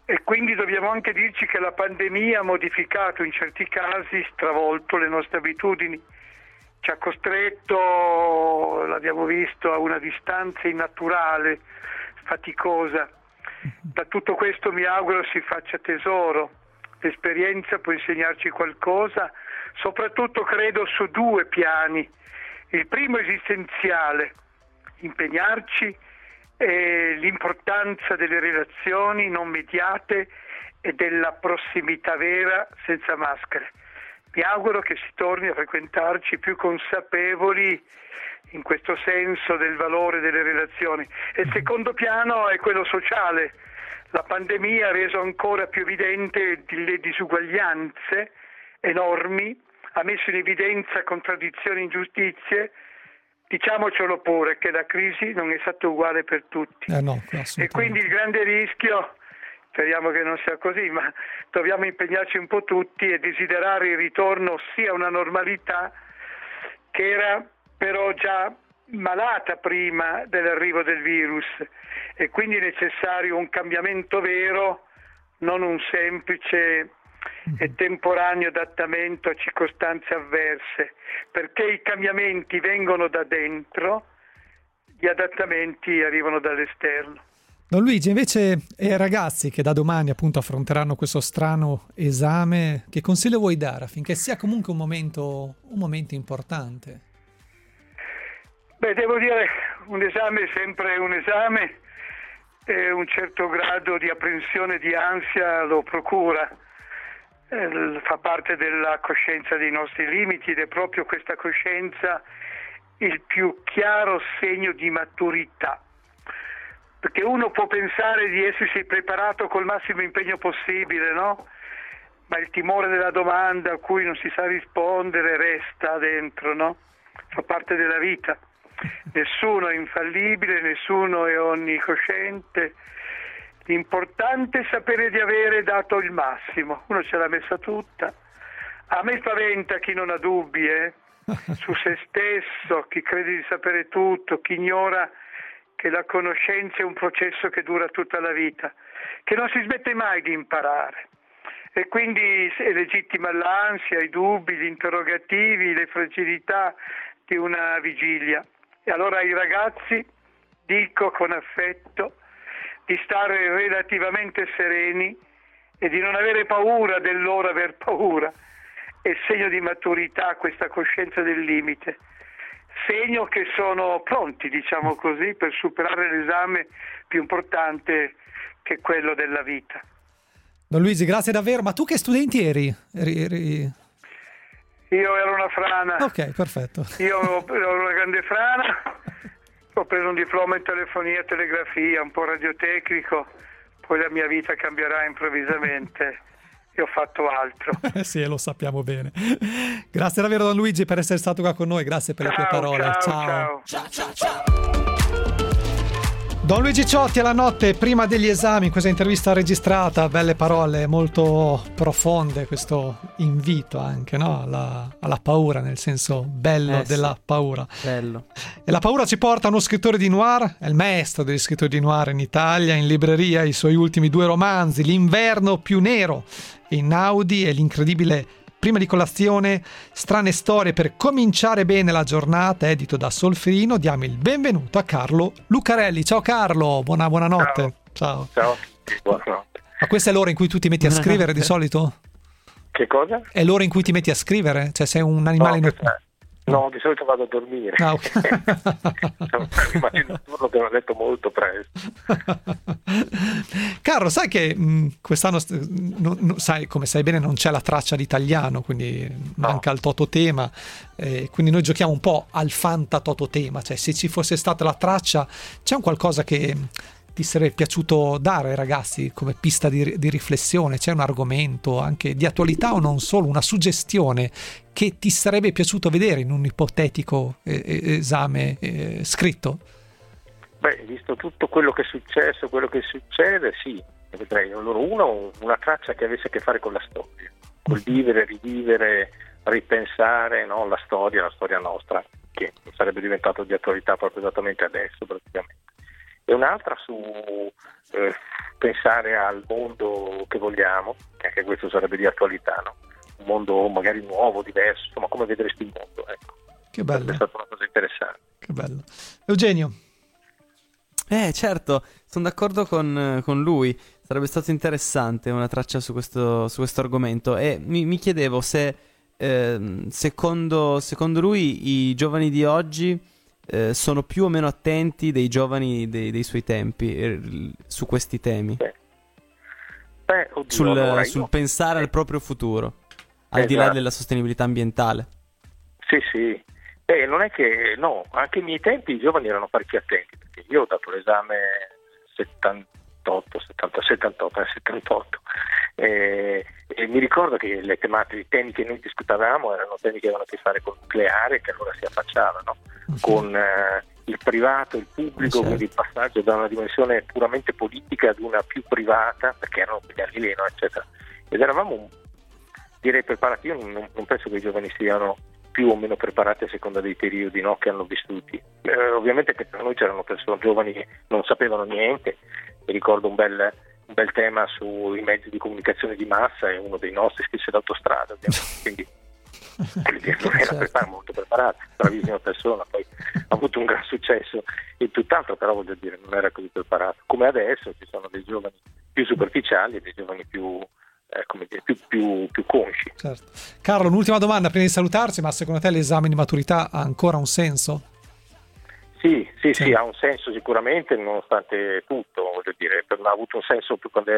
e quindi dobbiamo anche dirci che la pandemia ha modificato, in certi casi stravolto le nostre abitudini, ci ha costretto, l'abbiamo visto, a una distanza innaturale, faticosa. Da tutto questo mi auguro si faccia tesoro. L'esperienza può insegnarci qualcosa, soprattutto credo su 2 piani. Il primo esistenziale, impegnarci, e l'importanza delle relazioni non mediate e della prossimità vera senza maschere. Mi auguro che si torni a frequentarci più consapevoli in questo senso del valore delle relazioni. E il secondo piano è quello sociale. La pandemia ha reso ancora più evidente le disuguaglianze enormi, ha messo in evidenza contraddizioni e ingiustizie. Diciamocelo pure che la crisi non è stata uguale per tutti.
No,
e quindi il grande rischio, speriamo che non sia così, ma dobbiamo impegnarci un po' tutti e desiderare il ritorno sia a una normalità che era però già malata prima dell'arrivo del virus, e quindi è necessario un cambiamento vero, non un semplice e temporaneo adattamento a circostanze avverse, perché i cambiamenti vengono da dentro, gli adattamenti arrivano dall'esterno.
Don Luigi, invece ai ragazzi che da domani appunto affronteranno questo strano esame, che consiglio vuoi dare affinché sia comunque un momento importante?
Beh, devo dire, un esame è sempre un esame, e un certo grado di apprensione, di ansia lo procura. Fa parte della coscienza dei nostri limiti ed è proprio questa coscienza il più chiaro segno di maturità, perché uno può pensare di essersi preparato col massimo impegno possibile, no? Ma il timore della domanda a cui non si sa rispondere resta dentro, no? Fa parte della vita. Nessuno è infallibile, nessuno è onnicosciente. L'importante è sapere di avere dato il massimo. Uno ce l'ha messa tutta. A me spaventa chi non ha dubbi su se stesso, chi crede di sapere tutto, chi ignora che la conoscenza è un processo che dura tutta la vita, che non si smette mai di imparare. E quindi è legittima l'ansia, i dubbi, gli interrogativi, le fragilità di una vigilia. E allora ai ragazzi dico con affetto di stare relativamente sereni e di non avere paura del loro aver paura. È segno di maturità questa coscienza del limite, segno che sono pronti, diciamo così, per superare l'esame più importante che è quello della vita.
Don Luigi, grazie davvero. Ma tu che studenti eri?
Io ero una frana.
Ok, perfetto.
Io ero una grande frana. Ho preso un diploma in telefonia e telegrafia, un po' radiotecnico, poi la mia vita cambierà improvvisamente e ho fatto altro.
Sì, lo sappiamo bene. Grazie davvero Don Luigi per essere stato qua con noi, grazie per le tue parole.
Ciao.
Don Luigi Ciotti alla notte prima degli esami, in questa intervista registrata, belle parole molto profonde, questo invito anche, no? alla paura, nel senso bello della paura.
Bello.
E la paura ci porta a uno scrittore di noir, è il maestro degli scrittori di noir in Italia, in libreria i suoi ultimi 2 romanzi, L'inverno più nero, Inaudi e l'incredibile Prima di colazione, strane storie per cominciare bene la giornata, edito da Solferino. Diamo il benvenuto a Carlo Lucarelli. Ciao Carlo, buonanotte. Ciao.
Ciao, buonanotte.
Ma questa è l'ora in cui tu ti metti a scrivere di solito?
Che cosa?
È l'ora in cui ti metti a scrivere? Cioè sei un animale notturno?
No, di solito vado a dormire.
Ah, okay.
Sono un animale notturno che ho letto molto presto.
Carlo, sai che quest'anno, sai, come sai bene, non c'è la traccia di italiano, quindi manca il tototema, quindi noi giochiamo un po' al fanta tototema, cioè se ci fosse stata la traccia, c'è un qualcosa che ti sarebbe piaciuto dare ai ragazzi come pista di riflessione? C'è un argomento anche di attualità o non solo, una suggestione che ti sarebbe piaciuto vedere in un ipotetico esame scritto?
Beh, visto tutto quello che è successo, quello che succede, sì, vedrei. Allora, una traccia che avesse a che fare con la storia, col vivere, rivivere, ripensare, no? La storia nostra, che sarebbe diventato di attualità proprio esattamente adesso praticamente. e un'altra su pensare al mondo che vogliamo, che anche questo sarebbe di attualità, no? Un mondo magari nuovo, diverso, insomma, come vedresti il mondo, ecco.
Che bello.
È stata una cosa interessante.
Che bello. Eugenio.
Certo, sono d'accordo con lui. Sarebbe stato interessante una traccia su questo argomento. E mi chiedevo se secondo lui i giovani di oggi sono più o meno attenti dei giovani dei suoi tempi su questi temi.
Oddio,
sul pensare al proprio futuro, al di là della sostenibilità ambientale.
Sì. Non è che no, anche ai miei tempi i giovani erano parecchio attenti, perché io ho dato l'esame 78 e mi ricordo che i temi che noi discutavamo erano temi che avevano a che fare con il nucleare, che allora si affacciavano con il privato, il pubblico, quindi il passaggio da una dimensione puramente politica ad una più privata, perché erano Galileo, eccetera, ed eravamo direi preparati. Io non penso che i giovani siano più o meno preparati a seconda dei periodi, no, che hanno vissuti. Ovviamente che per noi c'erano persone giovani che non sapevano niente. Mi ricordo un bel tema sui mezzi di comunicazione di massa, e uno dei nostri scrisse l'autostrada, quindi non era molto preparato, bravissima persona, poi ha avuto un gran successo e tutt'altro, però voglio dire, non era così preparato. Come adesso ci sono dei giovani più superficiali e dei giovani più più consci.
Certo. Carlo, un'ultima domanda prima di salutarci, ma secondo te l'esame di maturità ha ancora un senso?
Sì, ha un senso sicuramente, nonostante tutto, voglio dire, ha avuto un senso più quando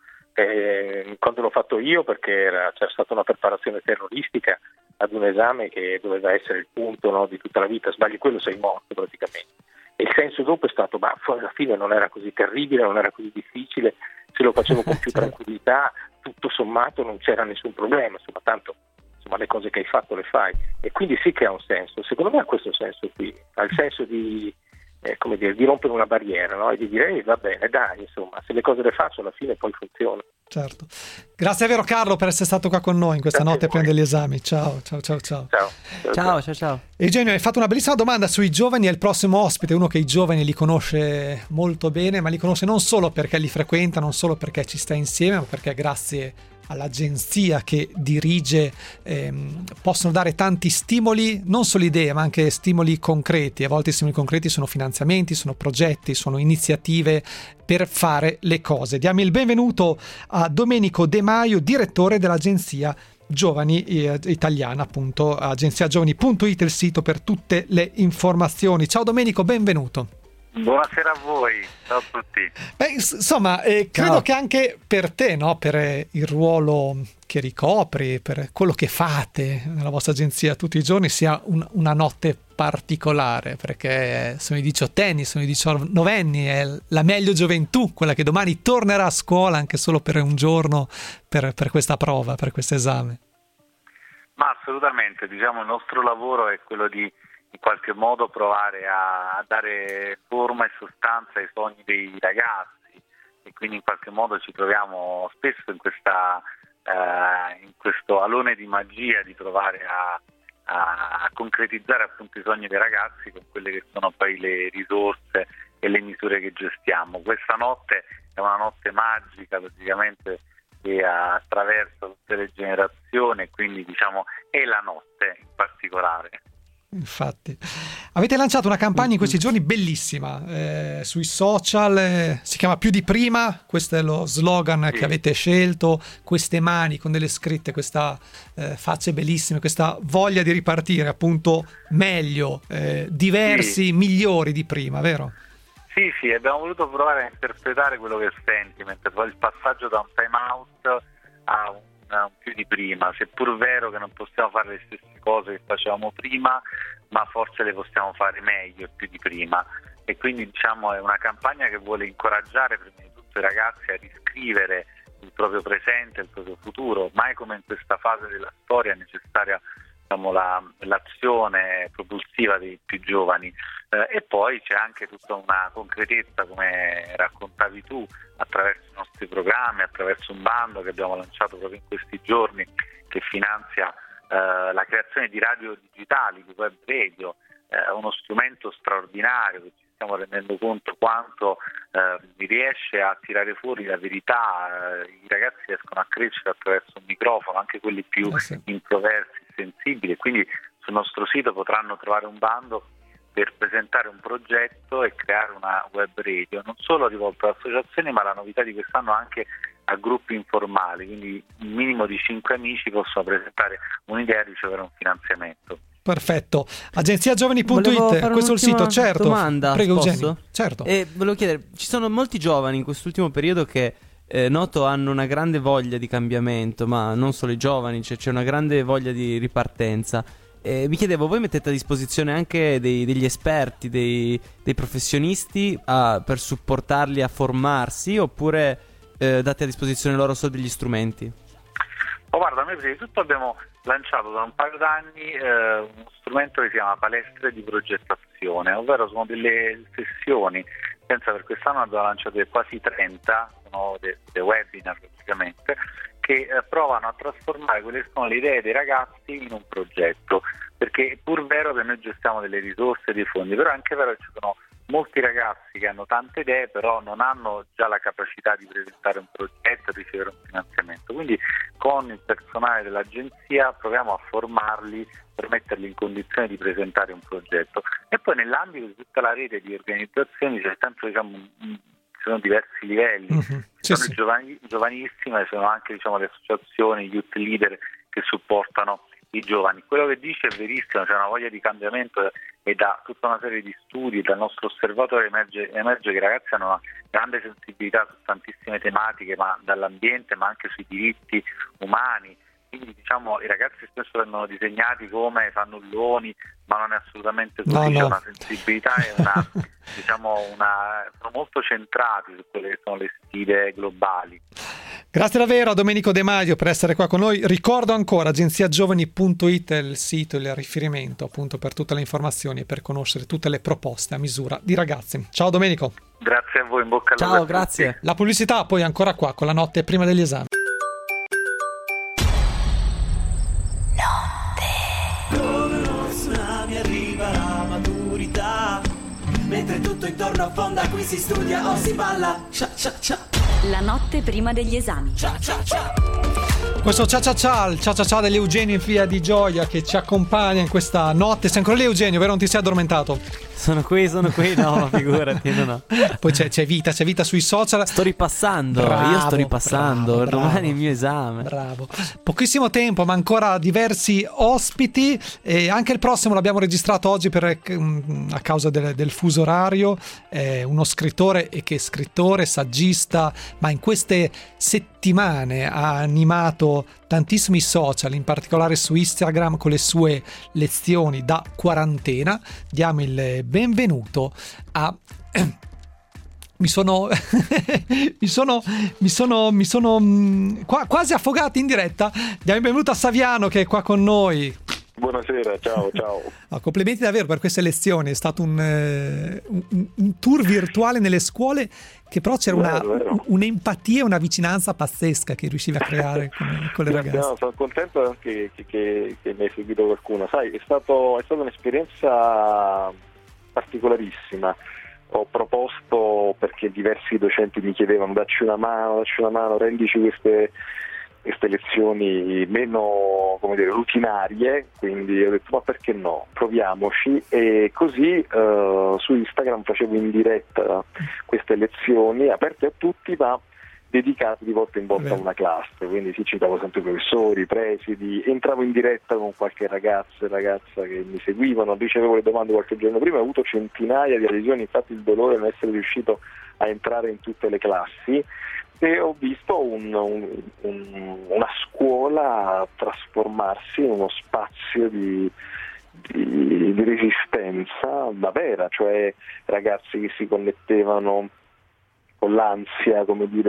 l'ho fatto io, perché c'era stata una preparazione terroristica ad un esame che doveva essere il punto, no, di tutta la vita. Sbagli quello, sei morto praticamente. E il senso dopo è stato, alla fine non era così terribile, non era così difficile, se lo facevo con più tranquillità, tutto sommato non c'era nessun problema, insomma, tanto le cose che hai fatto le fai, e quindi sì che ha un senso. Secondo me ha questo senso qui, ha il senso di di rompere una barriera, no? E di dire va bene, dai, insomma, se le cose le faccio alla fine poi funziona.
Certo. Grazie davvero Carlo per essere stato qua con noi in questa notte prima degli esami. Ciao.
Ciao.
Eugenio, hai fatto una bellissima domanda sui giovani, è il prossimo ospite, uno che i giovani li conosce molto bene, ma li conosce non solo perché li frequenta, non solo perché ci sta insieme, ma perché grazie all'agenzia che dirige possono dare tanti stimoli, non solo idee ma anche stimoli concreti. A volte i stimoli concreti sono finanziamenti, sono progetti, sono iniziative per fare le cose. Diamo il benvenuto a Domenico De Maio, direttore dell'agenzia Giovani italiana, appunto agenziagiovani.it, il sito per tutte le informazioni. Ciao Domenico, benvenuto.
Buonasera a voi, ciao a tutti.
Insomma, credo che anche per te, no, per il ruolo che ricopri, per quello che fate nella vostra agenzia tutti i giorni, sia una notte particolare, perché sono i diciottenni, sono i diciannovenni, è la meglio gioventù, quella che domani tornerà a scuola anche solo per un giorno per questa prova, per questo esame.
Ma assolutamente, diciamo, il nostro lavoro è quello di in qualche modo provare a dare forma e sostanza ai sogni dei ragazzi, e quindi in qualche modo ci troviamo spesso in questo alone di magia di provare a concretizzare appunto i sogni dei ragazzi con quelle che sono poi le risorse e le misure che gestiamo. Questa notte è una notte magica praticamente, che attraversa tutte le generazioni, e quindi diciamo è la notte in particolare.
Infatti avete lanciato una campagna in questi giorni bellissima sui social, si chiama Più di prima, questo è lo slogan che avete scelto, queste mani con delle scritte, questa facce bellissime, questa voglia di ripartire appunto meglio, diversi, migliori di prima, vero?
Sì, abbiamo voluto provare a interpretare quello che senti, mentre poi il passaggio da un time out a un più di prima, seppur vero che non possiamo fare le stesse cose che facevamo prima, ma forse le possiamo fare meglio e più di prima, e quindi diciamo è una campagna che vuole incoraggiare prima di tutto i ragazzi a riscrivere il proprio presente, il proprio futuro. Mai come in questa fase della storia è necessaria, diciamo, l'azione propulsiva dei più giovani, e poi c'è anche tutta una concretezza, come raccontavi tu, attraverso i nostri programmi, attraverso un bando che abbiamo lanciato proprio in questi giorni, che finanzia la creazione di radio digitali, di web radio, uno strumento straordinario che ci stiamo rendendo conto quanto riesce a tirare fuori la verità. I ragazzi riescono a crescere attraverso un microfono, anche quelli più introversi, sensibili, quindi sul nostro sito potranno trovare un bando per presentare un progetto e creare una web radio, non solo rivolto ad associazioni, ma la novità di quest'anno anche a gruppi informali, quindi un minimo di 5 amici possono presentare un'idea e ricevere un finanziamento.
Perfetto. Agenziagiovani.it, questo è il sito, certo.
Domanda,
prego
posso?
Eugenio. Certo.
Volevo chiedere, ci sono molti giovani in quest'ultimo periodo che noto hanno una grande voglia di cambiamento, ma non solo i giovani, c'è una grande voglia di ripartenza. Mi chiedevo, voi mettete a disposizione anche degli esperti, dei professionisti per supportarli a formarsi, oppure date a disposizione loro solo degli strumenti?
Guarda, noi prima di tutto abbiamo lanciato da un paio d'anni uno strumento che si chiama palestre di progettazione, ovvero sono delle sessioni. Pensa, per quest'anno abbiamo lanciato quasi 30, sono dei webinar praticamente, che provano a trasformare quelle che sono le idee dei ragazzi in un progetto, perché è pur vero che noi gestiamo delle risorse, dei fondi, però è anche vero che ci sono molti ragazzi che hanno tante idee però non hanno già la capacità di presentare un progetto e ricevere un finanziamento, quindi con il personale dell'agenzia proviamo a formarli per metterli in condizione di presentare un progetto. E poi nell'ambito di tutta la rete di organizzazioni c'è sempre, ci sono diversi livelli, sono i giovanissimi, ma sono anche le associazioni, gli youth leader che supportano i giovani. Quello che dice è verissimo, c'è una voglia di cambiamento e da tutta una serie di studi dal nostro osservatorio emerge che i ragazzi hanno una grande sensibilità su tantissime tematiche, ma dall'ambiente ma anche sui diritti umani. Quindi i ragazzi spesso vengono disegnati come fannulloni, ma non è assolutamente così. C'è una sensibilità e sono molto centrati su quelle che sono le sfide globali.
Grazie davvero a Domenico De Maio per essere qua con noi. Ricordo ancora agenziagiovani.it è il sito, il riferimento appunto per tutte le informazioni e per conoscere tutte le proposte a misura di ragazzi. Ciao Domenico.
Grazie a voi, in bocca al lupo.
Ciao, grazie.
La pubblicità poi ancora qua con la notte prima degli esami.
Come uno tsunami arriva la maturità, mentre tutto intorno affonda, qui si studia o si balla. Cia cia cia.
La notte prima degli esami.
Cia cia cia.
Questo cia cia cia, il cia cia cia dell'Eugenio in Via di Gioia che ci accompagna in questa notte. Sei ancora lì Eugenio, vero? Non ti sei addormentato?
Sono qui, no, figurati, no.
Poi c'è vita sui social.
Sto ripassando, bravo, domani il mio esame.
Bravo. Pochissimo tempo, ma ancora diversi ospiti e anche il prossimo l'abbiamo registrato oggi a causa del fuso orario. Uno scrittore saggista, ma in queste settimane ha animato tantissimi social, in particolare su Instagram con le sue lezioni da quarantena. Diamo il benvenuto a mi sono quasi affogati in diretta. Diamo il benvenuto a Saviano che è qua con noi.
Buonasera, ciao.
Complimenti davvero per queste lezioni, è stato un tour virtuale nelle scuole che però c'era un'empatia e una vicinanza pazzesca che riuscivi a creare con le ragazze.
No, sono contento anche che mi hai seguito qualcuno. Sai, è stata un'esperienza particolarissima. Ho proposto, perché diversi docenti mi chiedevano dacci una mano, rendici queste lezioni meno, rutinarie, quindi ho detto ma perché no, proviamoci, e così su Instagram facevo in diretta queste lezioni aperte a tutti ma dedicate di volta in volta a una classe, quindi citavo sempre professori, presidi, entravo in diretta con qualche ragazza che mi seguivano, ricevevo le domande qualche giorno prima, ho avuto centinaia di adesioni, infatti il dolore di non essere riuscito a entrare in tutte le classi, e ho visto una scuola trasformarsi in uno spazio di resistenza da vera, cioè ragazzi che si connettevano con l'ansia,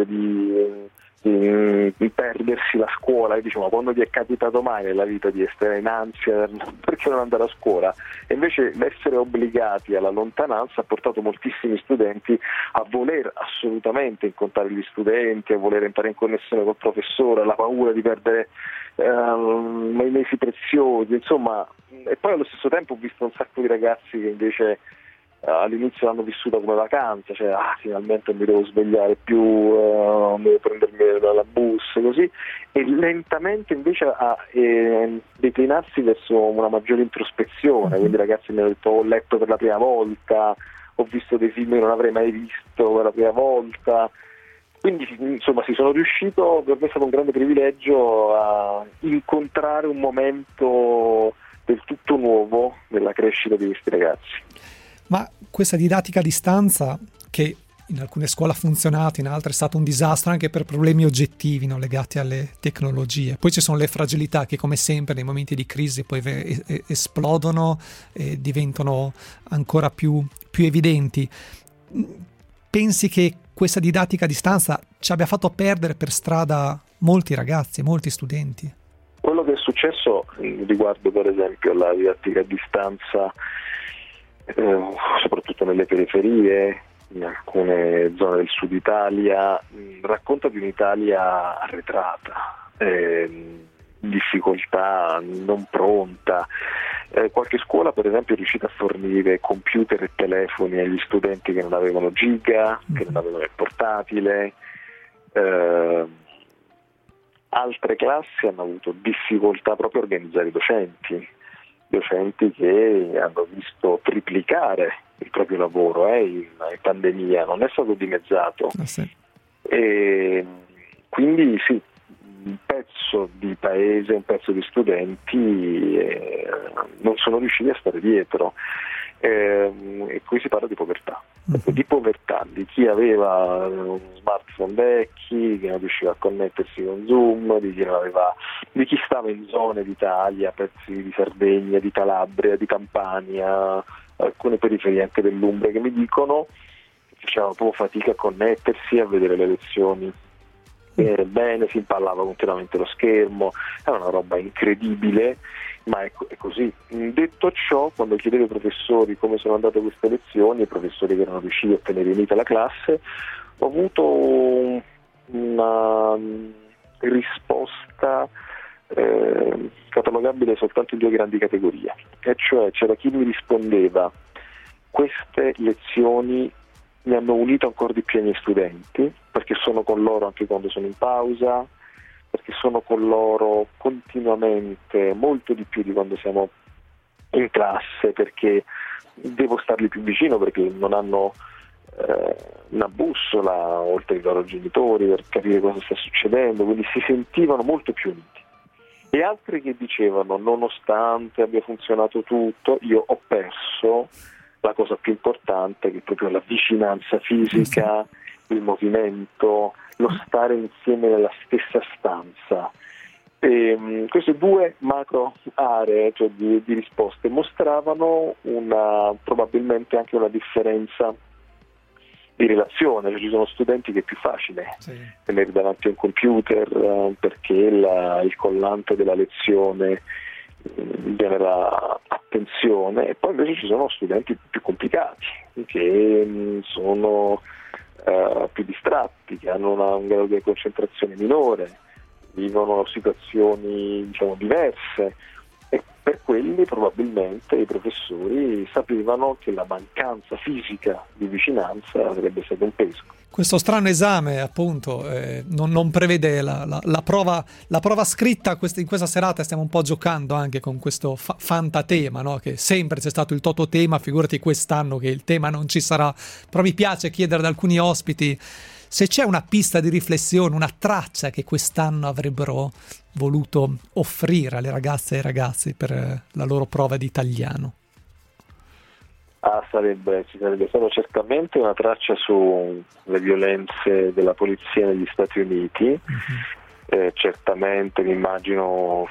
di perdersi la scuola. Io dicevo, ma quando ti è capitato mai nella vita di essere in ansia perché non andare a scuola? E invece l'essere obbligati alla lontananza ha portato moltissimi studenti a voler assolutamente incontrare gli studenti, a voler entrare in connessione col professore, la paura di perdere i mesi preziosi, insomma. E poi allo stesso tempo ho visto un sacco di ragazzi che invece all'inizio l'hanno vissuta come vacanza, cioè finalmente non mi devo svegliare più, non devo prendermi la bus, così, e lentamente invece a declinarsi verso una maggiore introspezione. Quindi i ragazzi mi hanno detto: ho letto per la prima volta, ho visto dei film che non avrei mai visto per la prima volta. Quindi insomma si sono riuscito, per me è stato un grande privilegio, a incontrare un momento del tutto nuovo nella crescita di questi ragazzi.
Ma questa didattica a distanza, che in alcune scuole ha funzionato, in altre è stato un disastro anche per problemi oggettivi, no, legati alle tecnologie. Poi ci sono le fragilità che, come sempre, nei momenti di crisi poi esplodono e diventano ancora più evidenti. Pensi che questa didattica a distanza ci abbia fatto perdere per strada molti ragazzi, molti studenti?
Quello che è successo riguardo per esempio alla didattica a distanza, soprattutto nelle periferie, in alcune zone del sud Italia, racconta di un'Italia arretrata, difficoltà, non pronta. Qualche scuola per esempio è riuscita a fornire computer e telefoni agli studenti che non avevano giga, che non avevano il portatile. Altre classi hanno avuto difficoltà proprio a organizzare i docenti che hanno visto triplicare il proprio lavoro in pandemia, non è stato dimezzato.
Sì.
E quindi sì, un pezzo di paese, un pezzo di studenti non sono riusciti a stare dietro, e qui si parla di povertà, di chi aveva un smartphone vecchi, che non riusciva a connettersi con Zoom, di chi stava in zone d'Italia, pezzi di Sardegna, di Calabria, di Campania, alcune periferie anche dell'Umbria, che mi dicono che facevano proprio fatica a connettersi, a vedere le lezioni bene, si impallava continuamente lo schermo, era una roba incredibile, ma è così. Detto ciò, quando chiedevo ai professori come sono andate queste lezioni, i professori che erano riusciti a tenere unita la classe, ho avuto una risposta catalogabile soltanto in due grandi categorie, e cioè c'era chi mi rispondeva: queste lezioni mi hanno unito ancora di più ai miei studenti, perché sono con loro anche quando sono in pausa, perché sono con loro continuamente, molto di più di quando siamo in classe, perché devo starli più vicino, perché non hanno una bussola oltre ai loro genitori per capire cosa sta succedendo, quindi si sentivano molto più uniti. E altri che dicevano: nonostante abbia funzionato tutto, io ho perso la cosa più importante, che è proprio la vicinanza fisica, il movimento, lo stare insieme nella stessa stanza. E queste due macro aree, cioè di risposte, mostravano probabilmente anche una differenza di relazione. Cioè, ci sono studenti che è più facile tenere davanti a un computer perché il collante della lezione genera attenzione, e poi invece ci sono studenti più complicati che sono più distratti, che hanno un grado di concentrazione minore, vivono situazioni diverse, e per quelli probabilmente i professori sapevano che la mancanza fisica di vicinanza sarebbe stato un peso.
Questo strano esame, appunto, non prevede la prova scritta. In questa serata stiamo un po' giocando anche con questo fantatema, no? Che sempre c'è stato il tototema, figurati quest'anno che il tema non ci sarà. Però mi piace chiedere ad alcuni ospiti se c'è una pista di riflessione, una traccia che quest'anno avrebbero voluto offrire alle ragazze e ai ragazzi per la loro prova di italiano.
Ci sarebbe stato certamente una traccia sulle violenze della polizia negli Stati Uniti. Certamente mi immagino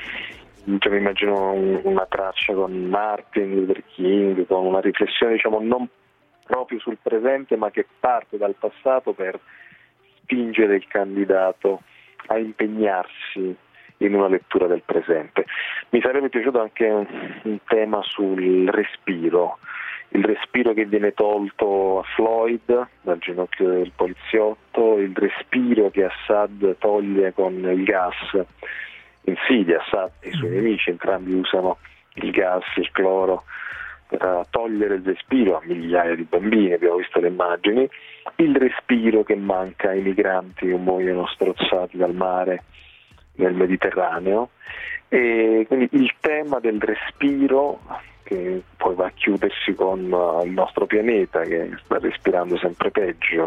una traccia con Martin Luther King, con una riflessione non proprio sul presente, ma che parte dal passato per spingere il candidato a impegnarsi in una lettura del presente. Mi sarebbe piaciuto anche un tema sul respiro, il respiro che viene tolto a Floyd dal ginocchio del poliziotto, il respiro che Assad toglie con il gas in Siria. Assad e i suoi nemici entrambi usano il gas, il cloro per togliere il respiro a migliaia di bambini, abbiamo visto le immagini, il respiro che manca ai migranti che muoiono strozzati dal mare nel Mediterraneo, e quindi il tema del respiro che poi va a chiudersi con il nostro pianeta che sta respirando sempre peggio,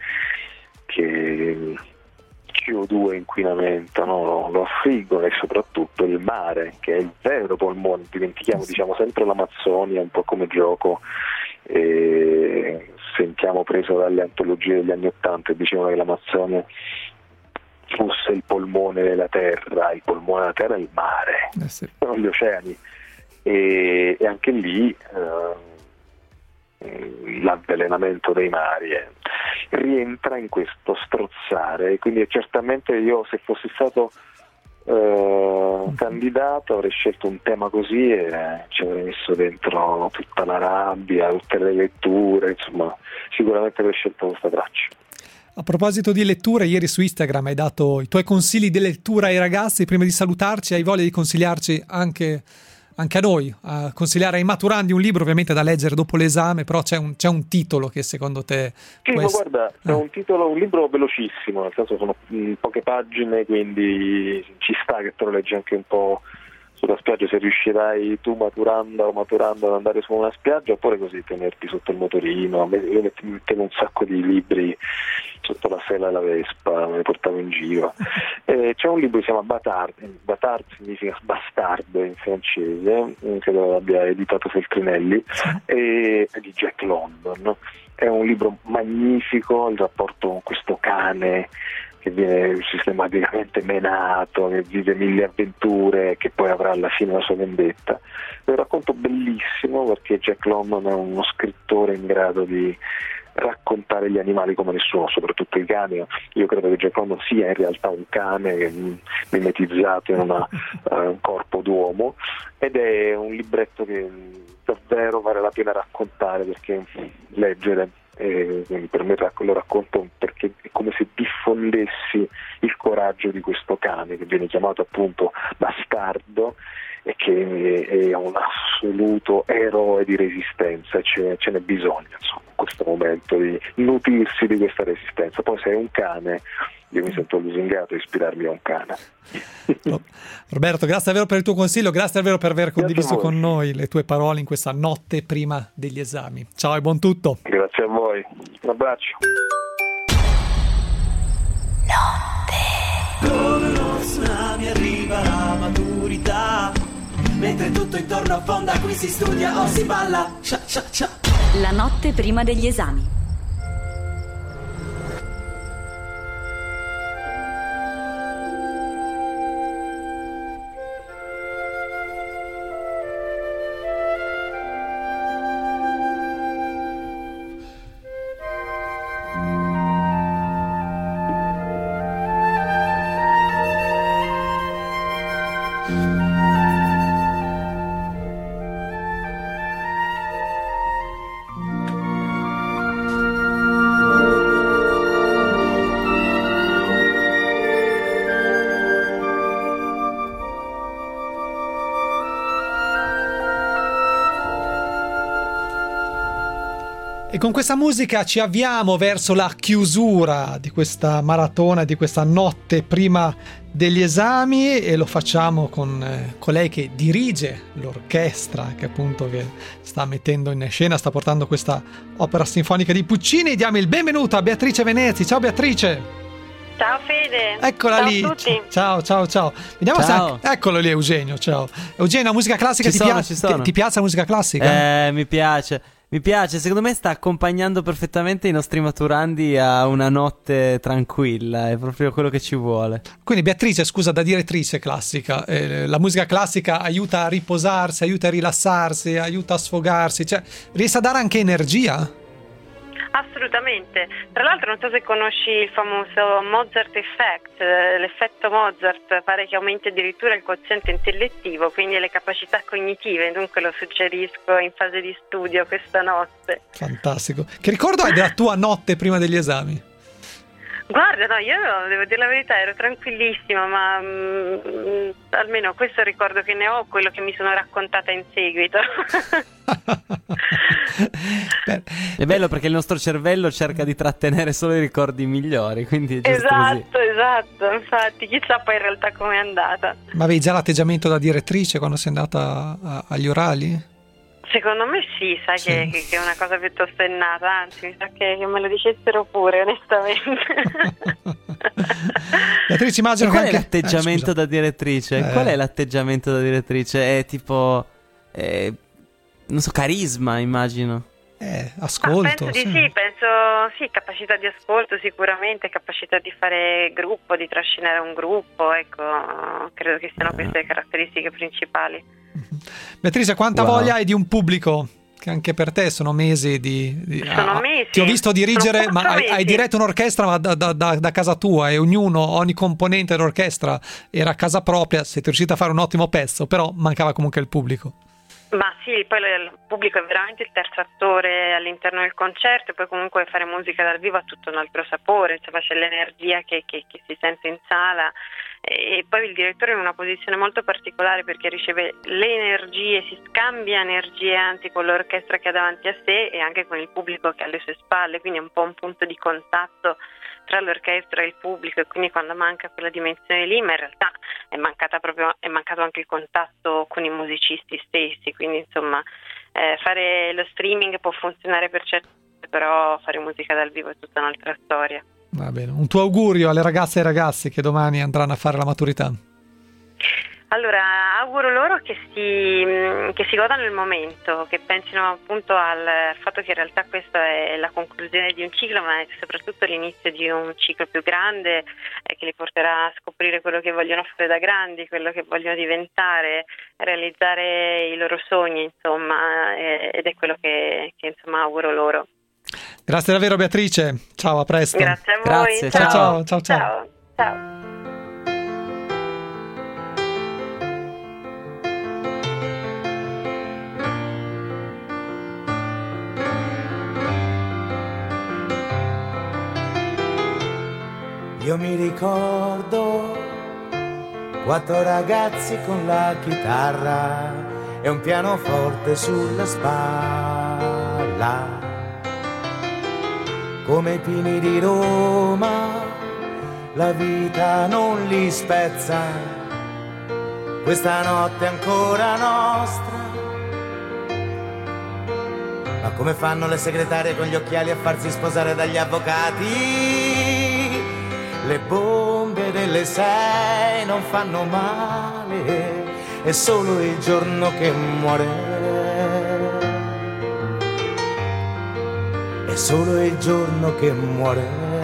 che CO2 inquinamento, no? Lo affliggono, e soprattutto il mare che è il vero polmone. Dimentichiamo, diciamo sempre l'Amazzonia un po' come gioco, sentiamo preso dalle antologie degli anni '80 e dicevano che l'Amazzonia fosse il polmone della terra. Il polmone della terra è il mare, sono gli oceani, e anche lì l'avvelenamento dei mari rientra in questo strozzare. Quindi certamente io, se fossi stato candidato, avrei scelto un tema così e ci avrei messo dentro tutta la rabbia, tutte le letture, insomma sicuramente avrei scelto questa traccia.
A proposito di letture, ieri su Instagram hai dato i tuoi consigli di lettura ai ragazzi. Prima di salutarci, hai voglia di consigliarci anche a noi, a consigliare ai maturandi un libro ovviamente da leggere dopo l'esame, però c'è un titolo che secondo te
sì, ma guarda, è un libro velocissimo, nel senso sono poche pagine, quindi ci sta che te lo leggi anche un po' sulla spiaggia, se riuscirai tu maturando ad andare su una spiaggia, oppure così tenerti sotto il motorino. Io mettevo un sacco di libri sotto la sella della Vespa, me ne portavo in giro. C'è un libro che si chiama Batard significa bastardo in francese, credo l'abbia editato Feltrinelli, è di Jack London. È un libro magnifico, il rapporto con questo cane che viene sistematicamente menato, che vive mille avventure, che poi avrà alla fine la sua vendetta. È un racconto bellissimo perché Jack London è uno scrittore in grado di raccontare gli animali come nessuno, soprattutto i cani. Io credo che Jack London sia in realtà un cane mimetizzato in un corpo d'uomo, ed è un libretto che davvero vale la pena raccontare, perché leggere, quindi per me lo racconto perché è come se diffondessi il coraggio di questo cane che viene chiamato appunto bastardo e che è un assoluto eroe di resistenza, ce n'è bisogno insomma in questo momento di nutrirsi di questa resistenza. Poi se è un cane, io mi sento lusingato a ispirarmi a un cane.
Roberto, grazie davvero per il tuo consiglio, grazie davvero per aver condiviso con noi le tue parole in questa notte prima degli esami. Ciao e buon tutto.
Grazie a voi, un abbraccio.
Come uno tsunami arriva la maturità, mentre tutto intorno affonda, qui si studia o si balla. Cia, cia, cia.
La notte prima degli esami.
E con questa musica ci avviamo verso la chiusura di questa maratona, di questa notte prima degli esami, e lo facciamo con colei che dirige l'orchestra che appunto che sta mettendo in scena, sta portando questa opera sinfonica di Puccini. Diamo il benvenuto a Beatrice Venezi. Ciao Beatrice.
Ciao Fede.
Eccola
ciao
lì.
A tutti.
Ciao. Vediamo
ciao.
se eccolo lì Eugenio. Ciao Eugenio, la musica classica ti piace? Ti piace la musica classica?
Mi piace, secondo me sta accompagnando perfettamente i nostri maturandi a una notte tranquilla, è proprio quello che ci vuole.
Quindi Beatrice, scusa, da direttrice classica, la musica classica aiuta a riposarsi, aiuta a rilassarsi, aiuta a sfogarsi, cioè riesce a dare anche energia?
Assolutamente. Tra l'altro non so se conosci il famoso Mozart Effect, l'effetto Mozart pare che aumenti addirittura il quoziente intellettivo, quindi le capacità cognitive, dunque lo suggerisco in fase di studio questa notte.
Fantastico. Che ricordo hai della tua notte prima degli esami?
Guarda, no, io devo dire la verità, ero tranquillissima, ma almeno questo ricordo che ne ho, quello che mi sono raccontata in seguito.
È bello perché il nostro cervello cerca di trattenere solo i ricordi migliori, quindi è giusto così.
Esatto, infatti, chissà poi in realtà com'è andata.
Ma avevi già l'atteggiamento da direttrice quando sei andata agli orali?
Secondo me sì, sai sì. Che è una cosa piuttosto innata, anzi mi sa che me lo dicessero pure, onestamente.
Beatrice, immagino
qual
che
è l'atteggiamento da direttrice? Qual è l'atteggiamento da direttrice? È tipo non so, carisma, immagino.
Ascolto.
Penso di penso sì, capacità di ascolto sicuramente, capacità di fare gruppo, di trascinare un gruppo, ecco, credo che siano queste le caratteristiche principali.
Beatrice, quanta voglia hai di un pubblico? Che anche per te sono mesi
sono mesi.
Ti ho visto dirigere, ma hai diretto un'orchestra da casa tua, e ogni componente dell'orchestra era a casa propria. Siete riusciti a fare un ottimo pezzo, però mancava comunque il pubblico.
Ma sì, poi il pubblico è veramente il terzo attore all'interno del concerto, e poi comunque fare musica dal vivo ha tutto un altro sapore, insomma c'è l'energia che si sente in sala, e poi il direttore è in una posizione molto particolare perché riceve le energie, si scambia energie anzi con l'orchestra che ha davanti a sé e anche con il pubblico che ha alle sue spalle, quindi è un po' un punto di contatto tra l'orchestra e il pubblico, e quindi quando manca quella dimensione lì, ma in realtà è mancato anche il contatto con i musicisti stessi, quindi insomma fare lo streaming può funzionare per certe, però fare musica dal vivo è tutta un'altra storia.
Va bene, un tuo augurio alle ragazze e ai ragazzi che domani andranno a fare la maturità.
Allora, auguro loro che si godano il momento, che pensino appunto al fatto che in realtà questa è la conclusione di un ciclo, ma è soprattutto l'inizio di un ciclo più grande che li porterà a scoprire quello che vogliono fare da grandi, quello che vogliono diventare, realizzare i loro sogni, insomma, ed è quello che insomma auguro loro.
Grazie davvero, Beatrice. Ciao, a presto.
Grazie a voi.
Grazie.
Ciao.
Ciao.
Io mi ricordo 4 ragazzi con la chitarra e un pianoforte sulla spalla. Come i pini di Roma, la vita non li spezza, questa notte è ancora nostra. Ma come fanno le segretarie con gli occhiali a farsi sposare dagli avvocati? Le bombe delle 6 non fanno male, è solo il giorno che muore. È solo il giorno che muore.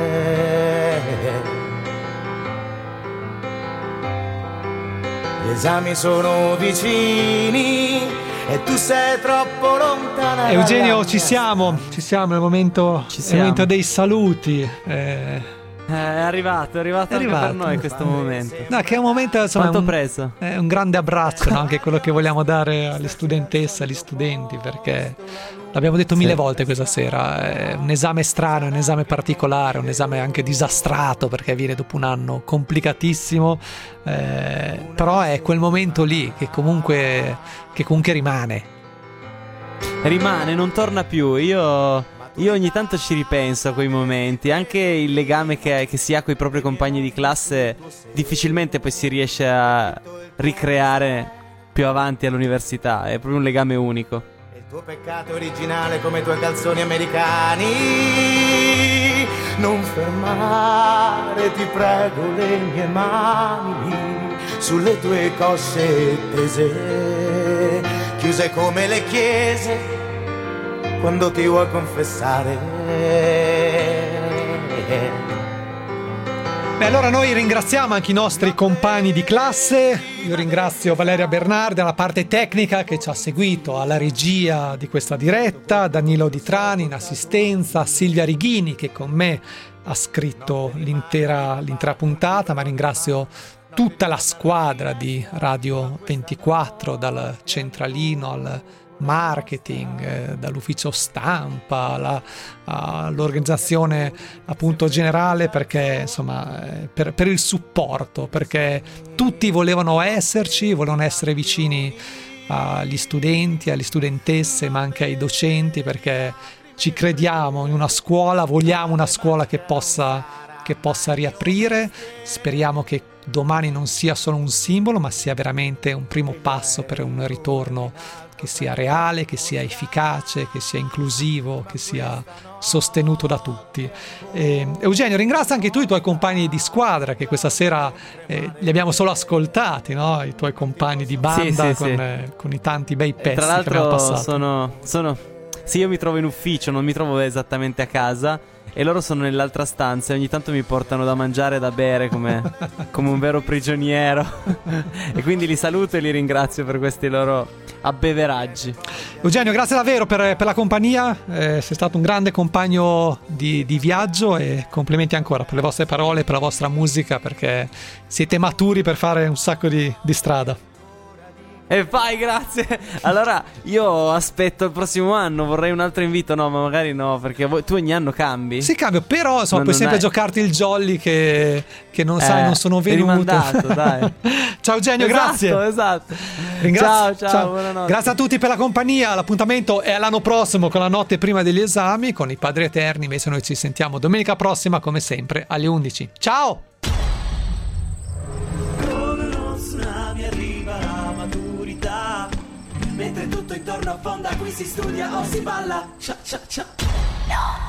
Gli esami sono vicini e tu sei troppo lontana.
Eugenio, ci siamo nel momento dei saluti.
È arrivato anche per noi questo momento.
No, che è un momento, insomma,
preso.
È un grande abbraccio, no? Anche quello che vogliamo dare alle studentesse, agli studenti, perché l'abbiamo detto 1000 volte questa sera, è un esame strano, è un esame particolare, un esame anche disastrato perché viene dopo un anno complicatissimo, però è quel momento lì che comunque rimane,
non torna più. Io ogni tanto ci ripenso a quei momenti, anche il legame che si ha con i propri compagni di classe difficilmente poi si riesce a ricreare più avanti all'università, è proprio un legame unico.
Il tuo peccato è originale come i tuoi calzoni americani. Non fermare, ti prego, le mie mani sulle tue cosce tese, chiuse come le chiese quando ti vuoi confessare.
Beh, allora noi ringraziamo anche i nostri compagni di classe. Io ringrazio Valeria Bernardi alla parte tecnica che ci ha seguito, alla regia di questa diretta, Danilo Di Trani in assistenza, Silvia Righini che con me ha scritto l'intera puntata, ma ringrazio tutta la squadra di Radio 24, dal centralino al marketing, dall'ufficio stampa all'organizzazione appunto generale, perché insomma per il supporto, perché tutti volevano essere vicini agli studenti, alle studentesse, ma anche ai docenti, perché ci crediamo in una scuola, vogliamo una scuola che possa riaprire. Speriamo che domani non sia solo un simbolo, ma sia veramente un primo passo per un ritorno che sia reale, che sia efficace, che sia inclusivo, che sia sostenuto da tutti. Eugenio, ringrazio anche tu i tuoi compagni di squadra, che questa sera li abbiamo solo ascoltati, no? I tuoi compagni di banda con i tanti bei pezzi
tra l'altro
che abbiamo passato.
sono sì, io mi trovo in ufficio, non mi trovo esattamente a casa, e loro sono nell'altra stanza e ogni tanto mi portano da mangiare e da bere come un vero prigioniero e quindi li saluto e li ringrazio per questi loro abbeveraggi.
Eugenio, grazie davvero per la compagnia, sei stato un grande compagno di viaggio, e complimenti ancora per le vostre parole, per la vostra musica, perché siete maturi per fare un sacco di strada.
E vai, grazie. Allora io aspetto il prossimo anno, vorrei un altro invito. No, ma magari no, perché tu ogni anno cambi.
Sì, cambio, però insomma puoi sempre giocarti il jolly che non sai, non sono venuto.
Dai.
Ciao Eugenio, grazie.
Esatto.
Ciao,
buonanotte.
Grazie a tutti per la compagnia. L'appuntamento è l'anno prossimo con la notte prima degli esami con i Padri Eterni. Invece noi ci sentiamo domenica prossima come sempre alle 11. Ciao.
Mentre tutto intorno affonda, qui si studia o si balla. Cia cia cia.